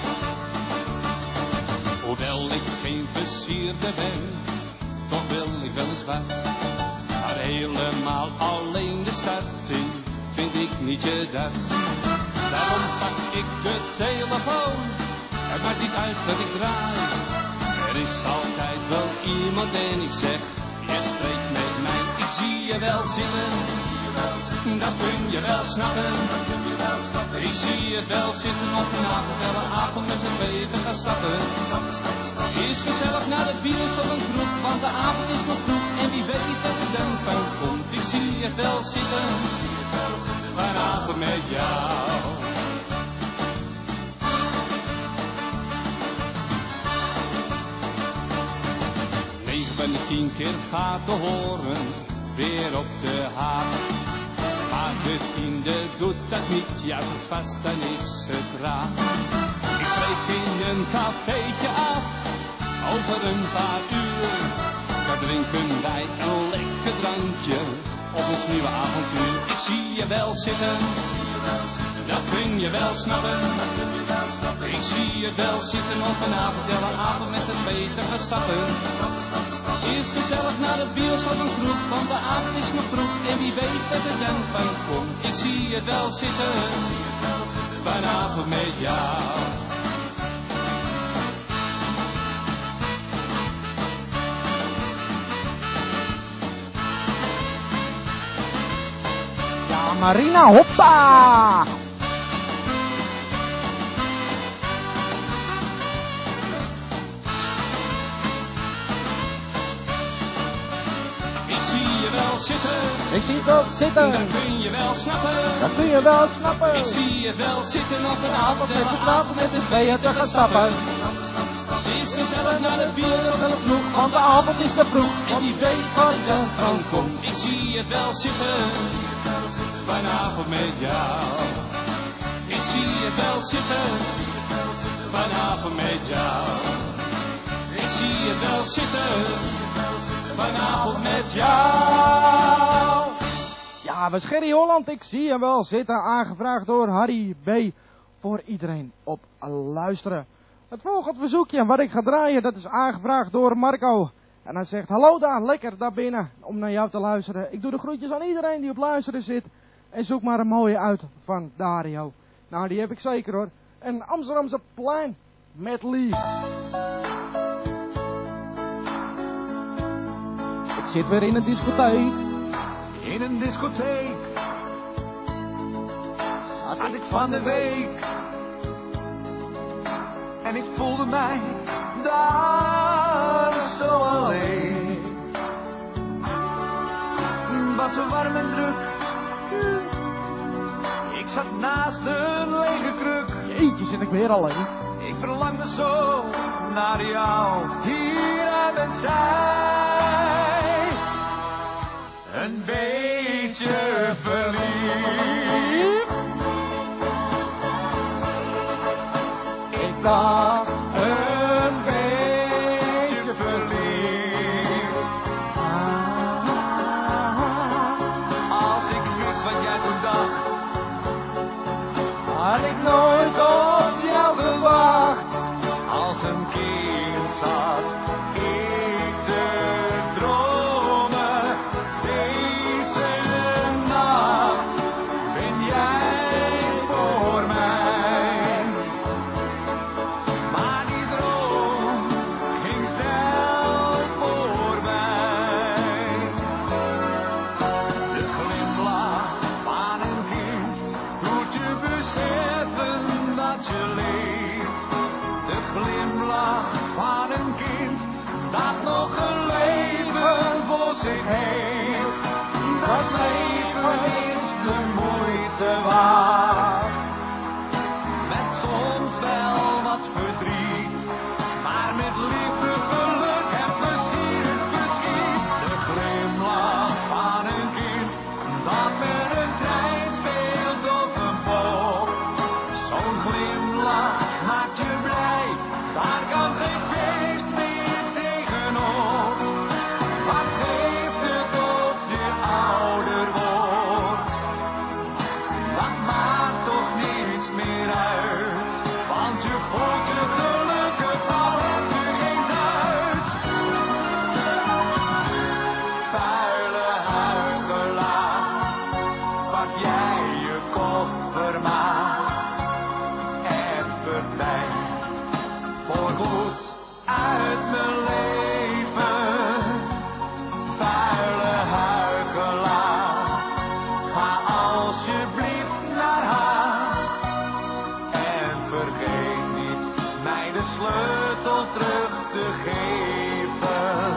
Hoewel ik geen versierde ben, toch wil ik wel eens wat. Maar helemaal alleen de stad in, vind ik niet je dat. Daarom pak ik de telefoon, het maakt niet uit dat ik draai. Er is altijd wel iemand en ik zeg, je spreekt met mij. Ik zie je wel zitten, dat kun je wel snappen. Ik zie je wel zitten op een avond, wel een avond met een beter gaan stappen. Is gezellig naar de bios of een kroeg, want de avond is nog vroeg en wie weet dat er dan van komt. Ik zie je wel zitten, vanavond met jou. 9 van de 10 keer gaat de horen weer op de haak. Maar de 10e doet dat niet, ja vast dan is het raar. Ik spreek in een cafeetje af, over een paar uur. Daar drinken wij een lekker drankje, op ons nieuwe avontuur. Ik zie je wel zitten, dat kun je wel snappen. Ik zie je wel zitten op een avond, wel een avond met het beter gaan stappen. Is gezellig naar de bios of een kroeg, want de avond is nog vroeg en wie weet wat er dan van komt. Ik zie je wel zitten, vanavond met jou. Ja, Marina, hoppa! Ik zie je wel zitten, dat kun je wel snappen. Ik zie je wel zitten op een avond met een avond met z'n tweeën te gaan stappen. Is gezellig naar de bios of een ploeg, want de avond is te vroeg en wie weet wat er dan van komt. Ik zie je wel zitten, vanavond met jou. Ik zie je wel zitten, vanavond met jou. Ik Ik zie je wel zitten, vanavond met jou. Ja, we Gerry Holland, ik zie hem wel zitten, aangevraagd door Harry B. Voor iedereen op luisteren. Het volgende verzoekje wat ik ga draaien, dat is aangevraagd door Marco. En hij zegt, hallo daar, lekker daar binnen, om naar jou te luisteren. Ik doe de groetjes aan iedereen die op luisteren zit. En zoek maar een mooie uit van Dario. Nou, die heb ik zeker hoor. Een Amsterdamse plein met Lee. Ik zit weer in een discotheek. In een discotheek zat ik van de week. En ik voelde mij daar zo alleen. Was zo warm en druk. Ik zat naast een lege kruk. Jeetje, zit ik weer alleen. Ik verlangde zo naar jou hier aan mijn zij. Een beetje verliefd. Ik dacht een beetje verliefd. Als ik wist wat jij toen dacht, had ik nooit op jou gewacht. Als een kind zat ik te dromen. Deze nacht ben jij voor mij. Maar die droom ging snel voorbij. De glimlach van een kind doet je beseffen dat je leeft. De glimlach van een kind dat nog een leven voor zich heeft. Dat leven is de moeite waard. Met soms wel wat verdriet, maar met liefde, geluk en plezier het geschiet. De glimlach van een kind dat met een trein speelt of een pop. Zo'n glimlach maakt je blij, daar kan geen feest meer tegenop. Wat geeft het of je ouder wordt? Dat maakt toch niets meer uit, want je voelt je gelukkig al heb je geen duit. Vuile huigelaar, pak jij je koffer maar en verdwijn voorgoed uit mijn leven. Vuile huigelaar, ga alsjeblieft naar haar en vergeet niet mij de sleutel terug te geven.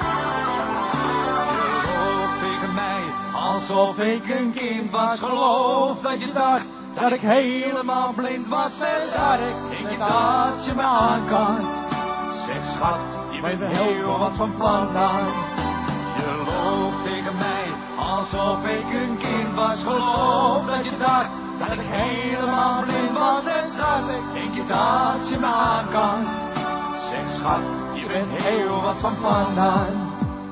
Je loopt tegen mij alsof ik een kind was. Geloof dat je dacht dat ik helemaal blind was. Zeg schat, ik denk dat je me aan kan. Zeg schat, je bent heel wat van plan dan. Je loopt tegen mij alsof ik een kind was. Geloof dat je dacht dat ik helemaal blind was. Zeg schat, ik denk je dat je me aan kan. Zeg schat, je bent heel wat van plan dan.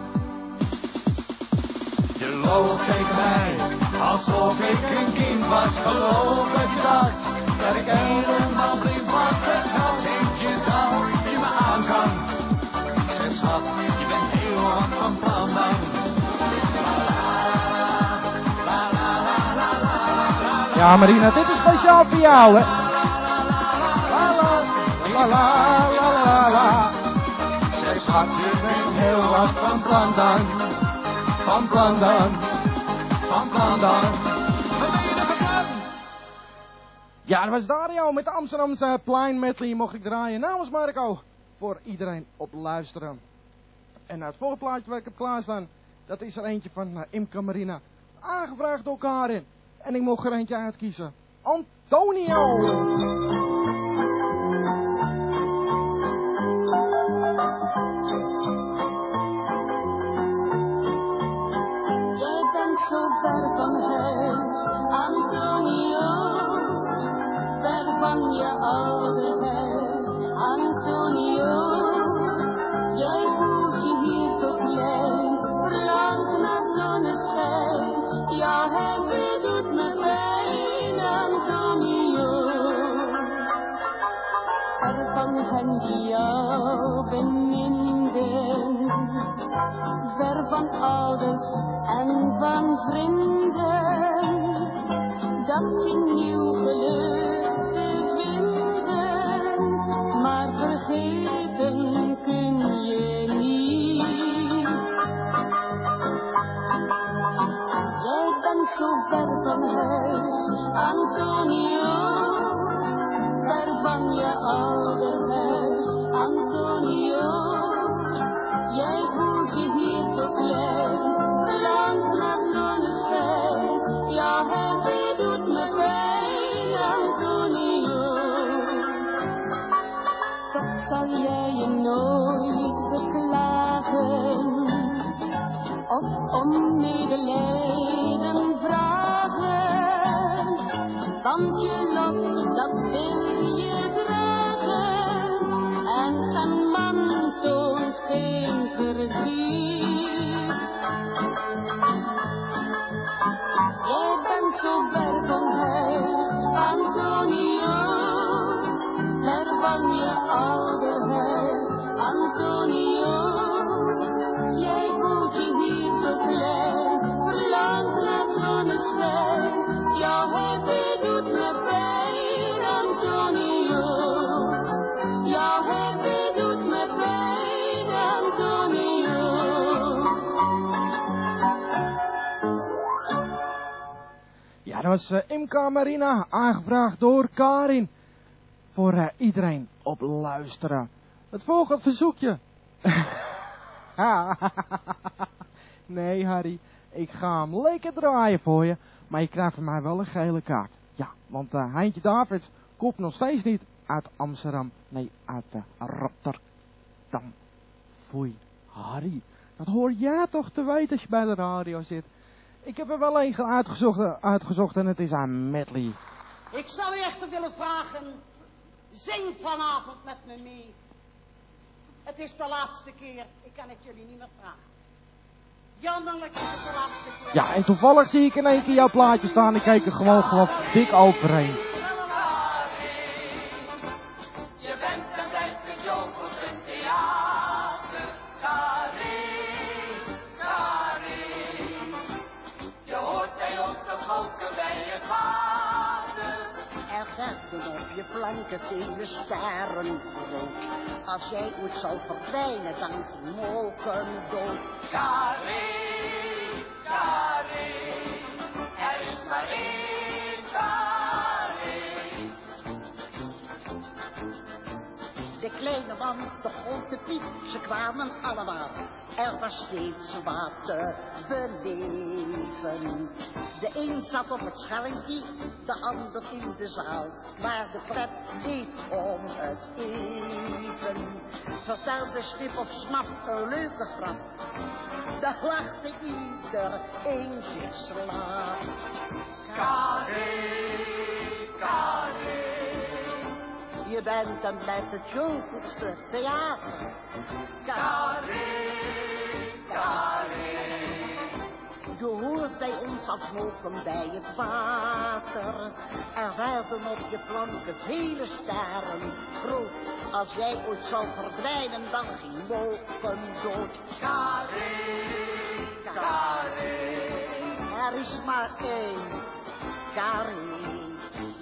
Je loopt tegen mij alsof ik een kind was. Geloof dat je dacht dat ik helemaal blind was. Zeg schat, denk je dat je me aan kan. Zeg schat, je bent heel wat van plan dan. Ja, Marina, dit is speciaal voor jou, hè. La la la la la. Zeg schat, je bent heel wat van plan dan. Van plan dan. Van plan dan. Wat ben je er van? Ja, dat was Dario met de Amsterdamse plein medley. Mocht ik draaien namens Marco. Voor iedereen op luisteren. En het volgende plaatje wat ik heb klaarstaan, dat is er eentje van Imke Marina. Aangevraagd door Karin. En ik mocht er eentje uitkiezen. Antonio! Jij bent zo ver van huis, Antonio. Ver van je oude huis, Antonio. er van hen die jou beminden, ver van ouders en van vrienden, dacht je nieuw geluk te vinden, maar vergeten kun je niet. Jij bent zo ver van huis, Antonio, ver van je oude huis, Antonio. Jij voelt je hier zo klein, verlangt naar zonneschijn. Ja, het doet me pijn, Antonio. Toch zal jij je nooit beklagen, of om medelijden vragen, want je lot dat wil je dragen, en een man toont geen verdriet. Jij bent zo ver van huis, Antonio, ver van je oude huis, Antonio. Jij voelt je hier zo klein, verlangt naar zonneschijn. Jouw happy doet me pijn, Antonio. Jouw happy doet me pijn, Antonio. Ja, dat was Imca Marina, aangevraagd door Karin. Voor iedereen op luisteren. Het volgende verzoekje. Nee, Harry, ik ga hem lekker draaien voor je, maar je krijgt van mij wel een gele kaart. Ja, want Heintje Davids komt nog steeds niet uit Amsterdam, nee, uit Rotterdam. Foei, Harry, dat hoor jij toch te weten als je bij de radio zit. Ik heb er wel een uitgezocht en het is aan medley. Ik zou u echter willen vragen, zing vanavond met me mee. Het is de laatste keer, ik kan het jullie niet meer vragen. Jammerlijk is het de laatste keer. Ja, en toevallig zie ik in één keer jouw plaatje staan. Ik keek er gewoon dik overheen. Je bent en blijft met jongels een theater. Karin, Karin. Je hoort bij ons een koken bij je vader. Er werden op je flanken vele sterren rood. Als jij ooit zal verdwijnen, dan mogen dood. Karin, Karin, er is maar één Karin. De kleine man, de grote piep, ze kwamen allemaal. Er was steeds wat te beleven. De een zat op het schelmkie, de ander in de zaal. Maar de pret deed om het even. Vertelde Snip of Snap een leuke grap. Daar lachte iedereen zich slaap. Karin, Karin. Je bent en blijft het jongste theater. Karin, Karin. Je hoort bij ons als mogen bij het water. Er werden op je flanken vele sterren groot. Als jij ooit zal verdwijnen, dan ging mogen dood. Karin, Karin. Er is maar één Karin.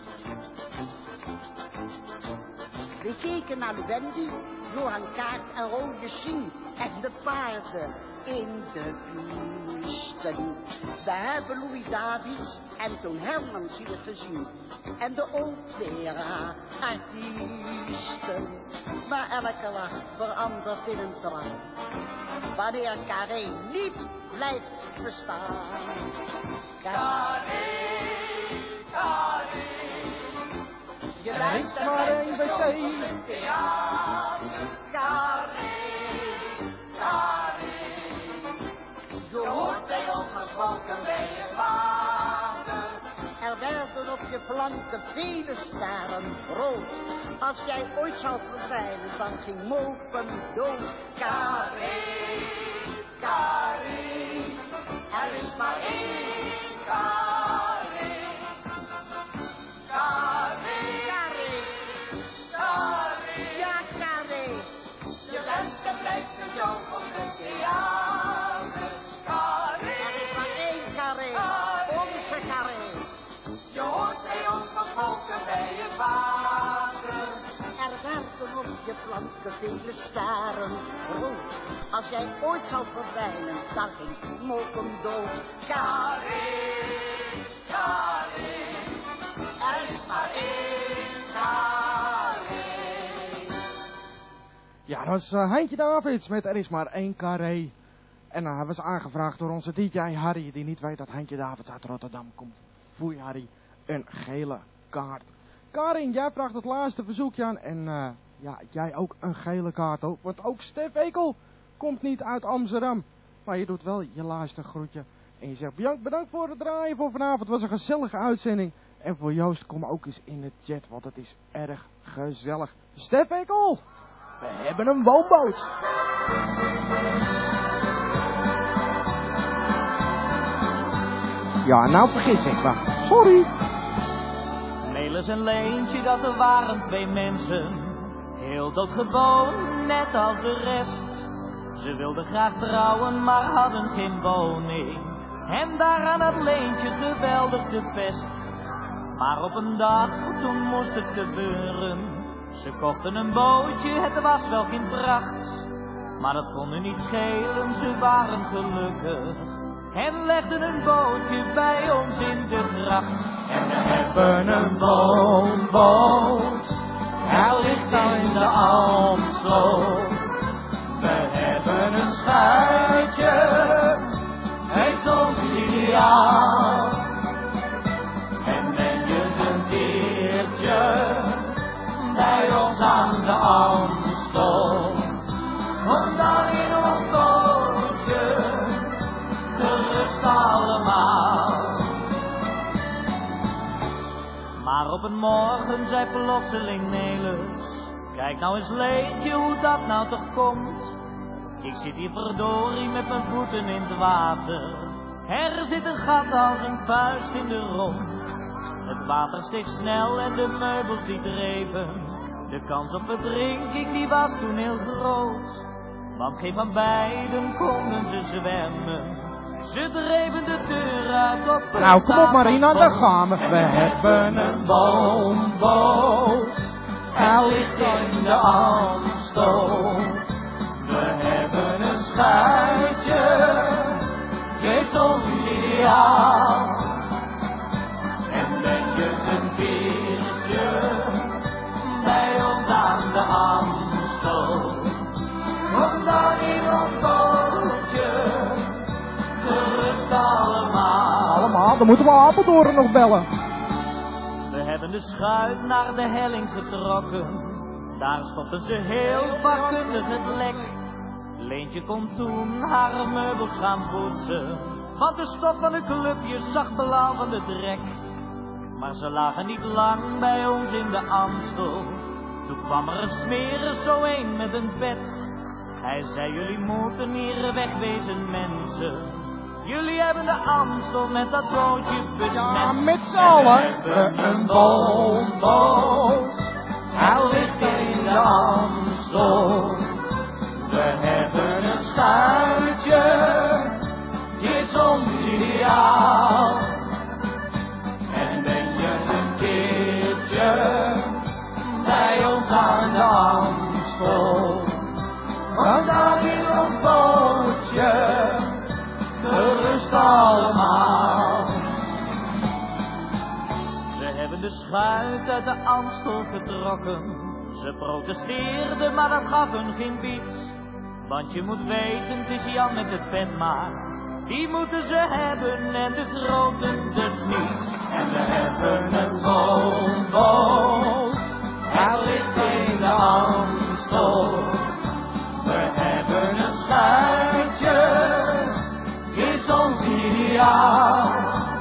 We keken naar de Wendy, Johan Kaart en Rode Sien en de paarden in de pisten. We hebben Louis Davids en Toon Hermans hier gezien en de opera-artiesten. Maar elke lach verandert in een traan, wanneer Karin niet blijft bestaan. Karin, Karin. Er is maar één wc. Karin, Karin. Je hoort bij ons gesproken bij je vader. Er werden op je flanken vele sterren rood. Als jij ooit zou verdwijnen, dan ging mogen dood. Karin, Karin. Er is maar één Karin. Karin, Karin. je flanken vele staren rood. Als jij ooit zal verdwijnen, dan ging Mokum dood. Karin, Karin, er is maar één Karin. Ja, dat was Heintje Davids met Er is maar één carré. En hij was aangevraagd door onze DJ Harry, die niet weet dat Heintje Davids uit Rotterdam komt. Foei Harry, een gele kaart. Karin, jij vraagt het laatste verzoekje aan en ja, jij ook een gele kaart ook. Want ook Stef Ekel komt niet uit Amsterdam. Maar je doet wel je laatste groetje. En je zegt bedankt voor het draaien voor vanavond. Het was een gezellige uitzending. En voor Joost, kom ook eens in de chat, want het is erg gezellig. Stef Ekel, we hebben een woonboot. Ja, nou vergis ik me. Sorry. Melis en Leentje, dat er waren twee mensen. Heel doodgewoon, net als de rest. Ze wilden graag trouwen, maar hadden geen woning. En daaraan had Leentje geweldig de pest. Maar op een dag, toen moest het gebeuren. Ze kochten een bootje, het was wel geen pracht. Maar dat kon hun niet schelen, ze waren gelukkig. En legden een bootje bij ons in de gracht. En we hebben een woonboot, hij ligt al in de Amstel. We hebben een schuitje, hij is ons ideaal. En ben je een keertje bij ons aan de Amstel, kom dan in ons bootje, gerust allemaal. Maar op een morgen zei plotseling Nelis, kijk nou eens Leentje hoe dat nou toch komt. Ik zit hier verdorie met mijn voeten in het water. Er zit een gat als een vuist in de romp. Het water steeg snel en de meubels die dreven. De kans op verdrinking die was toen heel groot. Want geen van beiden konden ze zwemmen. Ze dreven de deur uit op het Nou, kom op Marina, daar gaan we. We hebben een woonboot, hij ligt in de Amstel. We hebben een schuitje, geeft ons ideaal. En ben je een keertje bij ons aan de Amstel, kom dan in ons bootje, gerust allemaal. Allemaal, dan moeten we Apeldoorn nog bellen. We hebben de schuit naar de helling getrokken. Daar stopten ze heel vakkundig het lek. Leentje kon toen haar meubels gaan poetsen, want de stof van de clubjes zag blauw van de drek. Maar ze lagen niet lang bij ons in de Amstel. Toen kwam er een smerer, zo een met een pet. Hij zei, jullie moeten hier wegwezen mensen. Jullie hebben de Amstel met dat bootje besmet. Ja, met z'n allen. We hebben een woonboot, hij ligt in de Amstel. We hebben een schuitje, is ons ideaal. En ben je een keertje bij ons aan de Amstel, want daar in ons bootje, gerust allemaal. Ze hebben de schuit uit de Amstel getrokken. Ze protesteerden, maar dat gaf hun geen bied. Want je moet weten, het is Jan met de pen maar. Die moeten ze hebben en de groten dus niet. En we hebben een woonboot, hij ligt in de Amstel. We hebben een schuitje, is ons ideaal.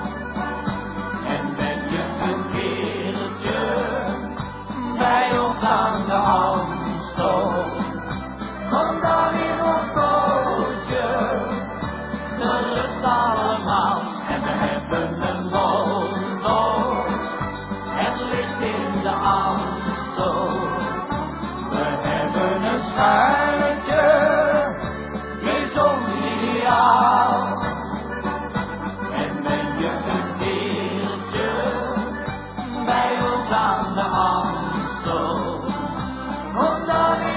En ben je een keertje bij ons aan de Amstel, kom dan in ons bootje, gerust allemaal. En we hebben een woonboot, het ligt in de Amstel. We hebben een schuitje, is ons ideaal. En ben je een keertje bij ons aan de Amstel, kom dan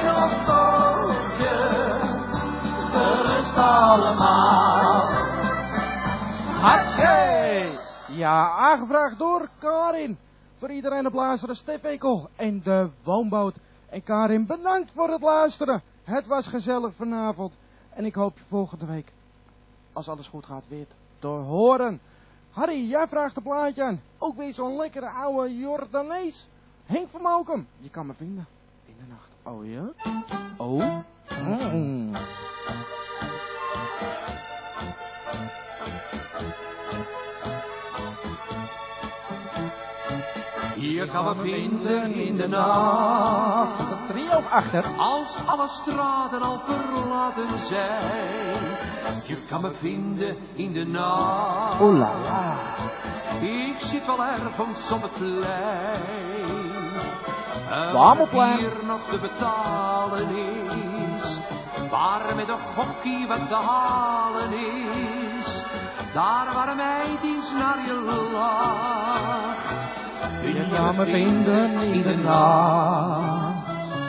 allemaal. Hatsé! Ja, aangevraagd door Karin. Voor iedereen op luisteren, Stef Ekel en de Woonboot. En Karin, bedankt voor het luisteren. Het was gezellig vanavond. En ik hoop je volgende week, als alles goed gaat, weer te horen. Harry, jij vraagt een plaatje aan. Ook weer zo'n lekkere oude Jordanees. Henk van Malkum, je kan me vinden in de nacht. Oh ja? Oh? Je kan me vinden in de nacht. Dat trio achter. Als alle straten al verlaten zijn. Je kan me vinden in de nacht. Oh la la. Ik zit wel ergens op het plein. Wamelplein. Hier nog te betalen is. Waar met een gokkie wat te halen is. Daar waar mij dienst naar je lacht. Je kan me vinden in de nacht.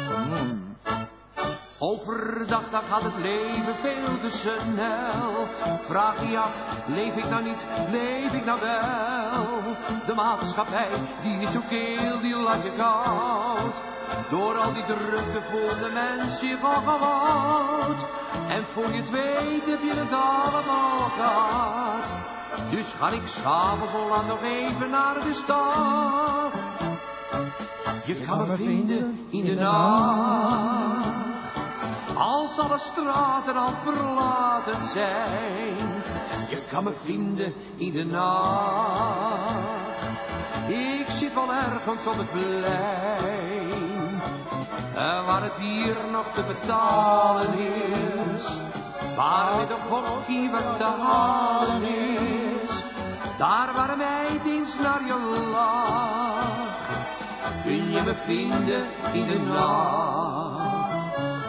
Overdag dan gaat het leven veel te snel. Vraag je af, leef ik nou niet, leef ik nou wel? De maatschappij, die is zo keel, die laat je koud. Door al die drukte voelt de mens zich al gewoud. En voor je het weet heb je het allemaal gehad. Dus ga ik s'avonds al nog even naar de stad. Je kan me vinden in de nacht. Als alle straten al verlaten zijn. Je kan me vinden in de nacht. Ik zit wel ergens op het plein. Waar het bier nog te betalen is. Waar met een gokkie wat te halen is. Daar waar mij dienst naar je lacht. Kun je me vinden in de nacht.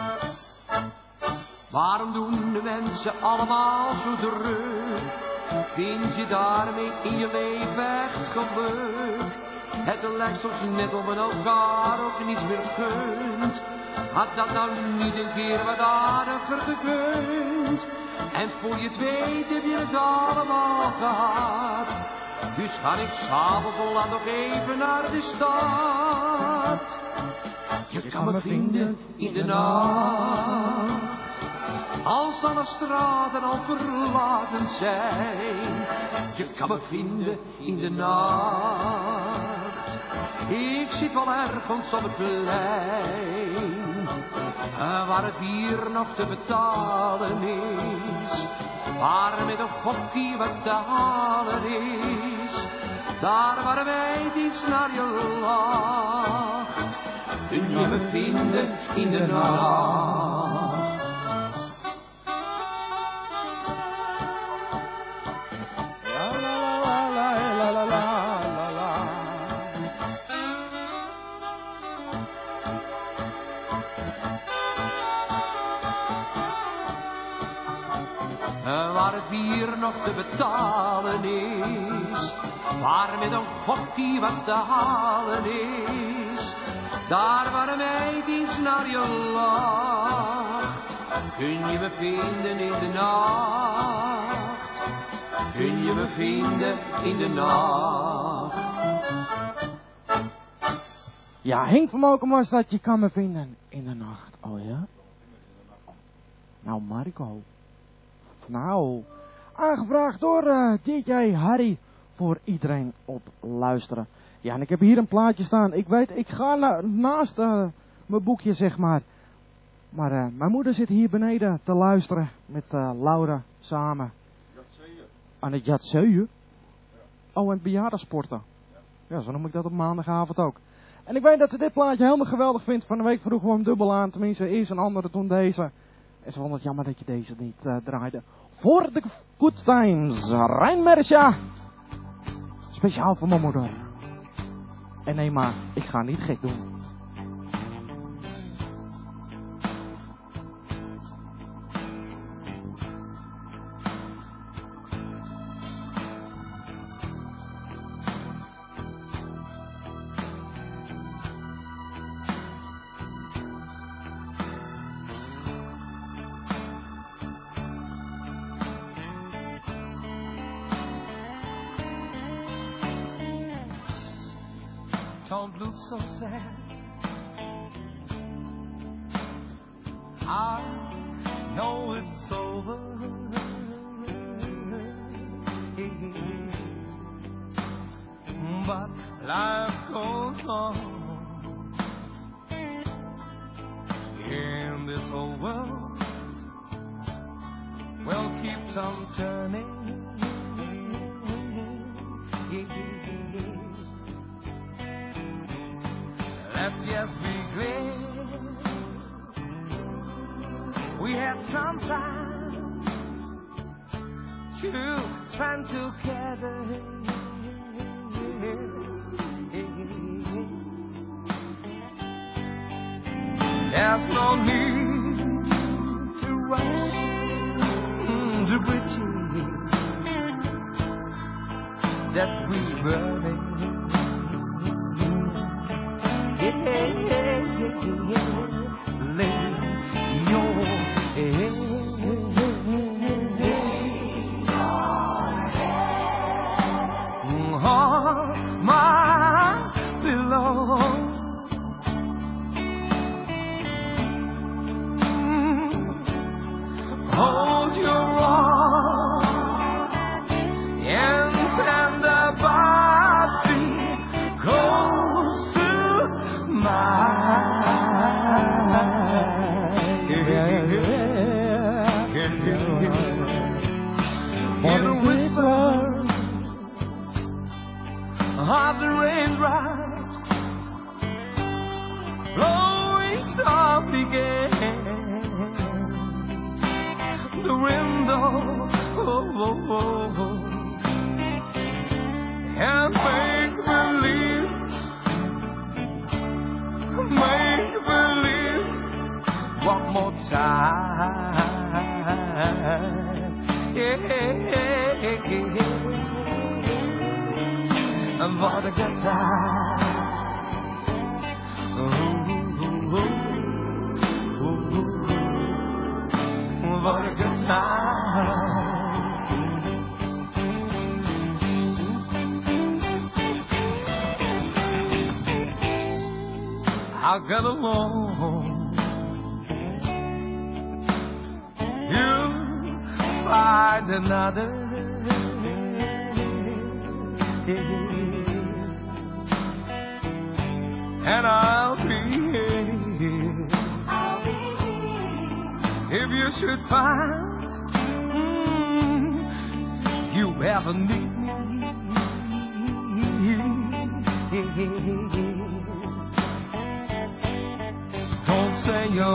Waarom doen de mensen allemaal zo druk? Vind je daarmee in je leven echt geluk? Het lijkt soms net of men elkaar ook niets meer gunt. Had dat nou niet een keer wat aardiger gekund? En voor je het weet heb je het allemaal gehad. Dus ga ik s'avonds al laat nog even naar de stad. Je kan me vinden in de nacht. Als alle straten al verlaten zijn. Je kan me vinden in de nacht. Ik zit wel ergens op het plein. Waar het bier nog te betalen is. Waar met een gokkie wat te halen is. Daar waar mij dienst naar je lacht. Kun je me vinden in de nacht. Waar het bier nog te betalen is. Waar met een gokkie wat te halen is. Daar waar mij dienst naar je lacht. Kun je me vinden in de nacht. Kun je me vinden in de nacht. Ja, Henk van Malkum was dat. Je kan me vinden in de nacht. Oh ja? Nou, Marco. Nou, aangevraagd door DJ Harry voor iedereen op luisteren. Ja, en ik heb hier een plaatje staan. Ik weet, ik ga naast mijn boekje, zeg maar. Maar mijn moeder zit hier beneden te luisteren met Laura samen. Aan het Jatseuje? Oh, en het bejaardensporten. Ja, zo noem ik dat op maandagavond ook. En ik weet dat ze dit plaatje helemaal geweldig vindt. Van de week vroegen we hem dubbel aan. Tenminste, eerst een andere, toen deze. En ze vond het jammer dat je deze niet draaide. Voor de Good Times, Rijnmersja. Speciaal voor mijn moeder. En nee, maar ik ga niet gek doen. don't look so sad. I know it's over. But life goes on in this old world. Well, keeps on turning. Let's just be glad we had some time to spend together. There's no need to rush the bridges that we burning. Lay your head on my pillow. Hold your arm and send a body close to Hear the whisper of the raindrops blowing softly again. The window, and make believe one more time. And for the good time. For the good time. I'll get along. You find another. And I'll be here. If you should find you ever need me, don't say a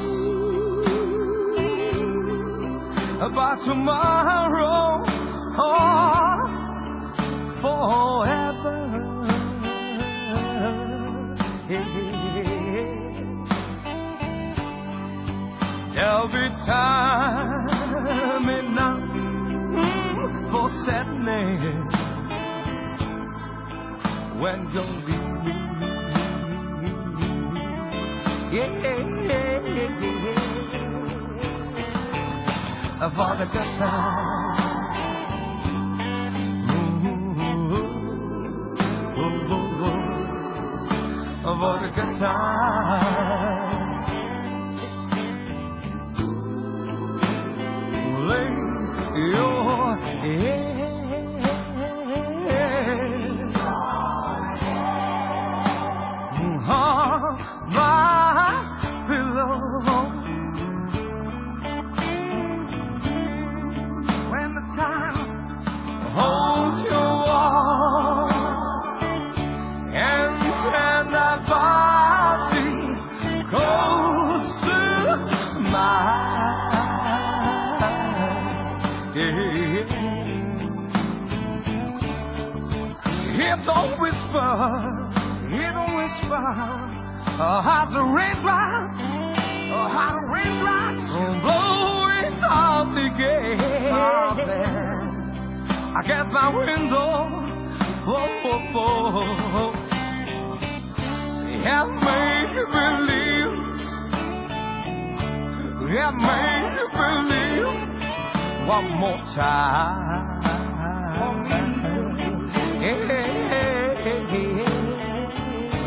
word about tomorrow or forever. There'll be time enough for sadness when you'll leave me. For the good time. For the good time. Lay your head on my pillow. When the time holds your arm and turn that body close to mine. Hear the whisper, how the raindrops blowing softly again. I get my window, yeah, make believe, one more time.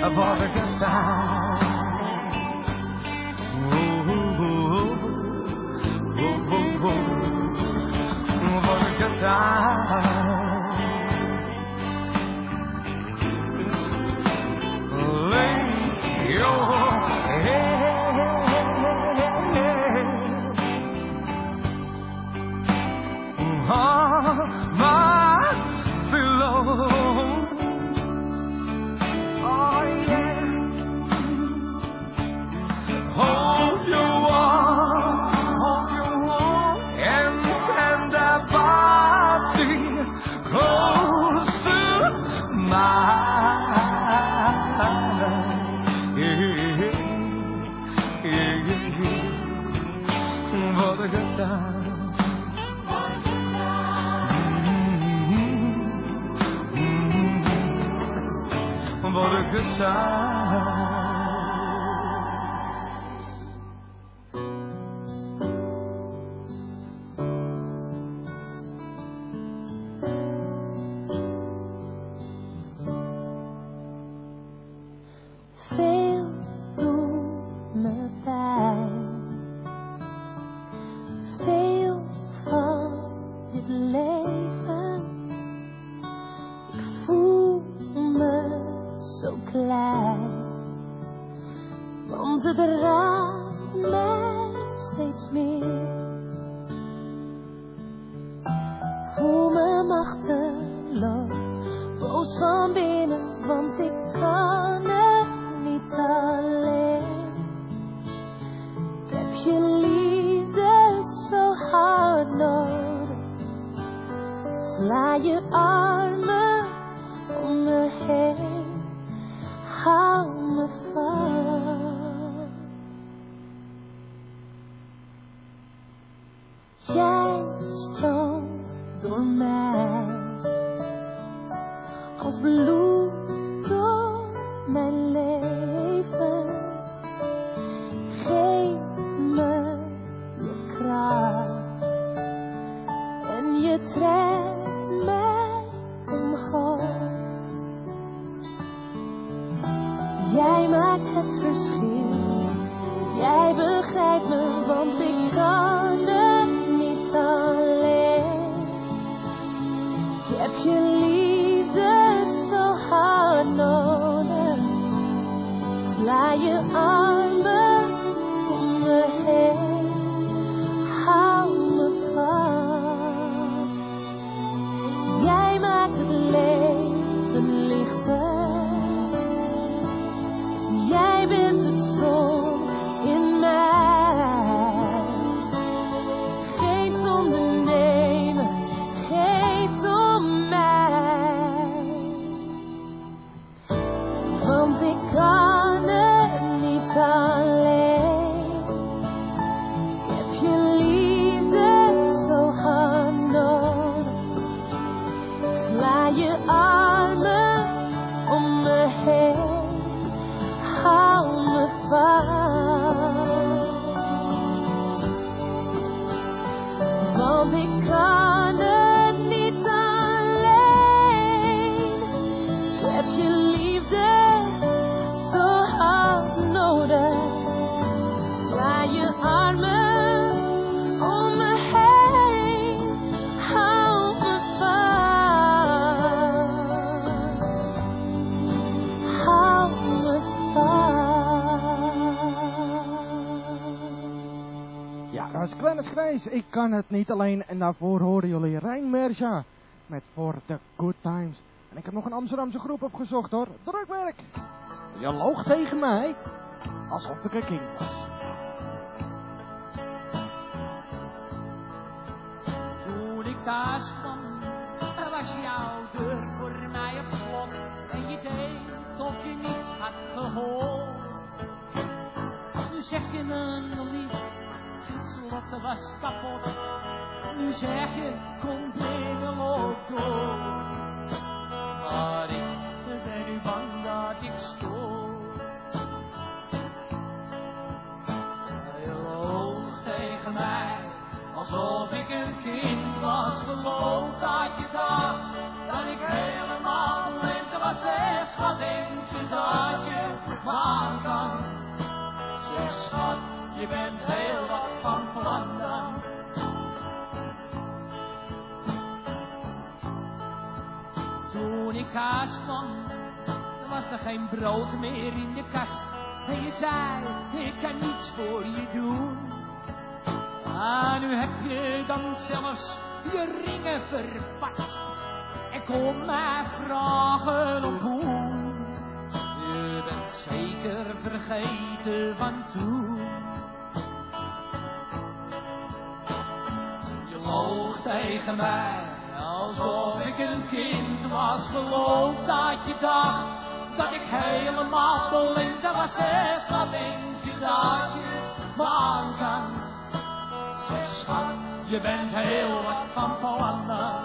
What a good time. What a good time. Lay your head on my pillow. Oh yeah. Hold your warm and tender body close to mine. What a good time. What a good time. Veel doet me pijn. Veel van dit leven. Ik voel me zo klein. Want het raakt mij steeds meer. Voel me machteloos, boos van binnen, want ik kan het niet alleen. Ik heb je liefde zo hard nodig. Sla je armen om me heen, hou me vast. Jij stroomt door mij als bloed door mijn leven. Geef me je kracht en je trekt mij omhoog. Jij maakt het verschil, jij begrijpt me, want ik kan het niet alleen. Ik heb je liefde zo hard nodig. Sla je armen om me heen, hou me vast. Jij maakt het leven lichter. Jij bent de zon in mij. Geen zonde nemen, geef om mij. Want ik kan het niet alleen. Ik heb je liefde zo hard nodig. Sla je armen om me heen, hou me vast. Want ik kan het niet alleen. Ik heb je liefde zo hard nodig. Sla je armen om me heen, hou me vast. Hou me vast. Ja, dat is Glennis Grace. Ik kan het niet alleen. En daarvoor horen jullie Rijn Merja met For the Good Times. En ik heb nog een Amsterdamse groep opgezocht hoor. Drukwerk. Je loog tegen mij alsof ik een kind was. Toen ik thuis kwam, was jouw deur voor mij op slot. En je deed of je niets had gehoord. Nu zeg je me lief, het slot was kapot. Nu zeg je, kom binnen, loop door. Maar ik ben nu bang dat ik stoor. Je loog tegen mij, alsof ik een kind was. Geloof dat je dacht, dat ik helemaal lente was. Schat, denk je je dat je me aan kan. Zeg schat, je bent heel wat van plan dan. Toen ik thuis kwam, er was er geen brood meer in de kast. En je zei, ik kan niets voor je doen. Maar nu heb je dan zelfs je ringen verpatst. En kom mij vragen om hoe. Je bent zeker vergeten van toen. Je loog tegen mij, alsof ik een kind was. Geloof dat je dacht dat ik helemaal blind was. Zeg, wat denk je dat je me aan kan? Zeg schat, je bent heel wat van plan dan.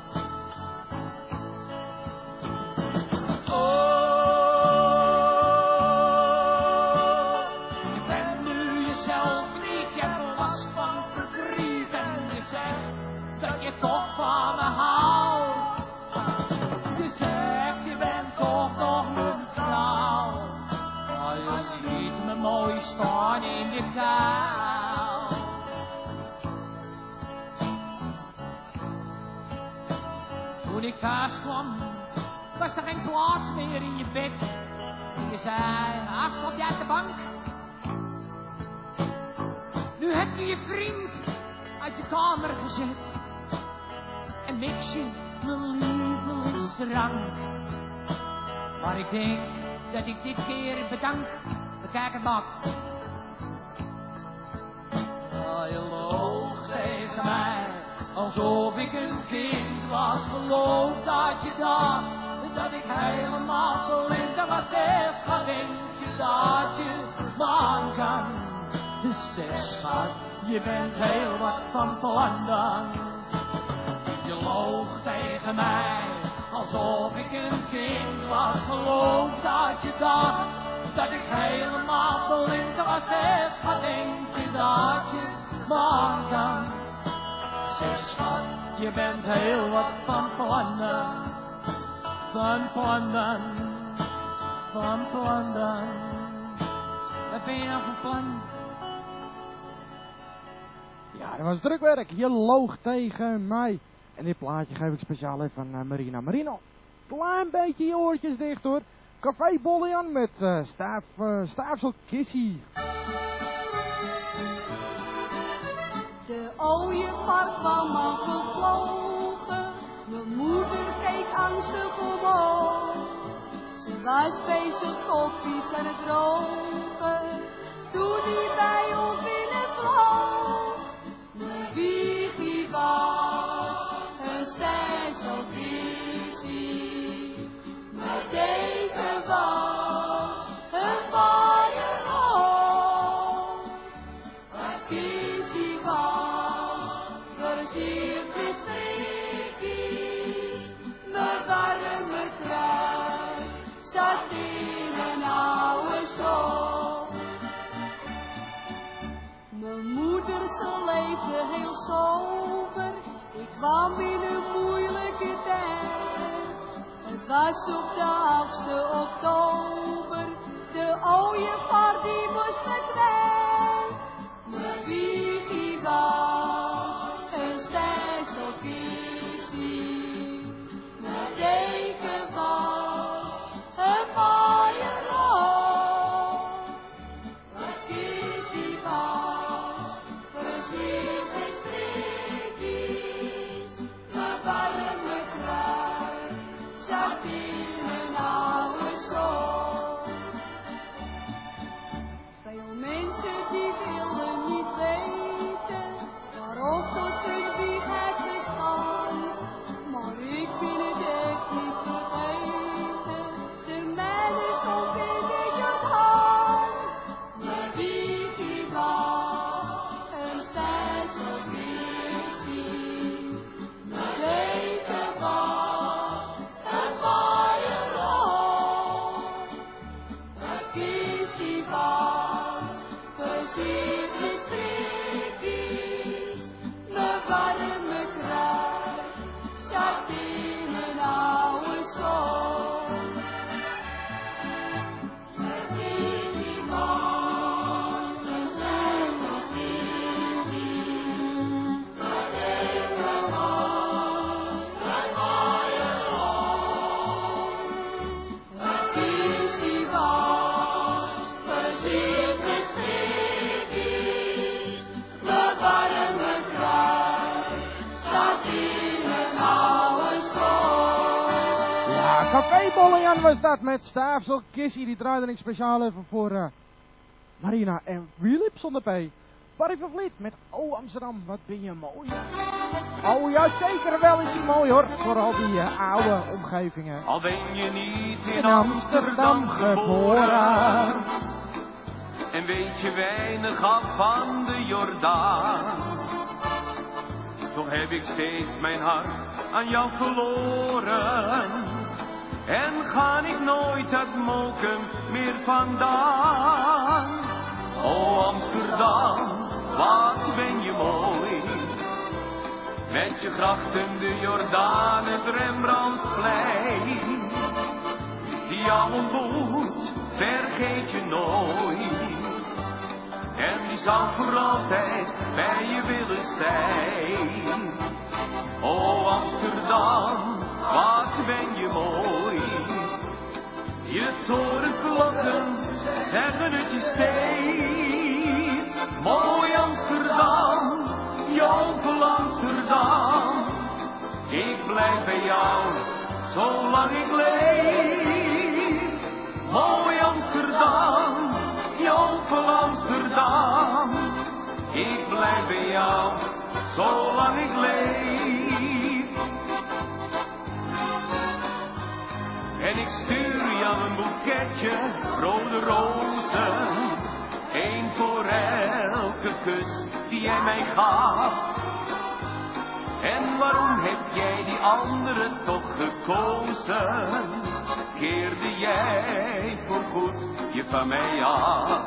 Je bent nu jezelf niet, je hebt last van verdriet. En je zegt dat je toch van me houdt. Je zegt je bent toch nog mijn vrouw. Maar je ziet me mooi staan in de kou. Toen ik thuis kwam, was er geen plaats meer in je bed. En je zei, afstap jij uit de bank. Nu heb je je vriend uit je kamer gezet. En mix je mijn lievelingsdrank. Maar ik denk dat ik dit keer bedank. Bekijk het maar. Oh, je loog tegen mij, alsof ik een kind was. Geloof dat je dacht dat ik helemaal blind was. Zeg schat, denk je dat je me aan kan? Zeg schat, je bent heel wat van plan dan. Je loog tegen mij, alsof ik een kind was. Geloof dat je dacht dat ik helemaal blind was. Zeg schat, denk je dat je me aan kan? Zeg schat, je bent heel wat van plan dan. Van plan dan, van plan dan. Wat ben je nou van plan? Ja, dat was drukwerk. Je loog tegen mij. En dit plaatje geef ik speciaal even aan Marina. Marino, klein beetje je oortjes dicht hoor. Café Bollejan met Staafsel Kissie. De ooievaar kwam al gevlogen. Mijn moeder keek angstig omhoog. Ze was bezig koffies aan het drogen. Toen die bij ons binnenvloog. Mijn wiegje was een stijlselvisie. Mijn deken was een waaierhoofd. Mijn kissie was versierd met streekjes. Mijn warme trui zat in een oude sok. Mijn moeder, ze leefde heel sober. Ik kwam in een moeilijke tijd. Het was op de 8e oktober. De ooievaar die moest verdwijnen. Mijn wiegje was een stijlselvisie. Mijn deken was een waaierhoofd. Mijn kissie was versierd met streekjes. Mijn warme trui zat in een oude sok. Veel mensen die willen niet weten waarop tot hun wieg het bestaan. Maar ik ben het echt niet vergeten. De mijne stond in de Jordaan. Mijn wiegje was een stijlselvisie. Mijn deken was een waaierhoofd. Mijn kissie was versierd met streekjes. Mijn warme trui zat in een oude sok. Café Bollejan was dat met Staafsel Kissy. Die draaide ik speciaal even voor Marina en Philip zonder P. Barry van Vliet met Oh Amsterdam, wat ben je mooi. Oh ja, zeker wel is hij mooi hoor. Voor al die oude omgevingen. Al ben je niet In Amsterdam geboren. En weet je weinig af van de Jordaan. Toch heb ik steeds mijn hart aan jou verloren. En ga ik nooit uit Mokum meer vandaan. O Amsterdam, wat ben je mooi. Met je grachten, de Jordaan, het Rembrandtsplein. Die jou ontmoet, vergeet je nooit. En die zal voor altijd bij je willen zijn. O Amsterdam, wat ben je mooi. Je torenklokken zeggen het je steeds. Mooi Amsterdam, jovel Amsterdam. Ik blijf bij jou, zolang ik leef. Mooi Amsterdam, jovel Amsterdam. Ik blijf bij jou, zolang ik leef. En ik stuur jou een boeketje rode rozen. Eén voor elke kus die jij mij gaf. En waarom heb jij die andere toch gekozen? Keerde jij voorgoed je van mij af?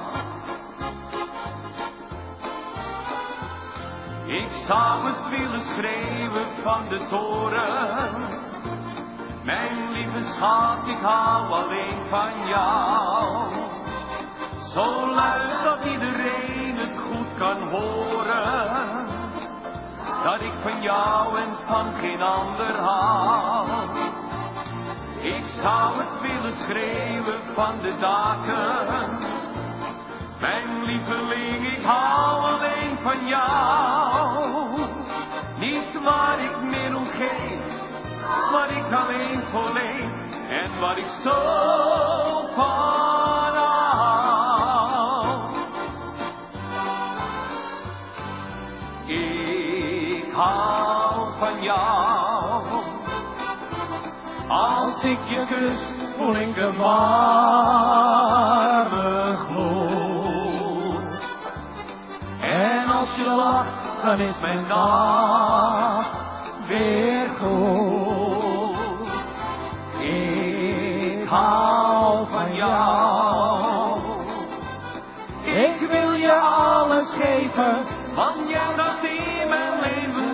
Ik zou het willen schreeuwen van de toren. Mijn lieve schat, ik hou alleen van jou. Zo luid dat iedereen het goed kan horen. Dat ik van jou en van geen ander hou. Ik zou het willen schreeuwen van de daken. Mijn lieveling, ik hou alleen van jou. Niets waar ik meer om geef. Waar ik alleen voor leef en waar ik zo van hou. Ik hou van jou. Als ik je kus, voel ik een warme gloed. En als je lacht, dan is mijn dag weer goed. Ik hou van jou. Ik wil je alles geven, want jij bracht in mijn leven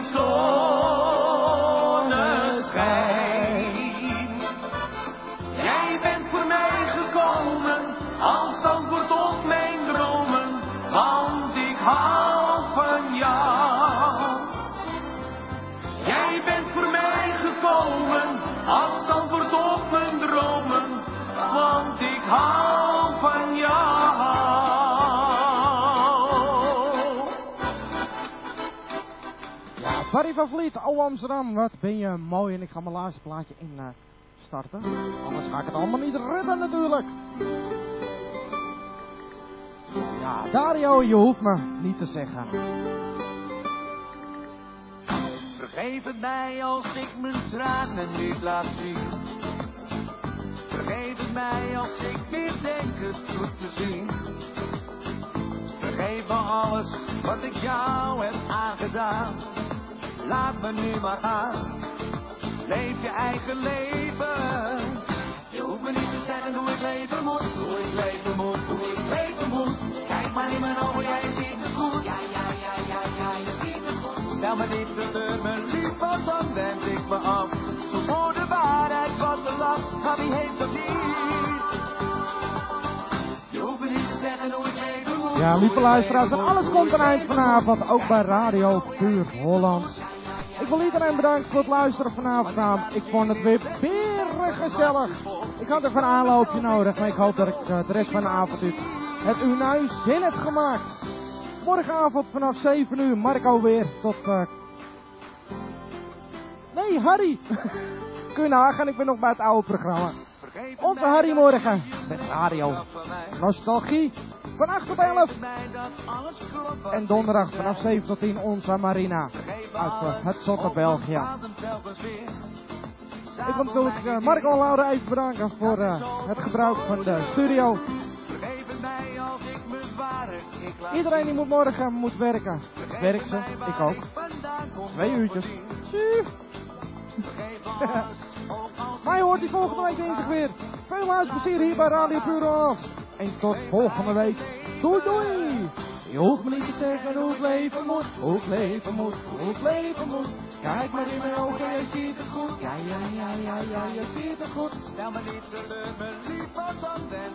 zonneschijn. Jij bent voor mij gekomen, als antwoord op mijn dromen, want ik hou van jou. Jij bent voor mij gekomen, als antwoord op mijn dromen, want ik hou van jou. Ja, Barry van Vliet, Oh Amsterdam, wat ben je mooi. En ik ga mijn laatste plaatje starten. Anders ga ik het allemaal niet redden natuurlijk. Ja, Dario, je hoeft me niet te zeggen. Vergeef het mij als ik mijn tranen niet laat zien. Vergeef het mij als ik weer denk het goed te zien. Vergeef me alles wat ik jou heb aangedaan. Laat me nu maar gaan. Leef je eigen leven. Je hoeft me niet te zeggen hoe ik leven moet. Hoe ik leven moet, hoe ik leven moet. Kijk maar in mijn ogen, jij ziet het goed. Ja, je ziet het goed. Stel me niet te deur, mijn lief, want dan wend ik me af. Zo voor de waarheid, wat de lach, maar wie heeft dat niet? Je hoeft me niet te zeggen hoe ik leven moet. Ja, lieve luisteraars, en alles komt er eind vanavond, ook bij Radio Puur Hollands. Ik wil iedereen bedanken voor het luisteren vanavond aan. Ik vond het weer gezellig. Ik had even een aanloopje nodig, maar ik hoop dat ik de rest van de avond het u naar uw zin heb gemaakt. Morgenavond vanaf 7 uur, Marco weer tot... Nee, Harry! kun je nagaan, ik ben nog bij het oude programma. Onze Harry morgen met radio. Nostalgie van 8 tot 11. En donderdag vanaf 7 tot 10 onze Marina uit het zotte België. Ik wil natuurlijk Marco en Laura even bedanken voor het gebruik van de studio. Iedereen die morgen werken, werkt ze. Ik ook. 2 uurtjes. Maar je hoort die volgende week dinsdag weer. Veel luisterplezier hier bij Radio Puur Holland. En tot volgende week. Doei doei! Je hoeft me niet te zeggen hoe het leven moet, hoe het leven moet, hoe het leven moet. Kijk maar in mijn ogen, jij ziet het goed. Ja, je ziet het goed. Stel me niet teleur, mijn lief, wat dan